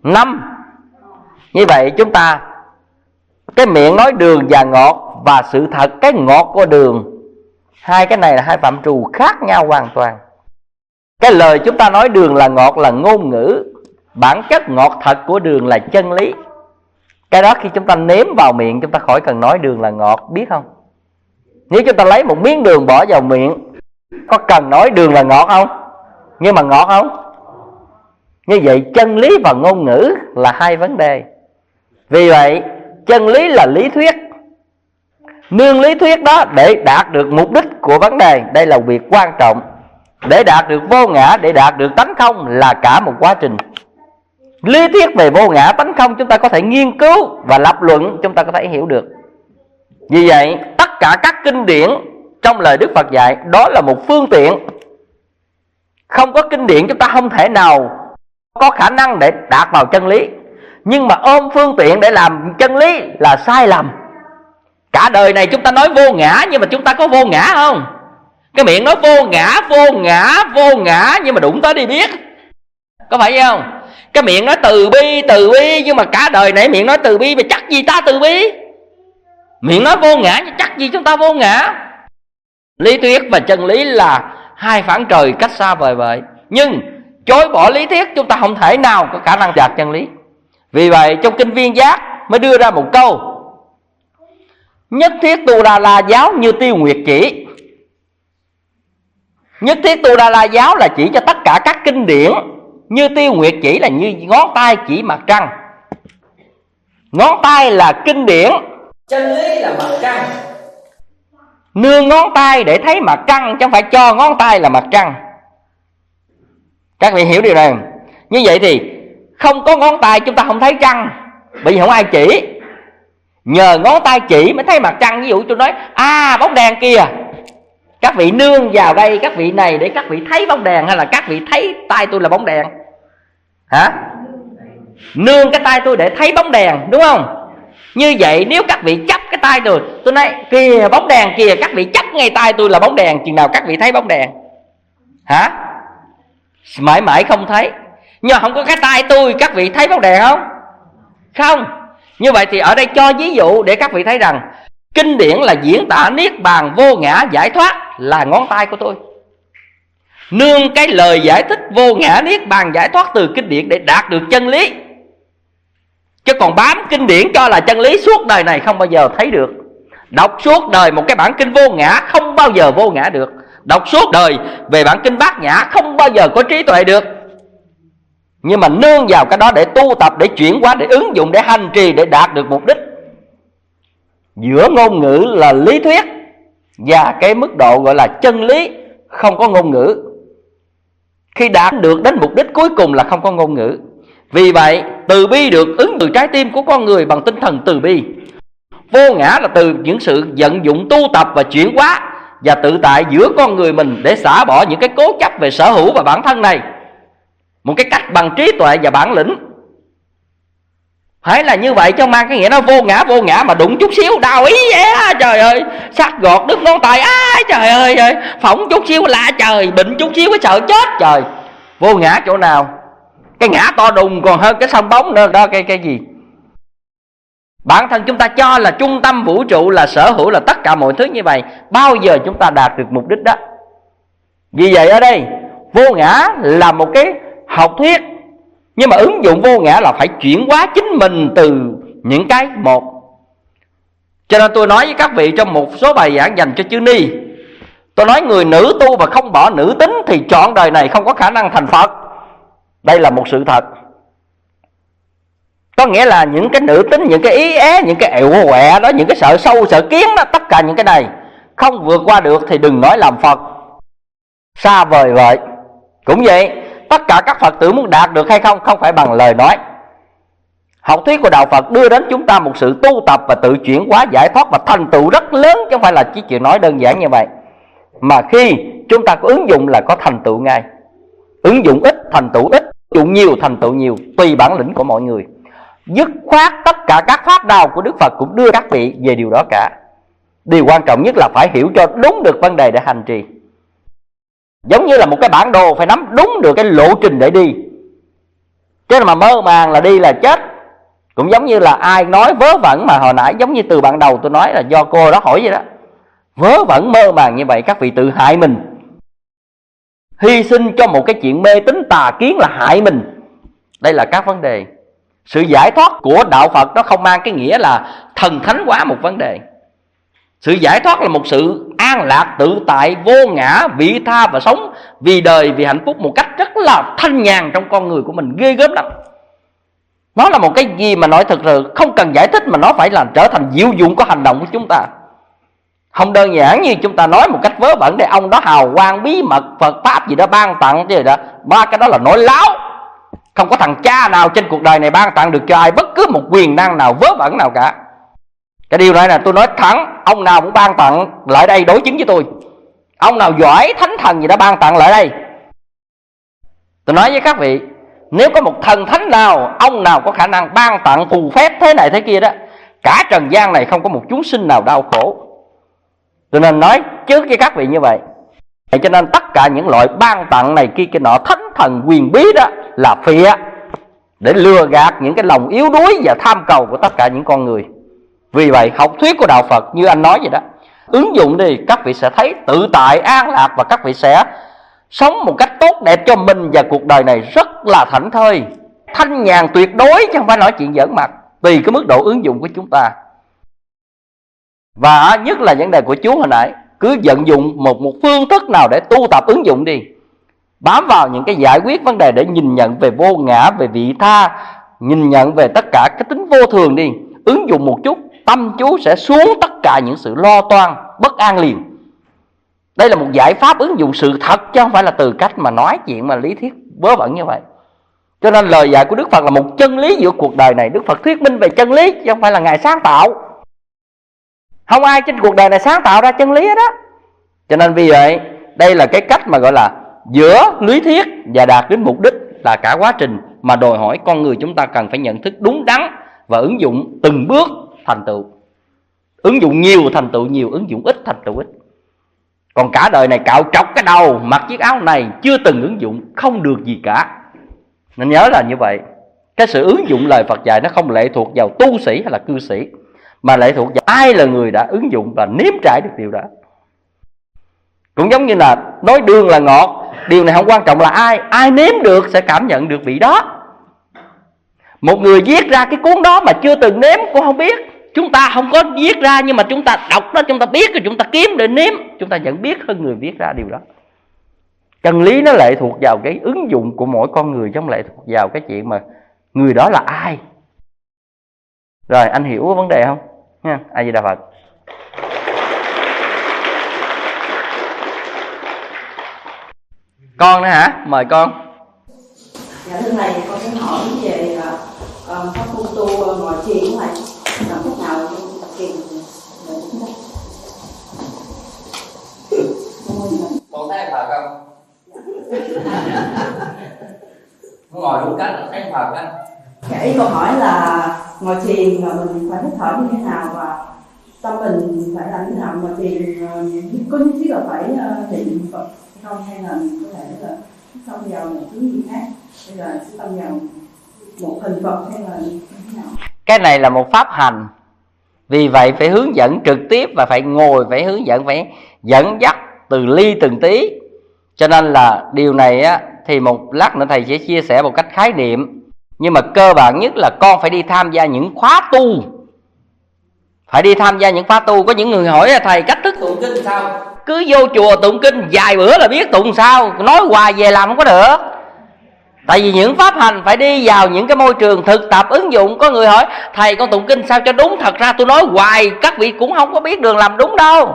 Năm. Như vậy chúng ta, cái miệng nói đường và ngọt và sự thật cái ngọt của đường, hai cái này là hai phạm trù khác nhau hoàn toàn. Cái lời chúng ta nói đường là ngọt là ngôn ngữ, bản chất ngọt thật của đường là chân lý. Cái đó khi chúng ta nếm vào miệng, chúng ta khỏi cần nói đường là ngọt, biết không? Nếu chúng ta lấy một miếng đường bỏ vào miệng, có cần nói đường là ngọt không? Nhưng mà ngọt không? Như vậy chân lý và ngôn ngữ là hai vấn đề. Vì vậy chân lý là lý thuyết, nương lý thuyết đó để đạt được mục đích của vấn đề. Đây là việc quan trọng. Để đạt được vô ngã, để đạt được tánh không là cả một quá trình. Lý thuyết về vô ngã tánh không chúng ta có thể nghiên cứu và lập luận, chúng ta có thể hiểu được. Vì vậy tất cả các kinh điển trong lời Đức Phật dạy đó là một phương tiện. Không có kinh điển chúng ta không thể nào có khả năng để đạt vào chân lý. Nhưng mà ôm phương tiện để làm chân lý là sai lầm. Cả đời này chúng ta nói vô ngã, nhưng mà chúng ta có vô ngã không? Cái miệng nói vô ngã, vô ngã, vô ngã, nhưng mà đụng tới đi biết. Có phải không? Cái miệng nói từ bi, từ bi, nhưng mà cả đời này miệng nói từ bi, mà chắc gì ta từ bi? Miệng nói vô ngã, nhưng chắc gì chúng ta vô ngã? Lý thuyết và chân lý là hai phản trời cách xa vời vợi. Nhưng chối bỏ lý thuyết chúng ta không thể nào có khả năng đạt chân lý. Vì vậy trong kinh Viên Giác mới đưa ra một câu: nhất thiết Tu Đà La giáo như tiêu nguyệt chỉ. Nhất thiết Tu Đà La giáo là chỉ cho tất cả các kinh điển, như tiêu nguyệt chỉ là như ngón tay chỉ mặt trăng. Ngón tay là kinh điển, chân lý là mặt trăng. Nương ngón tay để thấy mặt trăng, chứ không phải cho ngón tay là mặt trăng. Các vị hiểu điều này. Như vậy thì không có ngón tay chúng ta không thấy trăng, bởi vì không ai chỉ. Nhờ ngón tay chỉ mới thấy mặt trăng. Ví dụ tôi nói à bóng đèn kia, các vị nương vào đây, các vị này để các vị thấy bóng đèn, hay là các vị thấy tay tôi là bóng đèn? Hả? Nương cái tay tôi để thấy bóng đèn, đúng không? Như vậy nếu các vị chấp cái tay tôi, tôi nói kìa bóng đèn kìa, các vị chấp ngay tay tôi là bóng đèn, chừng nào các vị thấy bóng đèn? Hả? Mãi mãi không thấy. Nhưng mà không có cái tay tôi, các vị thấy bóng đèn không? Không. Như vậy thì ở đây cho ví dụ để các vị thấy rằng kinh điển là diễn tả niết bàn vô ngã giải thoát là ngón tay của tôi. Nương cái lời giải thích vô ngã niết bàn giải thoát từ kinh điển để đạt được chân lý. Chứ còn bám kinh điển cho là chân lý suốt đời này không bao giờ thấy được. Đọc suốt đời một cái bản kinh vô ngã không bao giờ vô ngã được. Đọc suốt đời về bản kinh bát nhã không bao giờ có trí tuệ được. Nhưng mà nương vào cái đó để tu tập, để chuyển hóa, để ứng dụng, để hành trì, để đạt được mục đích. Giữa ngôn ngữ là lý thuyết và cái mức độ gọi là chân lý không có ngôn ngữ. Khi đạt được đến mục đích cuối cùng là không có ngôn ngữ. Vì vậy từ bi được ứng từ trái tim của con người bằng tinh thần từ bi. Vô ngã là từ những sự vận dụng tu tập và chuyển hóa và tự tại giữa con người mình, để xả bỏ những cái cố chấp về sở hữu và bản thân này, một cái cách bằng trí tuệ và bản lĩnh. Phải là như vậy, cho mang cái nghĩa nó vô ngã vô ngã mà đụng chút xíu đau ý vậy á, trời ơi, sát gọt đứt ngón tay, ai trời ơi, ơi phỏng chút xíu lạ trời, bệnh chút xíu cái sợ chết trời. Vô ngã chỗ nào? Cái ngã to đùng còn hơn cái sông bóng nữa đó. Cái cái gì? Bản thân chúng ta cho là trung tâm vũ trụ, là sở hữu, là tất cả mọi thứ như vậy, bao giờ chúng ta đạt được mục đích đó? Vì vậy ở đây vô ngã là một cái học thuyết, nhưng mà ứng dụng vô ngã là phải chuyển hóa chính mình từ những cái một. Cho nên tôi nói với các vị trong một số bài giảng dành cho chư ni, tôi nói người nữ tu và không bỏ nữ tính thì trọn đời này không có khả năng thành Phật. Đây là một sự thật. Có nghĩa là những cái nữ tính, những cái ý é, những cái ẹo quẹ đó, những cái sợ sâu sợ kiến đó, tất cả những cái này không vượt qua được thì đừng nói làm Phật. Xa vời vợi. Cũng vậy, tất cả các Phật tử muốn đạt được hay không, không phải bằng lời nói. Học thuyết của Đạo Phật đưa đến chúng ta một sự tu tập và tự chuyển hóa giải thoát và thành tựu rất lớn, chứ không phải là chỉ chuyện nói đơn giản như vậy. Mà khi chúng ta có ứng dụng là có thành tựu ngay. Ứng dụng ít thành tựu ít, ứng dụng nhiều thành tựu nhiều, tùy bản lĩnh của mọi người. Dứt khoát tất cả các pháp đạo của Đức Phật cũng đưa các vị về điều đó cả. Điều quan trọng nhất là phải hiểu cho đúng được vấn đề để hành trì. Giống như là một cái bản đồ phải nắm đúng được cái lộ trình để đi. Chứ mà mơ màng là đi là chết. Cũng giống như là ai nói vớ vẩn, mà hồi nãy giống như từ ban đầu tôi nói là do cô đó hỏi vậy đó. Vớ vẩn mơ màng như vậy các vị tự hại mình, hy sinh cho một cái chuyện mê tín tà kiến là hại mình. Đây là các vấn đề. Sự giải thoát của đạo Phật nó không mang cái nghĩa là thần thánh hóa một vấn đề. Sự giải thoát là một sự an lạc, tự tại, vô ngã, vị tha và sống vì đời, vì hạnh phúc một cách rất là thanh nhàn trong con người của mình, ghê gớm lắm. Nó là một cái gì mà nói thật sự không cần giải thích, mà nó phải làm trở thành diệu dụng của hành động của chúng ta. Không đơn giản như chúng ta nói một cách vớ vẩn để ông đó hào quang bí mật Phật Pháp gì đó ban tặng chứ đó. Ba cái đó là nói láo. Không có thằng cha nào trên cuộc đời này ban tặng được cho ai bất cứ một quyền năng nào vớ vẩn nào cả. Cái điều này là tôi nói thẳng, ông nào cũng ban tặng lại đây đối chứng với tôi. Ông nào giỏi thánh thần gì đó ban tặng lại đây. Tôi nói với các vị, nếu có một thần thánh nào, ông nào có khả năng ban tặng phù phép thế này thế kia đó, cả trần gian này không có một chúng sinh nào đau khổ. Tôi nên nói trước với các vị như vậy. Cho nên tất cả những loại ban tặng này kia kia nọ, thánh thần quyền bí đó là phịa, để lừa gạt những cái lòng yếu đuối và tham cầu của tất cả những con người. Vì vậy học thuyết của đạo Phật như anh nói vậy đó, ứng dụng đi các vị sẽ thấy tự tại, an lạc, và các vị sẽ sống một cách tốt đẹp cho mình và cuộc đời này rất là thảnh thơi, thanh nhàn tuyệt đối, chứ không phải nói chuyện giỡn mặt. Tùy cái mức độ ứng dụng của chúng ta. Và nhất là vấn đề của chú hồi nãy, cứ vận dụng một, một phương thức nào để tu tập ứng dụng đi. Bám vào những cái giải quyết vấn đề để nhìn nhận về vô ngã, về vị tha, nhìn nhận về tất cả cái tính vô thường đi. Ứng dụng một chút, tâm chú sẽ xuống tất cả những sự lo toan, bất an liền. Đây là một giải pháp ứng dụng sự thật, chứ không phải là từ cách mà nói chuyện mà lý thuyết vớ vẩn như vậy. Cho nên lời dạy của Đức Phật là một chân lý giữa cuộc đời này. Đức Phật thuyết minh về chân lý, chứ không phải là Ngài sáng tạo. Không ai trên cuộc đời này sáng tạo ra chân lý đó. Cho nên vì vậy, đây là cái cách mà gọi là giữa lý thuyết và đạt đến mục đích, là cả quá trình mà đòi hỏi con người chúng ta cần phải nhận thức đúng đắn và ứng dụng từng bước thành tựu. Ứng dụng nhiều thành tựu nhiều, ứng dụng ít thành tựu ít. Còn cả đời này cạo trọc cái đầu, mặc chiếc áo này, chưa từng ứng dụng, không được gì cả. Nên nhớ là như vậy. Cái sự ứng dụng lời Phật dạy nó không lệ thuộc vào tu sĩ hay là cư sĩ, mà lệ thuộc vào ai là người đã ứng dụng và nếm trải được điều đó. Cũng giống như là nói đường là ngọt, điều này không quan trọng là ai, ai nếm được sẽ cảm nhận được vị đó. Một người viết ra cái cuốn đó mà chưa từng nếm cũng không biết. Chúng ta không có viết ra, nhưng mà chúng ta đọc đó, chúng ta biết rồi chúng ta kiếm để nếm, chúng ta vẫn biết hơn người viết ra điều đó. Chân lý nó lệ thuộc vào cái ứng dụng của mỗi con người, chứ không lệ thuộc vào cái chuyện mà người đó là ai. Rồi anh hiểu vấn đề không nha? A Di Đà Phật. Con nữa hả? Mời con. Dạ thưa thầy, con sẽ hỏi về uh, pháp tu tu uh, ngồi thiền của thầy, làm cách nào tập thiền để chúng ta. Con thấy Phật không? Ngồi đúng cách là thấy Phật á. Dạ, ý câu hỏi là ngồi thiền mà mình phải hít thở như thế nào, và tâm mình phải làm thế nào mà thiền, uh, có nhất thiết là phải uh, niệm Phật không, hay là mình có thể là tâm vào một thứ gì khác, hay là tâm vào một hình Phật, hay là như thế nào? Cái này là một pháp hành, vì vậy phải hướng dẫn trực tiếp, và phải ngồi, phải hướng dẫn, phải dẫn dắt từ ly từng tí. Cho nên là điều này á, thì một lát nữa thầy sẽ chia sẻ một cách khái niệm. Nhưng mà cơ bản nhất là con phải đi tham gia những khóa tu. Phải đi tham gia những khóa tu. Có những người hỏi là thầy cách thức tụng kinh sao? Cứ vô chùa tụng kinh vài bữa là biết tụng sao, nói hoài về làm không có được. Tại vì những pháp hành phải đi vào những cái môi trường thực tập ứng dụng. Có người hỏi thầy con tụng kinh sao cho đúng? Thật ra tôi nói hoài các vị cũng không có biết đường làm đúng đâu.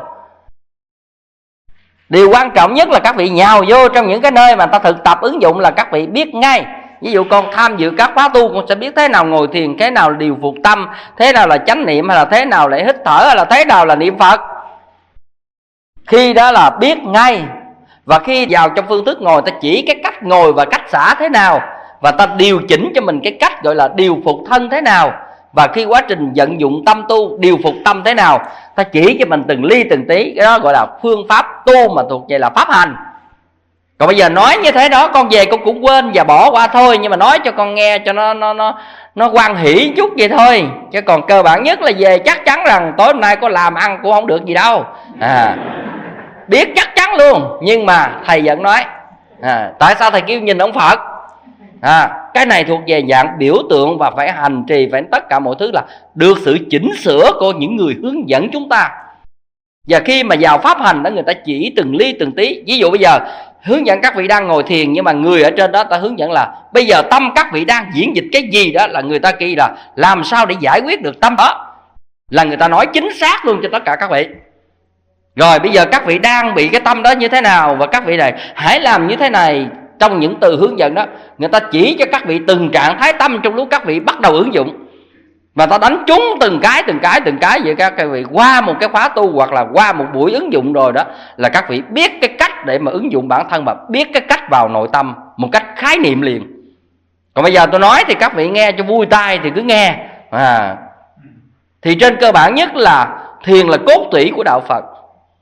Điều quan trọng nhất là các vị nhào vô trong những cái nơi mà ta thực tập ứng dụng là các vị biết ngay. Ví dụ con tham dự các khóa tu, con sẽ biết thế nào ngồi thiền, thế nào là điều phục tâm, thế nào là chánh niệm, hay là thế nào là hít thở, hay là thế nào là niệm Phật. Khi đó là biết ngay. Và khi vào trong phương thức ngồi, ta chỉ cái cách ngồi và cách xả thế nào, và ta điều chỉnh cho mình cái cách gọi là điều phục thân thế nào. Và khi quá trình vận dụng tâm tu, điều phục tâm thế nào, ta chỉ cho mình từng ly từng tí. Cái đó gọi là phương pháp tu mà thuộc về là pháp hành. Còn bây giờ nói như thế đó, con về con cũng quên và bỏ qua thôi. Nhưng mà nói cho con nghe cho nó nó nó nó hoan hỷ chút vậy thôi. Chứ còn cơ bản nhất là về chắc chắn rằng tối hôm nay có làm ăn cũng không được gì đâu. À, biết chắc chắn luôn. Nhưng mà thầy vẫn nói, à, tại sao thầy kêu nhìn ông Phật? À, cái này thuộc về dạng biểu tượng và phải hành trì, phải tất cả mọi thứ là được sự chỉnh sửa của những người hướng dẫn chúng ta. Và khi mà vào pháp hành đó, người ta chỉ từng ly từng tí. Ví dụ bây giờ hướng dẫn các vị đang ngồi thiền, nhưng mà người ở trên đó ta hướng dẫn là bây giờ tâm các vị đang diễn dịch cái gì đó, là người ta ghi là làm sao để giải quyết được tâm đó, là người ta nói chính xác luôn cho tất cả các vị. Rồi bây giờ các vị đang bị cái tâm đó như thế nào, và các vị này hãy làm như thế này. Trong những từ hướng dẫn đó, người ta chỉ cho các vị từng trạng thái tâm trong lúc các vị bắt đầu ứng dụng. Và ta đánh trúng từng cái từng cái từng cái vậy. Các vị qua một cái khóa tu hoặc là qua một buổi ứng dụng rồi đó, là các vị biết cái cách để mà ứng dụng bản thân, và biết cái cách vào nội tâm một cách khái niệm liền. Còn bây giờ tôi nói thì các vị nghe cho vui tai thì cứ nghe. à, Thì trên cơ bản nhất là thiền là cốt tủy của đạo Phật.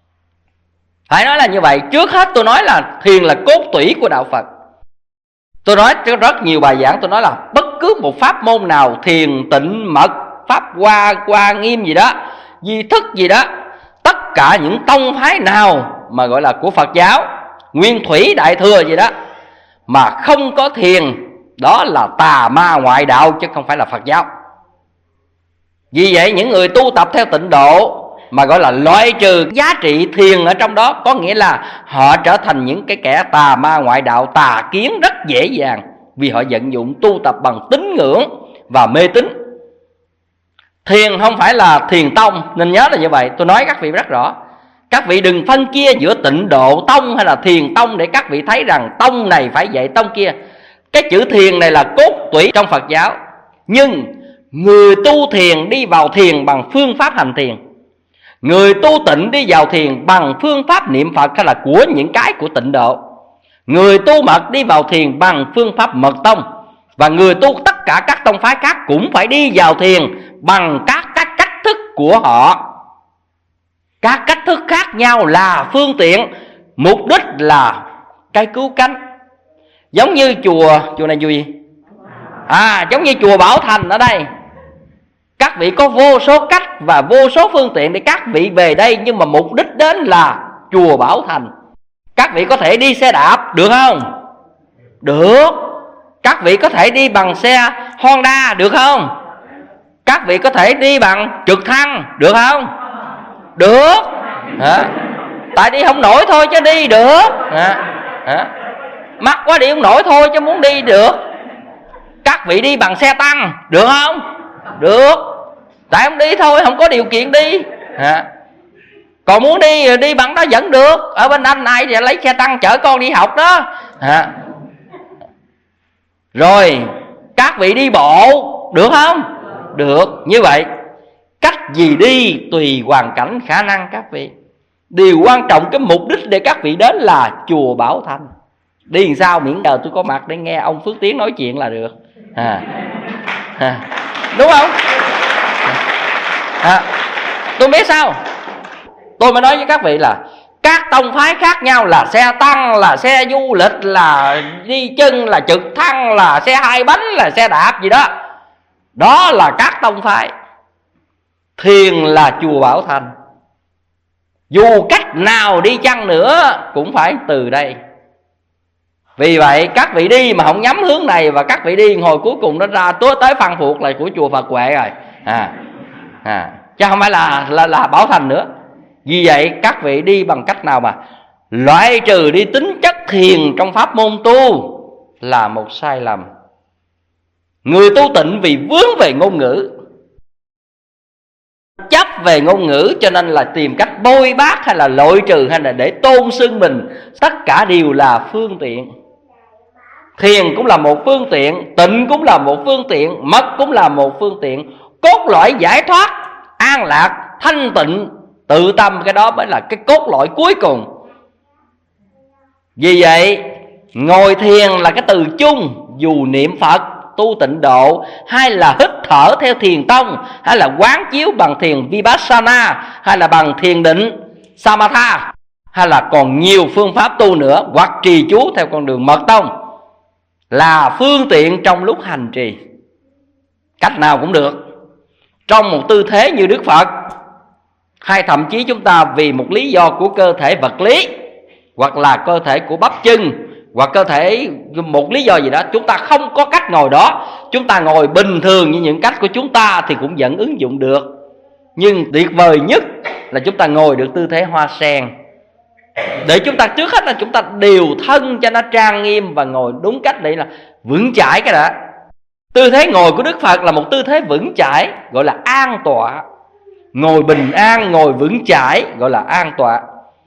Phải nói là như vậy. Trước hết tôi nói là thiền là cốt tủy của đạo Phật. Tôi nói rất nhiều bài giảng, tôi nói là bất cứ một pháp môn nào, thiền, tịnh, mật, pháp hoa, hoa nghiêm gì đó, di thức gì đó, tất cả những tông phái nào mà gọi là của Phật giáo, Nguyên Thủy, Đại Thừa gì đó, mà không có thiền, đó là tà ma ngoại đạo chứ không phải là Phật giáo. Vì vậy những người tu tập theo tịnh độ mà gọi là loại trừ giá trị thiền ở trong đó, có nghĩa là họ trở thành những cái kẻ tà ma ngoại đạo, tà kiến rất dễ dàng, vì họ vận dụng tu tập bằng tín ngưỡng và mê tín. Thiền không phải là thiền tông, nên nhớ là như vậy. Tôi nói các vị rất rõ, các vị đừng phân chia giữa tịnh độ tông hay là thiền tông để các vị thấy rằng tông này phải vậy tông kia. Cái chữ thiền này là cốt tủy trong Phật giáo. Nhưng người tu thiền đi vào thiền bằng phương pháp hành thiền, người tu tịnh đi vào thiền bằng phương pháp niệm Phật hay là của những cái của tịnh độ, người tu mật đi vào thiền bằng phương pháp mật tông, và người tu tất cả các tông phái khác cũng phải đi vào thiền bằng các, các cách thức của họ. Các cách thức khác nhau là phương tiện, mục đích là cái cứu cánh. Giống như chùa, chùa này chùa gì? À, giống như chùa Bảo Thành ở đây, các vị có vô số cách và vô số phương tiện để các vị về đây, nhưng mà mục đích đến là chùa Bảo Thành. Các vị có thể đi xe đạp, được không? Được. Các vị có thể đi bằng xe Honda, được không? Các vị có thể đi bằng trực thăng, được không? Được. À, tại đi không nổi thôi chứ đi được. À, à, mắc quá đi không nổi thôi chứ muốn đi được. Các vị đi bằng xe tăng, được không? Được. Tại không đi thôi, không có điều kiện đi. À, còn muốn đi đi bằng đó vẫn được. Ở bên anh này thì lấy xe tăng chở con đi học đó. À, rồi các vị đi bộ, được không? Được. Như vậy cách gì đi tùy hoàn cảnh khả năng các vị. Điều quan trọng cái mục đích để các vị đến là chùa Bảo Thành. Đi làm sao miễn giờ tôi có mặt để nghe ông Phước Tiến nói chuyện là được. À, à, đúng không? À, tôi biết sao. Tôi mới nói với các vị là các tông phái khác nhau, là xe tăng, là xe du lịch, là đi chân, là trực thăng, là xe hai bánh, là xe đạp gì đó, đó là các tông phái. Thiền là chùa Bảo Thành. Dù cách nào đi chăng nữa cũng phải từ đây. Vì vậy các vị đi mà không nhắm hướng này, và các vị đi hồi cuối cùng nó ra tới Phan Phuộc là của chùa Phật Huệ rồi. À, à, chứ không phải là, là, là Bảo Thành nữa. Vì vậy các vị đi bằng cách nào mà loại trừ đi tính chất thiền trong pháp môn tu là một sai lầm. Người tu tịnh vì vướng về ngôn ngữ, chấp về ngôn ngữ, cho nên là tìm cách bôi bác hay là loại trừ hay là để tôn xưng mình. Tất cả đều là phương tiện. Thiền cũng là một phương tiện, tịnh cũng là một phương tiện, mật cũng là một phương tiện. Cốt lõi giải thoát, an lạc, thanh tịnh, tự tâm, cái đó mới là cái cốt lõi cuối cùng. Vì vậy ngồi thiền là cái từ chung. Dù niệm Phật, tu tịnh độ, hay là hít thở theo thiền tông, hay là quán chiếu bằng thiền Vipassana, hay là bằng thiền định Samatha, hay là còn nhiều phương pháp tu nữa, hoặc trì chú theo con đường mật tông là phương tiện trong lúc hành trì. Cách nào cũng được, trong một tư thế như Đức Phật, hay thậm chí chúng ta vì một lý do của cơ thể vật lý, hoặc là cơ thể của bắp chân, hoặc cơ thể một lý do gì đó, chúng ta không có cách ngồi đó, chúng ta ngồi bình thường như những cách của chúng ta thì cũng vẫn ứng dụng được. Nhưng tuyệt vời nhất là chúng ta ngồi được tư thế hoa sen, để chúng ta trước hết là chúng ta điều thân cho nó trang nghiêm và ngồi đúng cách, để là vững chãi cái đã. Tư thế ngồi của Đức Phật là một tư thế vững chãi, gọi là an tọa. Ngồi bình an, ngồi vững chãi gọi là an tọa.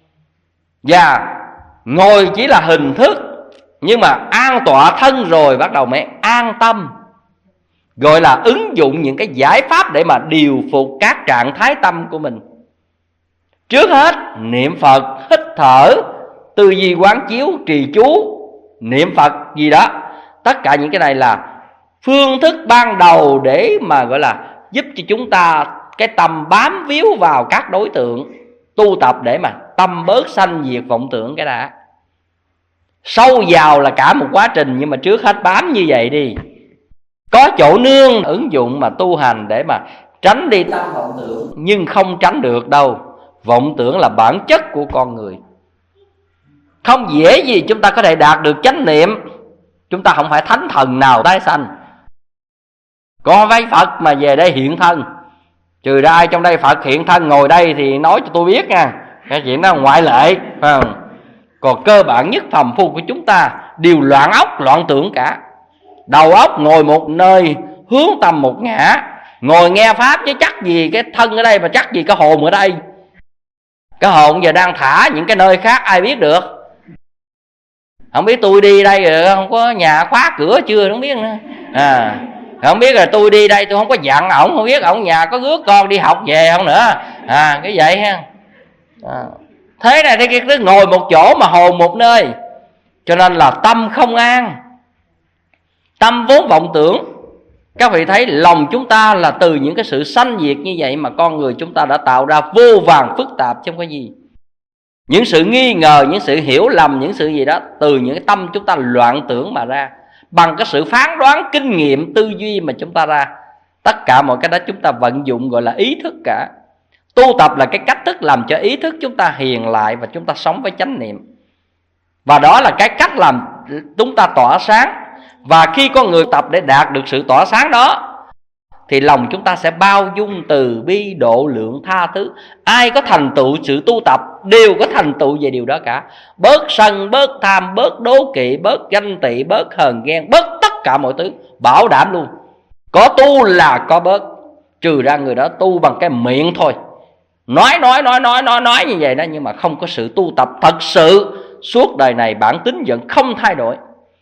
Và ngồi chỉ là hình thức, nhưng mà an tọa thân rồi bắt đầu mới an tâm, gọi là ứng dụng những cái giải pháp để mà điều phục các trạng thái tâm của mình. Trước hết niệm Phật, hít thở, tư duy quán chiếu, trì chú, niệm Phật gì đó. Tất cả những cái này là phương thức ban đầu để mà gọi là giúp cho chúng ta cái tâm bám víu vào các đối tượng, tu tập để mà tâm bớt sanh diệt vọng tưởng cái đã. Sâu vào là cả một quá trình, nhưng mà trước hết bám như vậy đi. Có chỗ nương ứng dụng mà tu hành để mà tránh đi tâm vọng tưởng, nhưng không tránh được đâu. Vọng tưởng là bản chất của con người, không dễ gì chúng ta có thể đạt được chánh niệm. Chúng ta không phải thánh thần nào tái sanh. Có mấy Phật mà về đây hiện thân, trừ ra ai trong đây Phật hiện thân ngồi đây thì nói cho tôi biết nha, cái chuyện đó là ngoại lệ, phải không? Còn cơ bản nhất phàm phu của chúng ta đều loạn óc, loạn tưởng cả. Đầu óc ngồi một nơi, hướng tâm một ngã, ngồi nghe pháp chứ chắc gì cái thân ở đây, mà chắc gì cái hồn ở đây. Cái hồn giờ đang thả những cái nơi khác, ai biết được. Không biết tôi đi đây rồi không có nhà khóa cửa chưa, không biết nữa. À, không biết là tôi đi đây tôi không có dặn ổng, không biết ổng nhà có rước con đi học về không nữa. À, cái vậy ha. À, thế này thì cứ ngồi một chỗ mà hồn một nơi, cho nên là tâm không an. Tâm vốn vọng tưởng. Các vị thấy lòng chúng ta là từ những cái sự sanh diệt như vậy mà con người chúng ta đã tạo ra vô vàn phức tạp chứ không có gì. Những sự nghi ngờ, những sự hiểu lầm, những sự gì đó từ những cái tâm chúng ta loạn tưởng mà ra, bằng cái sự phán đoán, kinh nghiệm, tư duy mà chúng ta ra. Tất cả mọi cái đó chúng ta vận dụng gọi là ý thức cả. Tu tập là cái cách thức làm cho ý thức chúng ta hiền lại và chúng ta sống với chánh niệm. Và đó là cái cách làm chúng ta tỏa sáng. Và khi con người tập để đạt được sự tỏa sáng đó thì lòng chúng ta sẽ bao dung, từ bi, độ lượng, tha thứ. Ai có thành tựu sự tu tập đều có thành tựu về điều đó cả. Bớt sân, bớt tham, bớt đố kỵ, bớt ganh tị, bớt hờn ghen, bớt tất cả mọi thứ, bảo đảm luôn. Có tu là có bớt. Trừ ra người đó tu bằng cái miệng thôi, nói nói nói nói nói nói như vậy đó, nhưng mà không có sự tu tập thật sự. Suốt đời này bản tính vẫn không thay đổi.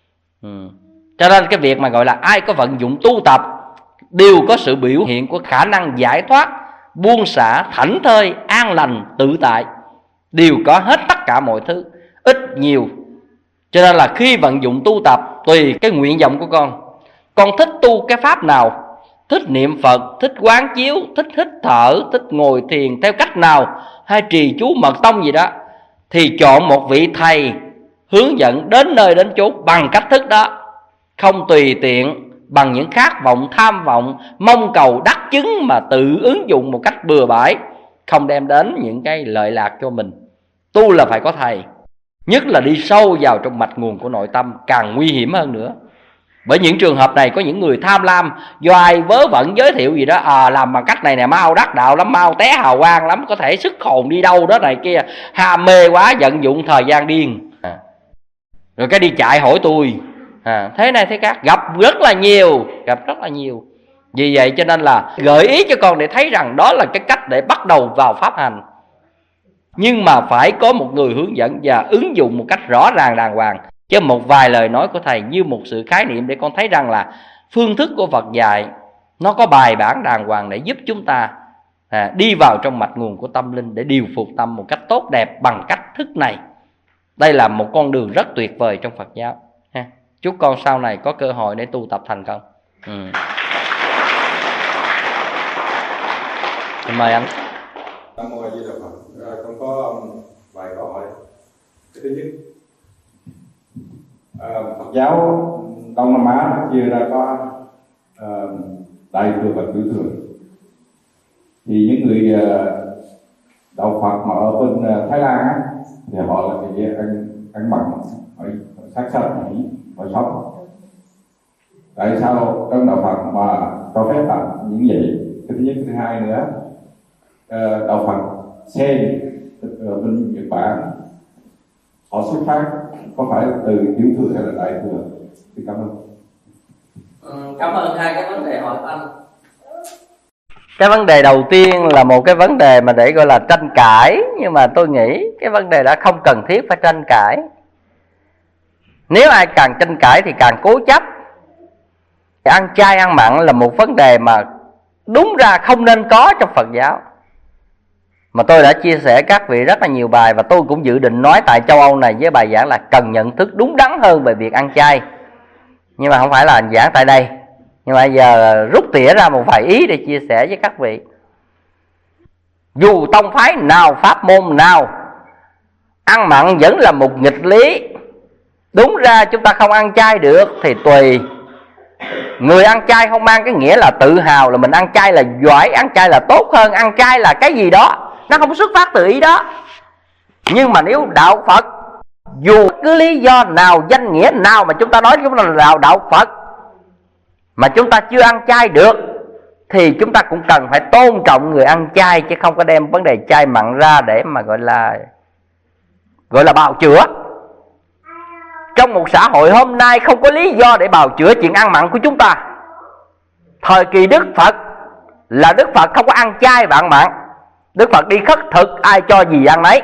ừ. Cho nên cái việc mà gọi là ai có vận dụng tu tập đều có sự biểu hiện của khả năng giải thoát, buông xả, thảnh thơi, an lành, tự tại. Đều có hết tất cả mọi thứ, ít nhiều. Cho nên là khi vận dụng tu tập, tùy cái nguyện vọng của con. Con thích tu cái pháp nào, thích niệm Phật, thích quán chiếu, thích hít thở, thích ngồi thiền theo cách nào, hay trì chú mật tông gì đó, thì chọn một vị thầy hướng dẫn đến nơi đến chốn bằng cách thức đó. Không tùy tiện bằng những khát vọng, tham vọng, mong cầu đắc chứng mà tự ứng dụng một cách bừa bãi, không đem đến những cái lợi lạc cho mình. Tu là phải có thầy, nhất là đi sâu vào trong mạch nguồn của nội tâm, càng nguy hiểm hơn nữa. Bởi những trường hợp này có những người tham lam, do ai vớ vẩn giới thiệu gì đó, à, làm bằng cách này nè, mau đắc đạo lắm, mau té hào quang lắm, có thể sức hồn đi đâu đó này kia, ham mê quá, vận dụng thời gian điên, à, rồi cái đi chạy hỏi tôi. À, thế này thế khác, gặp rất là nhiều, gặp rất là nhiều. Vì vậy cho nên là gợi ý cho con để thấy rằng đó là cái cách để bắt đầu vào pháp hành. Nhưng mà phải có một người hướng dẫn và ứng dụng một cách rõ ràng đàng hoàng. Chứ một vài lời nói của thầy như một sự khái niệm để con thấy rằng là phương thức của Phật dạy nó có bài bản đàng hoàng để giúp chúng ta à, đi vào trong mạch nguồn của tâm linh, để điều phục tâm một cách tốt đẹp bằng cách thức này. Đây là một con đường rất tuyệt vời trong Phật giáo. Ha. Chúc con sau này có cơ hội để tu tập thành công. Ừ. Mời anh. Nam mô A Di Đà Phật. Con có vài câu hỏi. Thứ nhất, à, Phật giáo Đông Nam Á nó chia ra có à, Đại thừa và Tiểu thừa. Thì những người à, đạo Phật mà ở bên Thái Lan á, thì họ là cái ăn ăn mặn, phải sát sanh, phải phải sống. Tại sao trong đạo Phật mà cho phép làm những vậy? Cái thứ nhất, thứ hai nữa, uh, đạo Phật Sen ở bên Nhật Bản họ xuất phát có phải từ tiểu thừa hay là đại thừa? Thì cảm ơn. Ừ, cảm ơn hai cái vấn đề hỏi anh. Cái vấn đề đầu tiên là một cái vấn đề mà để gọi là tranh cãi, nhưng mà tôi nghĩ cái vấn đề đó không cần thiết phải tranh cãi. Nếu ai càng tranh cãi thì càng cố chấp. Ăn chay ăn mặn là một vấn đề mà đúng ra không nên có trong Phật giáo, mà tôi đã chia sẻ các vị rất là nhiều bài, và tôi cũng dự định nói tại châu Âu này với bài giảng là cần nhận thức đúng đắn hơn về việc ăn chay, nhưng mà không phải là giảng tại đây. Nhưng mà giờ rút tỉa ra một vài ý để chia sẻ với các vị. Dù tông phái nào, pháp môn nào, ăn mặn vẫn là một nghịch lý. Đúng ra chúng ta không ăn chay được thì tùy. Người ăn chay không mang cái nghĩa là tự hào là mình ăn chay là giỏi, ăn chay là tốt hơn, ăn chay là cái gì đó. Nó không xuất phát từ ý đó. Nhưng mà nếu đạo Phật, dù cứ lý do nào, danh nghĩa nào mà chúng ta nói chúng ta là đạo Phật, mà chúng ta chưa ăn chay được, thì chúng ta cũng cần phải tôn trọng người ăn chay, chứ không có đem vấn đề chay mặn ra để mà gọi là Gọi là bào chữa. Trong một xã hội hôm nay không có lý do để bào chữa chuyện ăn mặn của chúng ta. Thời kỳ Đức Phật là Đức Phật không có ăn chay và ăn mặn. Đức Phật đi khất thực, ai cho gì ăn nấy.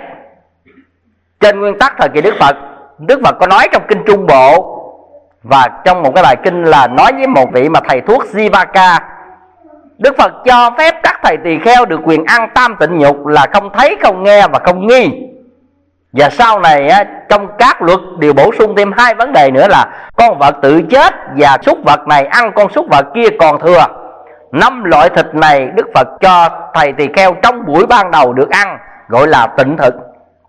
Trên nguyên tắc thời kỳ Đức Phật, Đức Phật có nói trong kinh Trung Bộ, và trong một cái bài kinh là nói với một vị mà thầy thuốc Jivaka, Đức Phật cho phép các thầy tỳ kheo được quyền ăn tam tịnh nhục là không thấy, không nghe và không nghi. Và sau này trong các luật đều bổ sung thêm hai vấn đề nữa là con vật tự chết và súc vật này ăn con súc vật kia còn thừa. Năm loại thịt này Đức Phật cho thầy tỳ kheo trong buổi ban đầu được ăn, gọi là tịnh thực,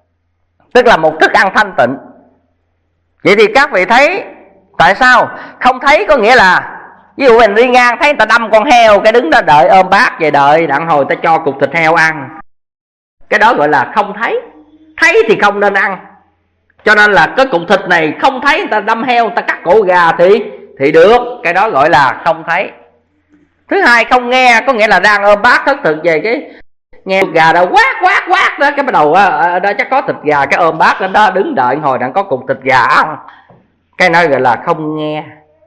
tức là một thức ăn thanh tịnh. Vậy thì các vị thấy tại sao không thấy? Có nghĩa là ví dụ mình đi ngang thấy người ta đâm con heo, cái đứng đó đợi ôm bát về đợi đặng hồi ta cho cục thịt heo ăn, cái đó gọi là không thấy. Thấy thì không nên ăn. Cho nên là cái cục thịt này không thấy, người ta đâm heo, người ta cắt cổ gà thì thì được, cái đó gọi là không thấy. Thứ hai, không nghe, có nghĩa là đang ôm bát thất thực về cái nghe gà đó quát quát quát đó, cái bắt đầu đó, đó chắc có thịt gà, cái ôm bát đó, đó đứng đợi hồi đang có cục thịt gà ăn, cái nói gọi là không nghe.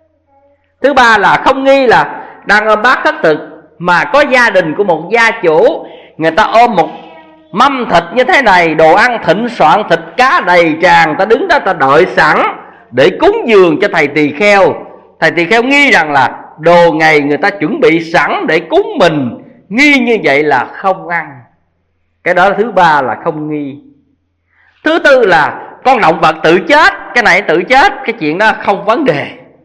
Thứ ba là không nghi, là đang ôm bát thất thực mà có gia đình của một gia chủ, người ta ôm một mâm thịt như thế này, đồ ăn thịnh soạn, thịt cá đầy tràn, ta đứng đó ta đợi sẵn để cúng dường cho thầy tỳ kheo. Thầy tỳ kheo nghi rằng là đồ ngày người ta chuẩn bị sẵn để cúng mình, nghi như vậy là không ăn. Cái đó là thứ ba là không nghi. Thứ tư là con động vật tự chết, cái này tự chết, cái chuyện đó không vấn đề.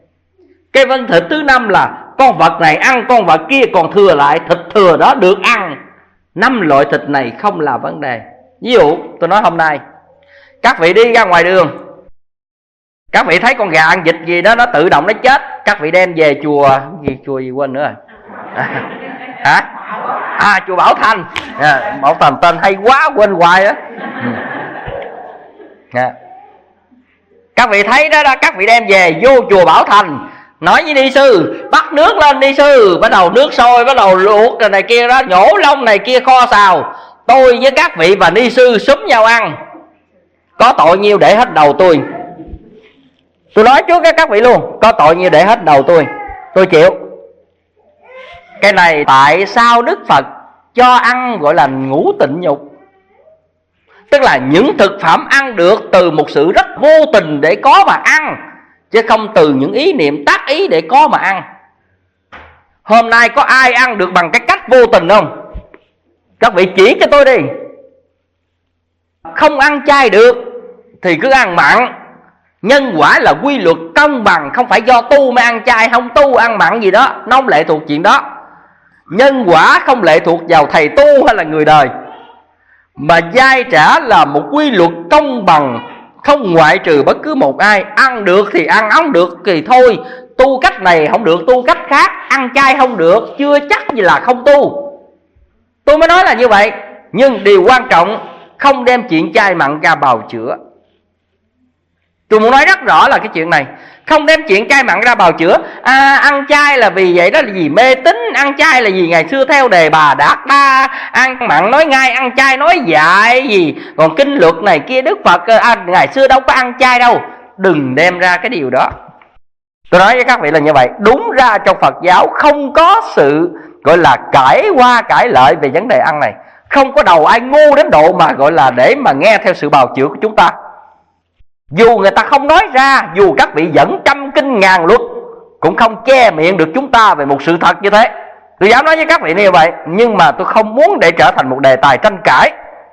Cái vấn thịt thứ năm là con vật này ăn con vật kia còn thừa lại, thịt thừa đó được ăn. Năm loại thịt này không là vấn đề. Ví dụ tôi nói hôm nay các vị đi ra ngoài đường, các vị thấy con gà ăn vịt gì đó nó tự động nó chết, các vị đem về chùa gì, chùa gì quên nữa rồi à, hả à chùa Bảo Thành à, Bảo Thành tên hay quá quên hoài á. Ừ. À. Các vị thấy đó, đó, các vị đem về vô chùa Bảo Thành, nói với ni sư bắt nước lên, ni sư bắt đầu nước sôi, bắt đầu luộc rồi này kia đó, nhổ lông này kia kho xào, tôi với các vị và ni sư xúm nhau ăn, có tội nhiêu để hết đầu tôi. Tôi nói trước các vị luôn, có tội nhiêu để hết đầu tôi, tôi chịu. Cái này tại sao Đức Phật cho ăn gọi là ngũ tịnh nhục? Tức là những thực phẩm ăn được từ một sự rất vô tình để có mà ăn, chứ không từ những ý niệm tác ý để có mà ăn. Hôm nay có ai ăn được bằng cái cách vô tình không? Các vị chỉ cho tôi đi. Không ăn chay được thì cứ ăn mặn. Nhân quả là quy luật công bằng, không phải do tu mới ăn chay, không tu ăn mặn gì đó, nó không lệ thuộc chuyện đó. Nhân quả không lệ thuộc vào thầy tu hay là người đời, mà giai trả là một quy luật công bằng, không ngoại trừ bất cứ một ai. Ăn được thì ăn, không được thì thôi. Tu cách này không được, tu cách khác. Ăn chay không được, chưa chắc gì là không tu. Tôi mới nói là như vậy. Nhưng điều quan trọng, không đem chuyện chay mặn ra bào chữa. Tôi muốn nói rất rõ là cái chuyện này. Không đem chuyện chay mặn ra bào chữa. À, ăn chay là vì vậy đó là gì? Mê tín. Ăn chay là gì? Ngày xưa theo đề Bà Đạt Đa. Ăn mặn nói ngay, ăn chay nói dại gì. Còn kinh luật này kia Đức Phật à, ngày xưa đâu có ăn chay đâu. Đừng đem ra cái điều đó. Tôi nói với các vị là như vậy. Đúng ra trong Phật giáo không có sự gọi là cãi qua cãi lợi về vấn đề ăn này. Không có đầu ai ngu đến độ mà gọi là để mà nghe theo sự bào chữa của chúng ta. Dù người ta không nói ra, dù các vị dẫn trăm kinh ngàn luật, cũng không che miệng được chúng ta về một sự thật như thế. Tôi dám nói với các vị như vậy. Nhưng mà tôi không muốn để trở thành một đề tài tranh cãi.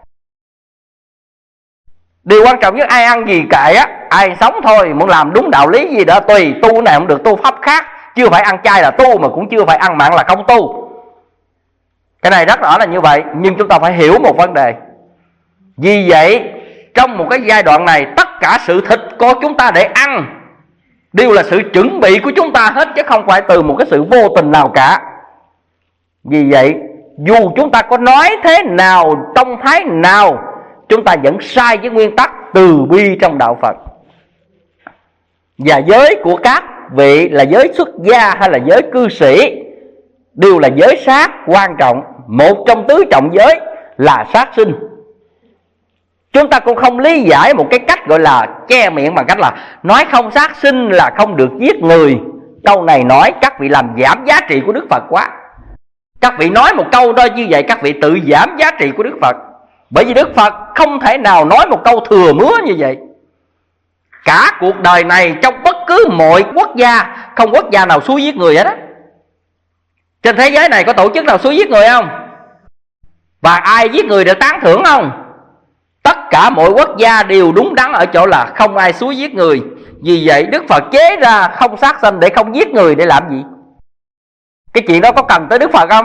Điều quan trọng nhất ai ăn gì kệ á, ai sống thôi. Muốn làm đúng đạo lý gì đó tùy. Tu này không được, tu pháp khác. Chưa phải ăn chay là tu, mà cũng chưa phải ăn mặn là không tu. Cái này rất rõ là như vậy. Nhưng chúng ta phải hiểu một vấn đề. Vì vậy trong một cái giai đoạn này, tất cả sự thịt của chúng ta để ăn đều là sự chuẩn bị của chúng ta hết, chứ không phải từ một cái sự vô tình nào cả. Vì vậy dù chúng ta có nói thế nào, tông thái nào, chúng ta vẫn sai với nguyên tắc từ bi trong đạo Phật. Và giới của các vị là giới xuất gia hay là giới cư sĩ đều là giới sát quan trọng. Một trong tứ trọng giới là sát sinh. Chúng ta cũng không lý giải một cái cách gọi là che miệng bằng cách là nói không sát sinh là không được giết người. Câu này nói các vị làm giảm giá trị của Đức Phật quá. Các vị nói một câu đó như vậy, các vị tự giảm giá trị của Đức Phật. Bởi vì Đức Phật không thể nào nói một câu thừa mứa như vậy. Cả cuộc đời này trong bất cứ mọi quốc gia, không quốc gia nào xúi giết người hết á. Trên thế giới này có tổ chức nào xúi giết người không? Và ai giết người được tán thưởng không? Tất cả mọi quốc gia đều đúng đắn ở chỗ là không ai xúi giết người. Vì vậy Đức Phật chế ra không sát sanh để không giết người để làm gì? Cái chuyện đó có cần tới Đức Phật không?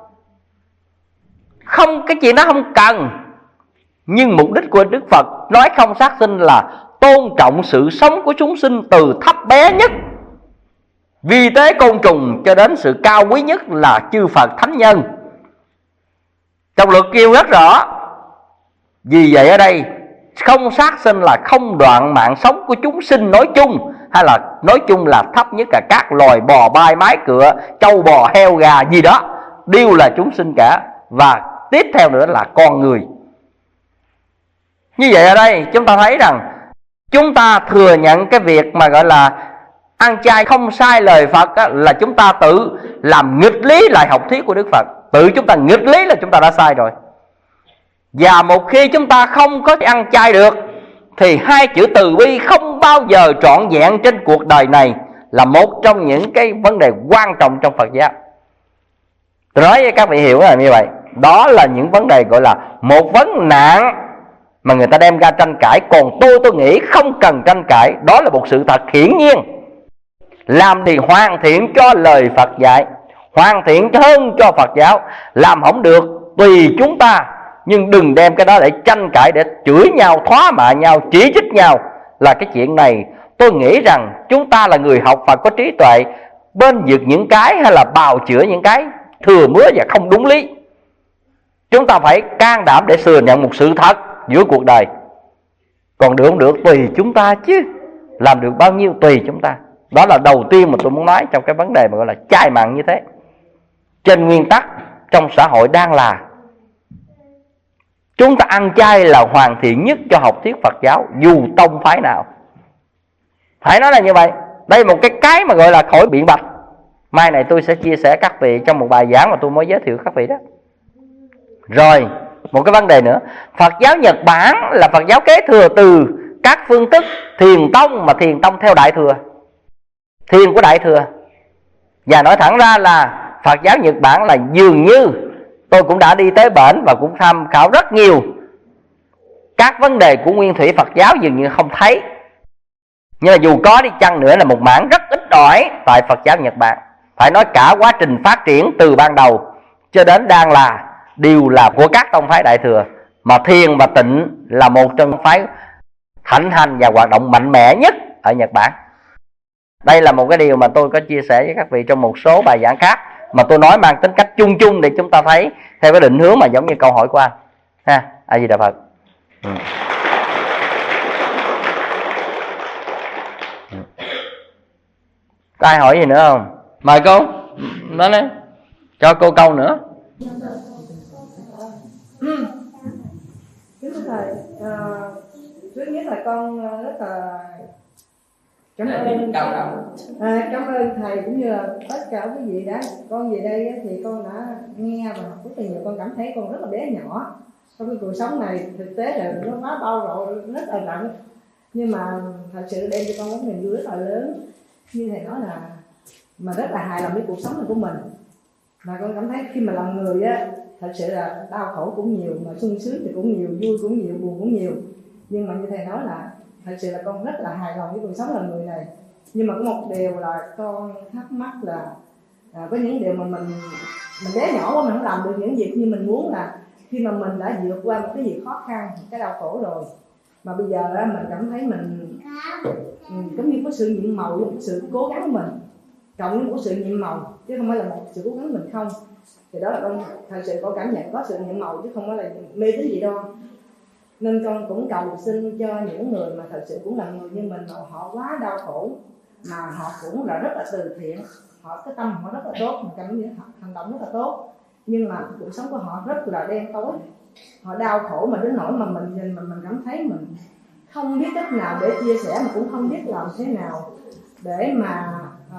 Không, cái chuyện đó không cần. Nhưng mục đích của Đức Phật nói không sát sinh là tôn trọng sự sống của chúng sinh từ thấp bé nhất, vi tế côn trùng, cho đến sự cao quý nhất là chư Phật thánh nhân. Trong luật kêu rất rõ. Vì vậy ở đây không sát sinh là không đoạn mạng sống của chúng sinh nói chung, hay là nói chung là thấp nhất là các loài bò bay mái cựa, trâu bò heo gà gì đó đều là chúng sinh cả. Và tiếp theo nữa là con người. Như vậy ở đây chúng ta thấy rằng chúng ta thừa nhận cái việc mà gọi là ăn chay không sai lời Phật á, là chúng ta tự làm nghịch lý lại học thuyết của Đức Phật. Tự chúng ta nghịch lý là chúng ta đã sai rồi. Và một khi chúng ta không có ăn chay được thì hai chữ từ bi không bao giờ trọn vẹn trên cuộc đời này, là một trong những cái vấn đề quan trọng trong Phật giáo. Tôi nói với các vị hiểu là như vậy. Đó là những vấn đề gọi là một vấn nạn mà người ta đem ra tranh cãi. Còn tôi tôi nghĩ không cần tranh cãi. Đó là một sự thật hiển nhiên. Làm thì hoàn thiện cho lời Phật dạy, hoàn thiện hơn cho Phật giáo. Làm không được tùy chúng ta. Nhưng đừng đem cái đó để tranh cãi, để chửi nhau, thóa mạ nhau, chỉ trích nhau. Là cái chuyện này tôi nghĩ rằng chúng ta là người học Phật có trí tuệ, bên vực những cái hay là bào chữa những cái thừa mứa và không đúng lý. Chúng ta phải can đảm để thừa nhận một sự thật giữa cuộc đời. Còn được không được tùy chúng ta chứ. Làm được bao nhiêu tùy chúng ta. Đó là đầu tiên mà tôi muốn nói trong cái vấn đề mà gọi là chay mặn như thế. Trên nguyên tắc trong xã hội đang là chúng ta ăn chay là hoàn thiện nhất cho học thuyết Phật giáo, dù tông phái nào. Phải nói là như vậy. Đây một cái cái mà gọi là khỏi biện bạch. Mai này tôi sẽ chia sẻ các vị trong một bài giảng mà tôi mới giới thiệu các vị đó. Rồi, một cái vấn đề nữa. Phật giáo Nhật Bản là Phật giáo kế thừa từ các phương thức Thiền tông, mà Thiền tông theo Đại thừa, Thiền của Đại thừa. Và nói thẳng ra là Phật giáo Nhật Bản là dường như, tôi cũng đã đi tới bển và cũng tham khảo rất nhiều, các vấn đề của nguyên thủy Phật giáo dường như không thấy. Nhưng mà dù có đi chăng nữa là một mảng rất ít ỏi tại Phật giáo Nhật Bản. Phải nói cả quá trình phát triển từ ban đầu cho đến đang là đều là của các tông phái Đại thừa. Mà Thiền và Tịnh là một trong phái thịnh hành và hoạt động mạnh mẽ nhất ở Nhật Bản. Đây là một cái điều mà tôi có chia sẻ với các vị trong một số bài giảng khác, mà tôi nói mang tính cách chung chung để chúng ta thấy theo cái định hướng mà giống như câu hỏi của anh ha. A Di Đà Phật. Ừ. Ừ. Có ai hỏi gì nữa không? Mời cô nói lên, cho cô câu nữa. Kính thưa thầy, à, trước nhất là con rất là cảm ơn à, cảm ơn thầy cũng như là tất cả quý vị đã. Con về đây thì con đã nghe và học rất là nhiều. Con cảm thấy con rất là bé nhỏ trong cái cuộc sống này. Thực tế là nó quá bao rộng, rất là nặng, nhưng mà thật sự đem cho con một niềm vui rất là lớn. Như thầy nói là mà rất là hài lòng với cuộc sống này của mình. Mà con cảm thấy khi mà làm người á, thật sự là đau khổ cũng nhiều, mà sung sướng thì cũng nhiều, vui cũng nhiều, buồn cũng nhiều. Nhưng mà như thầy nói là thật sự là con rất là hài lòng với cuộc sống làm người này. Nhưng mà có một điều là con thắc mắc là à, có những điều mà mình mình bé nhỏ quá, mình không làm được những việc như mình muốn, là khi mà mình đã vượt qua một cái gì khó khăn, cái đau khổ rồi, mà bây giờ đó, mình cảm thấy mình giống như có sự nhiệm màu, một sự cố gắng của mình cộng với một sự nhiệm màu, chứ không phải là một sự cố gắng mình không. Thì đó là con thật sự con cảm nhận có sự nhiệm màu, chứ không phải là mê tín dị đoan. Nên con cũng cầu xin cho những người mà thật sự cũng là người như mình, mà họ quá đau khổ mà họ cũng là rất là từ thiện, họ cái tâm họ rất là tốt, mà cảm giác hành động rất là tốt, nhưng mà cuộc sống của họ rất là đen tối, họ đau khổ mà đến nỗi mà mình nhìn mình mình cảm thấy mình không biết cách nào để chia sẻ, mà cũng không biết làm thế nào để mà à,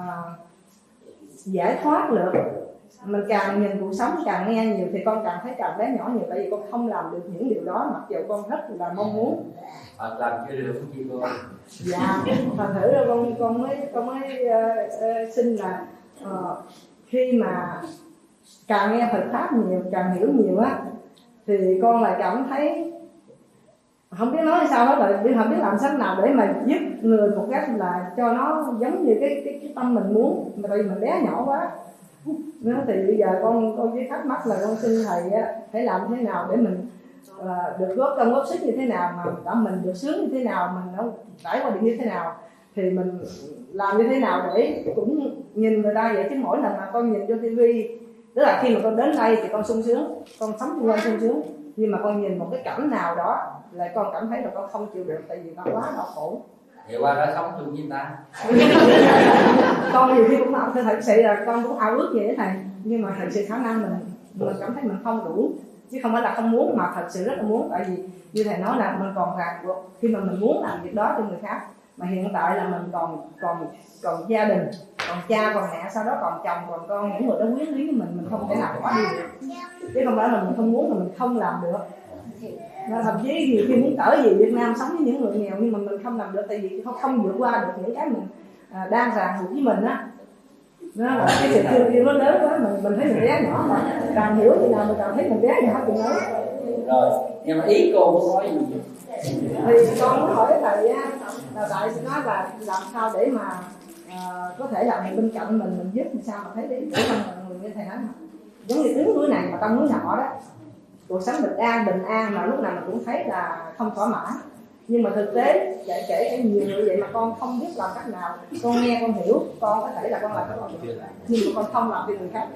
giải thoát được. Mình càng nhìn cuộc sống, càng nghe nhiều thì con càng thấy càng bé nhỏ nhiều, tại vì con không làm được những điều đó, mặc dù con rất là mong muốn. Hoặc làm chưa được không chị cô? Dạ, thành thử ra con con mới con mới uh, uh, xin là uh, khi mà càng nghe Phật pháp nhiều, càng hiểu nhiều á, thì con lại cảm thấy không biết nói sao hết, rồi không biết làm sao nào để mà giúp người một cách là cho nó giống như cái cái, cái tâm mình muốn, mà tại vì mình bé nhỏ quá. Nó thì bây giờ con con chỉ thắc mắc là con xin thầy á, phải làm thế nào để mình uh, được góp công góp sức như thế nào, mà cả mình được sướng như thế nào, mình nó trải qua được như thế nào, thì mình làm như thế nào để cũng nhìn người ta vậy. Chứ mỗi lần mà con nhìn vô tivi, tức là khi mà con đến đây thì con sung sướng, con sống xung quanh sung sướng, nhưng mà con nhìn một cái cảnh nào đó lại con cảm thấy là con không chịu được, tại vì nó quá đau khổ. Thì qua đó sống chung với ta. Con nhiều khi cũng không, thật sự là con cũng ao ước vậy đó thầy, nhưng mà thật sự khả năng mình mình cảm thấy mình không đủ, chứ không phải là không muốn, mà thật sự rất là muốn. Tại vì như thầy nói là mình còn ràng buộc khi mà mình muốn làm việc đó cho người khác, mà hiện tại là mình còn còn còn gia đình, còn cha, còn mẹ, sau đó còn chồng, còn con, những người đó quyến luyến với mình, mình không thể nào bỏ đi được, chứ không phải là mình không muốn mà mình không làm được. Nên thậm chí nhiều khi muốn trở về Việt Nam sống với những người nghèo, nhưng mà mình không làm được, tại vì không không vượt qua được những cái mình à, đang ràng buộc với mình á. Nó là cái sự thương yêu nó lớn quá, mình mình thấy mình bé nhỏ, mà càng hiểu thì nào mình càng thấy mình bé nhỏ thì nói. Rồi, nhưng mà ý cô muốn nói gì? Thì con muốn hỏi thầy á, là tại nói là làm sao để mà à, có thể là bên cạnh mình mình giúp làm sao mà thấy đến để trong người như thầy nói, giống như đứng núi này mà trong núi nọ đó, cuộc sống bình an bình an mà lúc nào mình cũng thấy là không thỏa mãn. Nhưng mà thực tế kể kể cái nhiều người vậy mà con không biết làm cách nào, con nghe con hiểu, con có thể là con làm cái con được, nhưng mà con không làm cho người khác.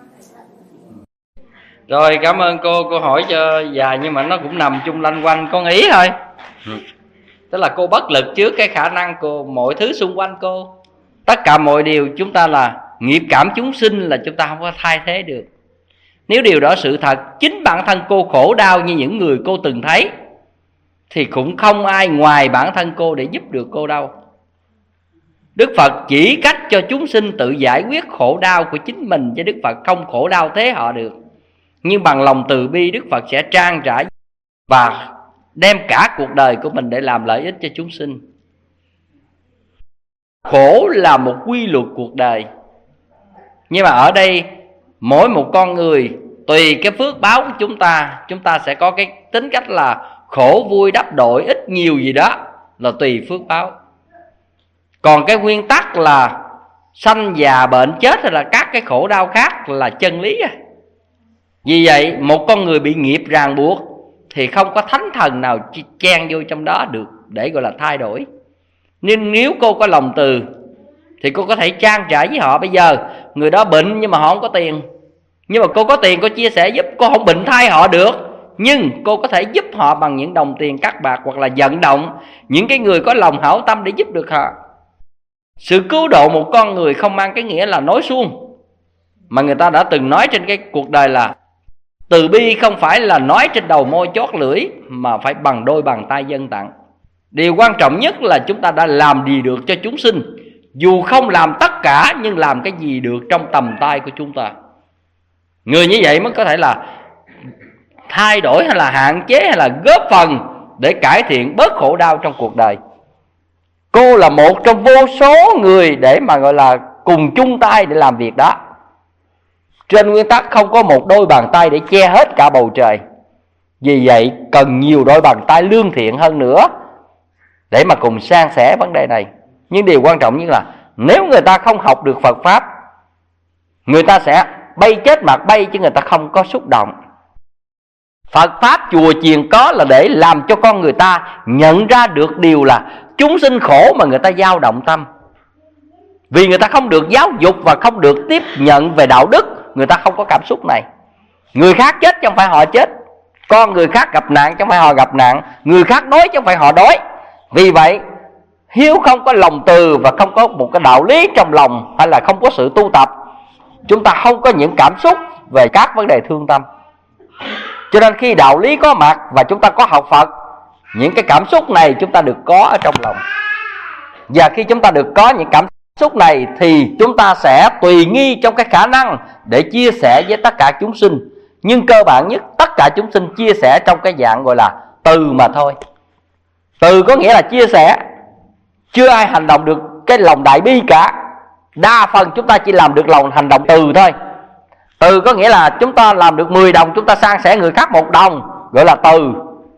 Rồi, cảm ơn cô, cô hỏi cho dài nhưng mà nó cũng nằm chung lanh quanh con ý thôi. Tức là cô bất lực trước cái khả năng cô, mọi thứ xung quanh cô. Tất cả mọi điều chúng ta là nghiệp cảm chúng sinh, là chúng ta không có thay thế được. Nếu điều đó sự thật, chính bản thân cô khổ đau như những người cô từng thấy, thì cũng không ai ngoài bản thân cô để giúp được cô đâu. Đức Phật chỉ cách cho chúng sinh tự giải quyết khổ đau của chính mình, chứ Đức Phật không khổ đau thế họ được. Nhưng bằng lòng từ bi, Đức Phật sẽ trang trải và đem cả cuộc đời của mình để làm lợi ích cho chúng sinh. Khổ là một quy luật cuộc đời. Nhưng mà ở đây mỗi một con người tùy cái phước báo của chúng ta, chúng ta sẽ có cái tính cách là khổ vui đắp đổi ít nhiều gì đó, là tùy phước báo. Còn cái nguyên tắc là sanh già bệnh chết hay là các cái khổ đau khác là chân lý à. Vì vậy một con người bị nghiệp ràng buộc thì không có thánh thần nào chen vô trong đó được. để gọi là thay đổi. Nhưng nếu cô có lòng từ thì cô có thể trang trải với họ. Bây giờ người đó bệnh nhưng mà họ không có tiền, nhưng mà cô có tiền cô chia sẻ giúp. Cô không bệnh thay họ được, nhưng cô có thể giúp họ bằng những đồng tiền cắt bạc, hoặc là vận động những cái người có lòng hảo tâm để giúp được họ. Sự cứu độ một con người không mang cái nghĩa là nói suông, mà người ta đã từng nói trên cái cuộc đời là từ bi không phải là nói trên đầu môi chót lưỡi, mà phải bằng đôi bàn tay dâng tặng. Điều quan trọng nhất là chúng ta đã làm gì được cho chúng sinh, dù không làm tất cả nhưng làm cái gì được trong tầm tay của chúng ta. Người như vậy mới có thể là thay đổi hay là hạn chế hay là góp phần để cải thiện bớt khổ đau trong cuộc đời. Cô là một trong vô số người để mà gọi là cùng chung tay để làm việc đó. Trên nguyên tắc không có một đôi bàn tay để che hết cả bầu trời. Vì vậy cần nhiều đôi bàn tay lương thiện hơn nữa để mà cùng san sẻ vấn đề này. Nhưng điều quan trọng nhất là nếu người ta không học được Phật Pháp, người ta sẽ bay chết mặt bay chứ người ta không có xúc động. Phật Pháp chùa chiền có là để làm cho con người ta nhận ra được điều là chúng sinh khổ mà người ta dao động tâm. Vì người ta không được giáo dục và không được tiếp nhận về đạo đức, người ta không có cảm xúc này. Người khác chết chứ không phải họ chết, con người khác gặp nạn chứ không phải họ gặp nạn, người khác đói chứ không phải họ đói. Vì vậy hiếu không có lòng từ và không có một cái đạo lý trong lòng, hay là không có sự tu tập, chúng ta không có những cảm xúc về các vấn đề thương tâm. Cho nên khi đạo lý có mặt và chúng ta có học Phật, những cái cảm xúc này chúng ta được có ở trong lòng. Và khi chúng ta được có những cảm xúc này thì chúng ta sẽ tùy nghi trong cái khả năng để chia sẻ với tất cả chúng sinh. Nhưng cơ bản nhất, tất cả chúng sinh chia sẻ trong cái dạng gọi là từ mà thôi. Từ có nghĩa là chia sẻ. Chưa ai hành động được cái lòng đại bi cả. Đa phần chúng ta chỉ làm được lòng hành động từ thôi. Từ có nghĩa là chúng ta làm được mười đồng, chúng ta san sẻ người khác một đồng, gọi là từ.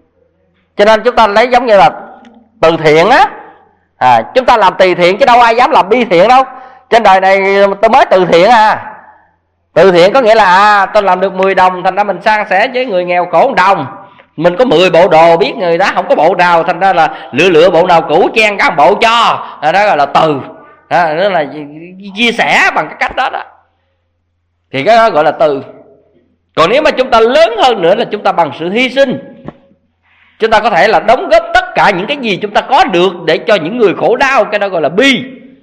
Cho nên chúng ta lấy giống như là từ thiện á, à, chúng ta làm từ thiện chứ đâu ai dám làm bi thiện đâu. Trên đời này tôi mới từ thiện à. Từ thiện có nghĩa là à, tôi làm được mười đồng, thành ra mình san sẻ với người nghèo khổ một đồng. Mình có mười bộ đồ, biết người đó không có bộ nào, thành ra là lựa lựa bộ nào cũ chen cả bộ cho. À, đó gọi là từ, à, đó là chia sẻ bằng cái cách đó đó. Thì cái đó gọi là từ. Còn nếu mà chúng ta lớn hơn nữa là chúng ta bằng sự hy sinh. Chúng ta có thể là đóng góp tất cả những cái gì chúng ta có được để cho những người khổ đau. Cái đó gọi là bi.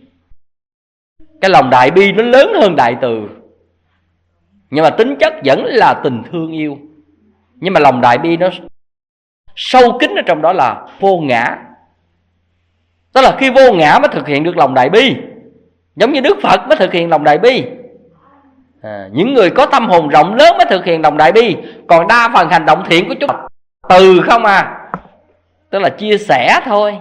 Cái lòng đại bi nó lớn hơn đại từ, nhưng mà tính chất vẫn là tình thương yêu. Nhưng mà lòng đại bi nó sâu kín ở trong đó là vô ngã. Đó là khi vô ngã mới thực hiện được lòng đại bi. Giống như Đức Phật mới thực hiện lòng đại bi. À, những người có tâm hồn rộng lớn mới thực hiện lòng đại bi. Còn đa phần hành động thiện của chúng từ không à, tức là chia sẻ thôi.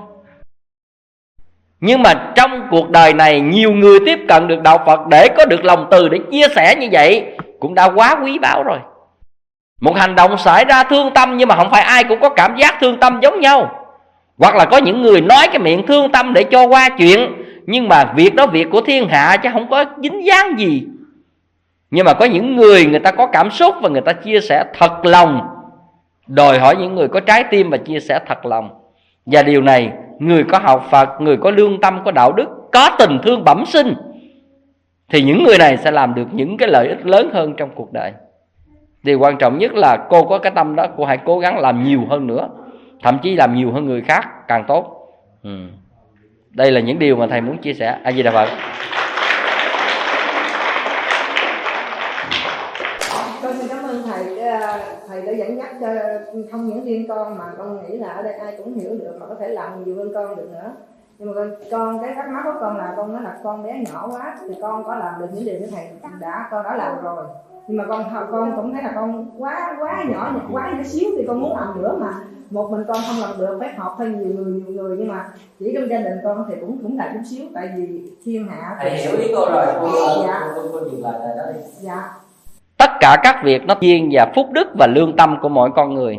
Nhưng mà trong cuộc đời này nhiều người tiếp cận được đạo Phật để có được lòng từ để chia sẻ như vậy cũng đã quá quý báu rồi. Một hành động xảy ra thương tâm nhưng mà không phải ai cũng có cảm giác thương tâm giống nhau. Hoặc là có những người nói cái miệng thương tâm để cho qua chuyện, nhưng mà việc đó việc của thiên hạ chứ không có dính dáng gì. Nhưng mà có những người người ta có cảm xúc và người ta chia sẻ thật lòng. Đòi hỏi những người có trái tim và chia sẻ thật lòng. Và điều này người có học Phật, người có lương tâm, có đạo đức, có tình thương bẩm sinh, thì những người này sẽ làm được những cái lợi ích lớn hơn trong cuộc đời. Điều quan trọng nhất là cô có cái tâm đó, cô hãy cố gắng làm nhiều hơn nữa, thậm chí làm nhiều hơn người khác càng tốt. ừ. Đây là những điều mà thầy muốn chia sẻ. A Di Đà Phật. Con xin cảm ơn thầy. Thầy đã dẫn dắt cho không những riêng con mà con nghĩ là ở đây ai cũng hiểu được, mà có thể làm nhiều hơn con được nữa. Nhưng mà con, con cái thắc mắc của con là con nói là con bé nhỏ quá thì con có làm được những điều như thầy đã con đã làm rồi. Nhưng mà con con cũng thấy là con quá quá nhỏ quá nhỏ xíu thì con muốn làm nữa, mà một mình con không làm được, phải học thêm nhiều người nhiều người. Nhưng mà chỉ trong gia đình con thì cũng cũng là chút xíu, tại vì thiên hạ. Thầy hiểu ý cô rồi. Cô dạ. cô, cô, cô dừng lại tại đó đi. Dạ. Tất cả các việc nó duyên và phúc đức và lương tâm của mỗi con người.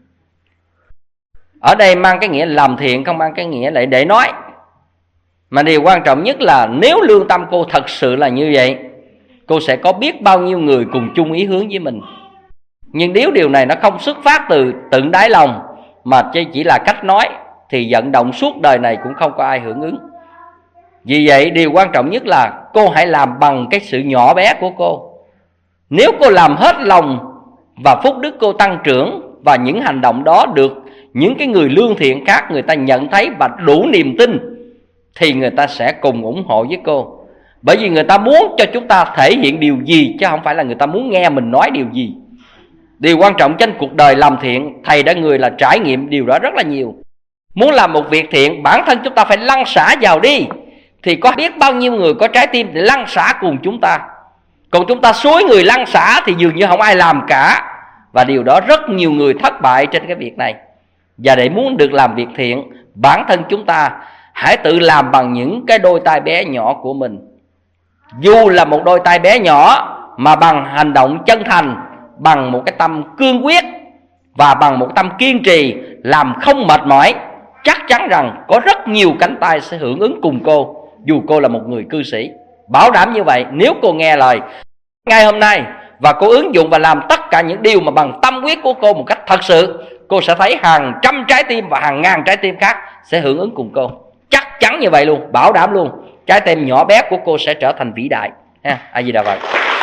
Ở đây mang cái nghĩa làm thiện, không mang cái nghĩa lại để nói. Mà điều quan trọng nhất là nếu lương tâm cô thật sự là như vậy, cô sẽ có biết bao nhiêu người cùng chung ý hướng với mình. Nhưng nếu điều này nó không xuất phát từ tận đáy lòng, mà chỉ là cách nói, thì vận động suốt đời này cũng không có ai hưởng ứng. Vì vậy điều quan trọng nhất là cô hãy làm bằng cái sự nhỏ bé của cô. Nếu cô làm hết lòng và phúc đức cô tăng trưởng, và những hành động đó được những cái người lương thiện khác người ta nhận thấy và đủ niềm tin, thì người ta sẽ cùng ủng hộ với cô. Bởi vì người ta muốn cho chúng ta thể hiện điều gì, chứ không phải là người ta muốn nghe mình nói điều gì. Điều quan trọng trên cuộc đời làm thiện, thầy đã người là trải nghiệm điều đó rất là nhiều. Muốn làm một việc thiện, bản thân chúng ta phải lăn xả vào đi, thì có biết bao nhiêu người có trái tim để lăn xả cùng chúng ta. Còn chúng ta xúi người lăn xả thì dường như không ai làm cả. Và điều đó rất nhiều người thất bại trên cái việc này. Và để muốn được làm việc thiện, bản thân chúng ta hãy tự làm bằng những cái đôi tay bé nhỏ của mình. Dù là một đôi tay bé nhỏ, mà bằng hành động chân thành, bằng một cái tâm cương quyết và bằng một tâm kiên trì, làm không mệt mỏi, chắc chắn rằng có rất nhiều cánh tay sẽ hưởng ứng cùng cô, dù cô là một người cư sĩ. Bảo đảm như vậy, nếu cô nghe lời ngày hôm nay và cô ứng dụng và làm tất cả những điều mà bằng tâm huyết của cô một cách thật sự, cô sẽ thấy hàng trăm trái tim và hàng ngàn trái tim khác sẽ hưởng ứng cùng cô. Chắc chắn như vậy luôn, bảo đảm luôn. Trái tim nhỏ bé của cô sẽ trở thành vĩ đại. A Di Đà Phật.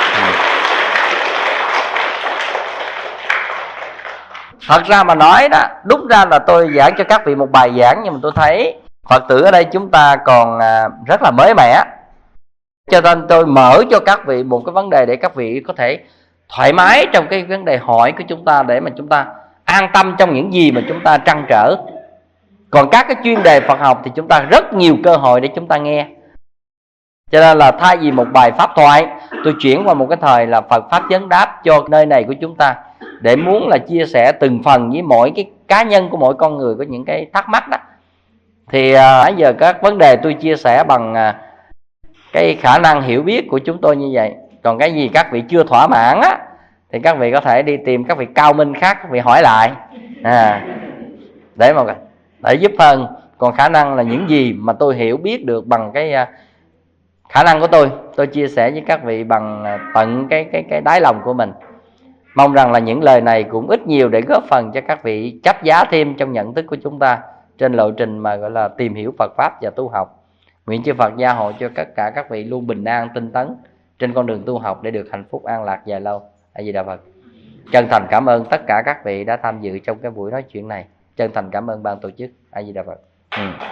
Thật ra mà nói đó, đúng ra là tôi giảng cho các vị một bài giảng, nhưng mà tôi thấy Phật tử ở đây chúng ta còn rất là mới mẻ, cho nên tôi mở cho các vị một cái vấn đề để các vị có thể thoải mái trong cái vấn đề hỏi của chúng ta, để mà chúng ta an tâm trong những gì mà chúng ta trăn trở. Còn các cái chuyên đề Phật học thì chúng ta rất nhiều cơ hội để chúng ta nghe. Cho nên là thay vì một bài pháp thoại, tôi chuyển qua một cái thời là Phật pháp vấn đáp cho nơi này của chúng ta, để muốn là chia sẻ từng phần với mỗi cái cá nhân của mỗi con người có những cái thắc mắc đó. Thì à, bây giờ các vấn đề tôi chia sẻ bằng à, cái khả năng hiểu biết của chúng tôi như vậy. Còn cái gì các vị chưa thỏa mãn á, thì các vị có thể đi tìm các vị cao minh khác, các vị hỏi lại à, để mà để giúp hơn. Còn khả năng là những gì mà tôi hiểu biết được bằng cái uh, khả năng của tôi, tôi chia sẻ với các vị bằng uh, tận cái cái cái đáy lòng của mình. Mong rằng là những lời này cũng ít nhiều để góp phần cho các vị chấp giá thêm trong nhận thức của chúng ta trên lộ trình mà gọi là tìm hiểu Phật pháp và tu học. Nguyện chư Phật gia hộ cho tất cả các vị luôn bình an tinh tấn trên con đường tu học để được hạnh phúc an lạc dài lâu. A Di Đà Phật. Chân thành cảm ơn tất cả các vị đã tham dự trong cái buổi nói chuyện này. Chân thành cảm ơn ban tổ chức. A Di Đà Phật. Ừ.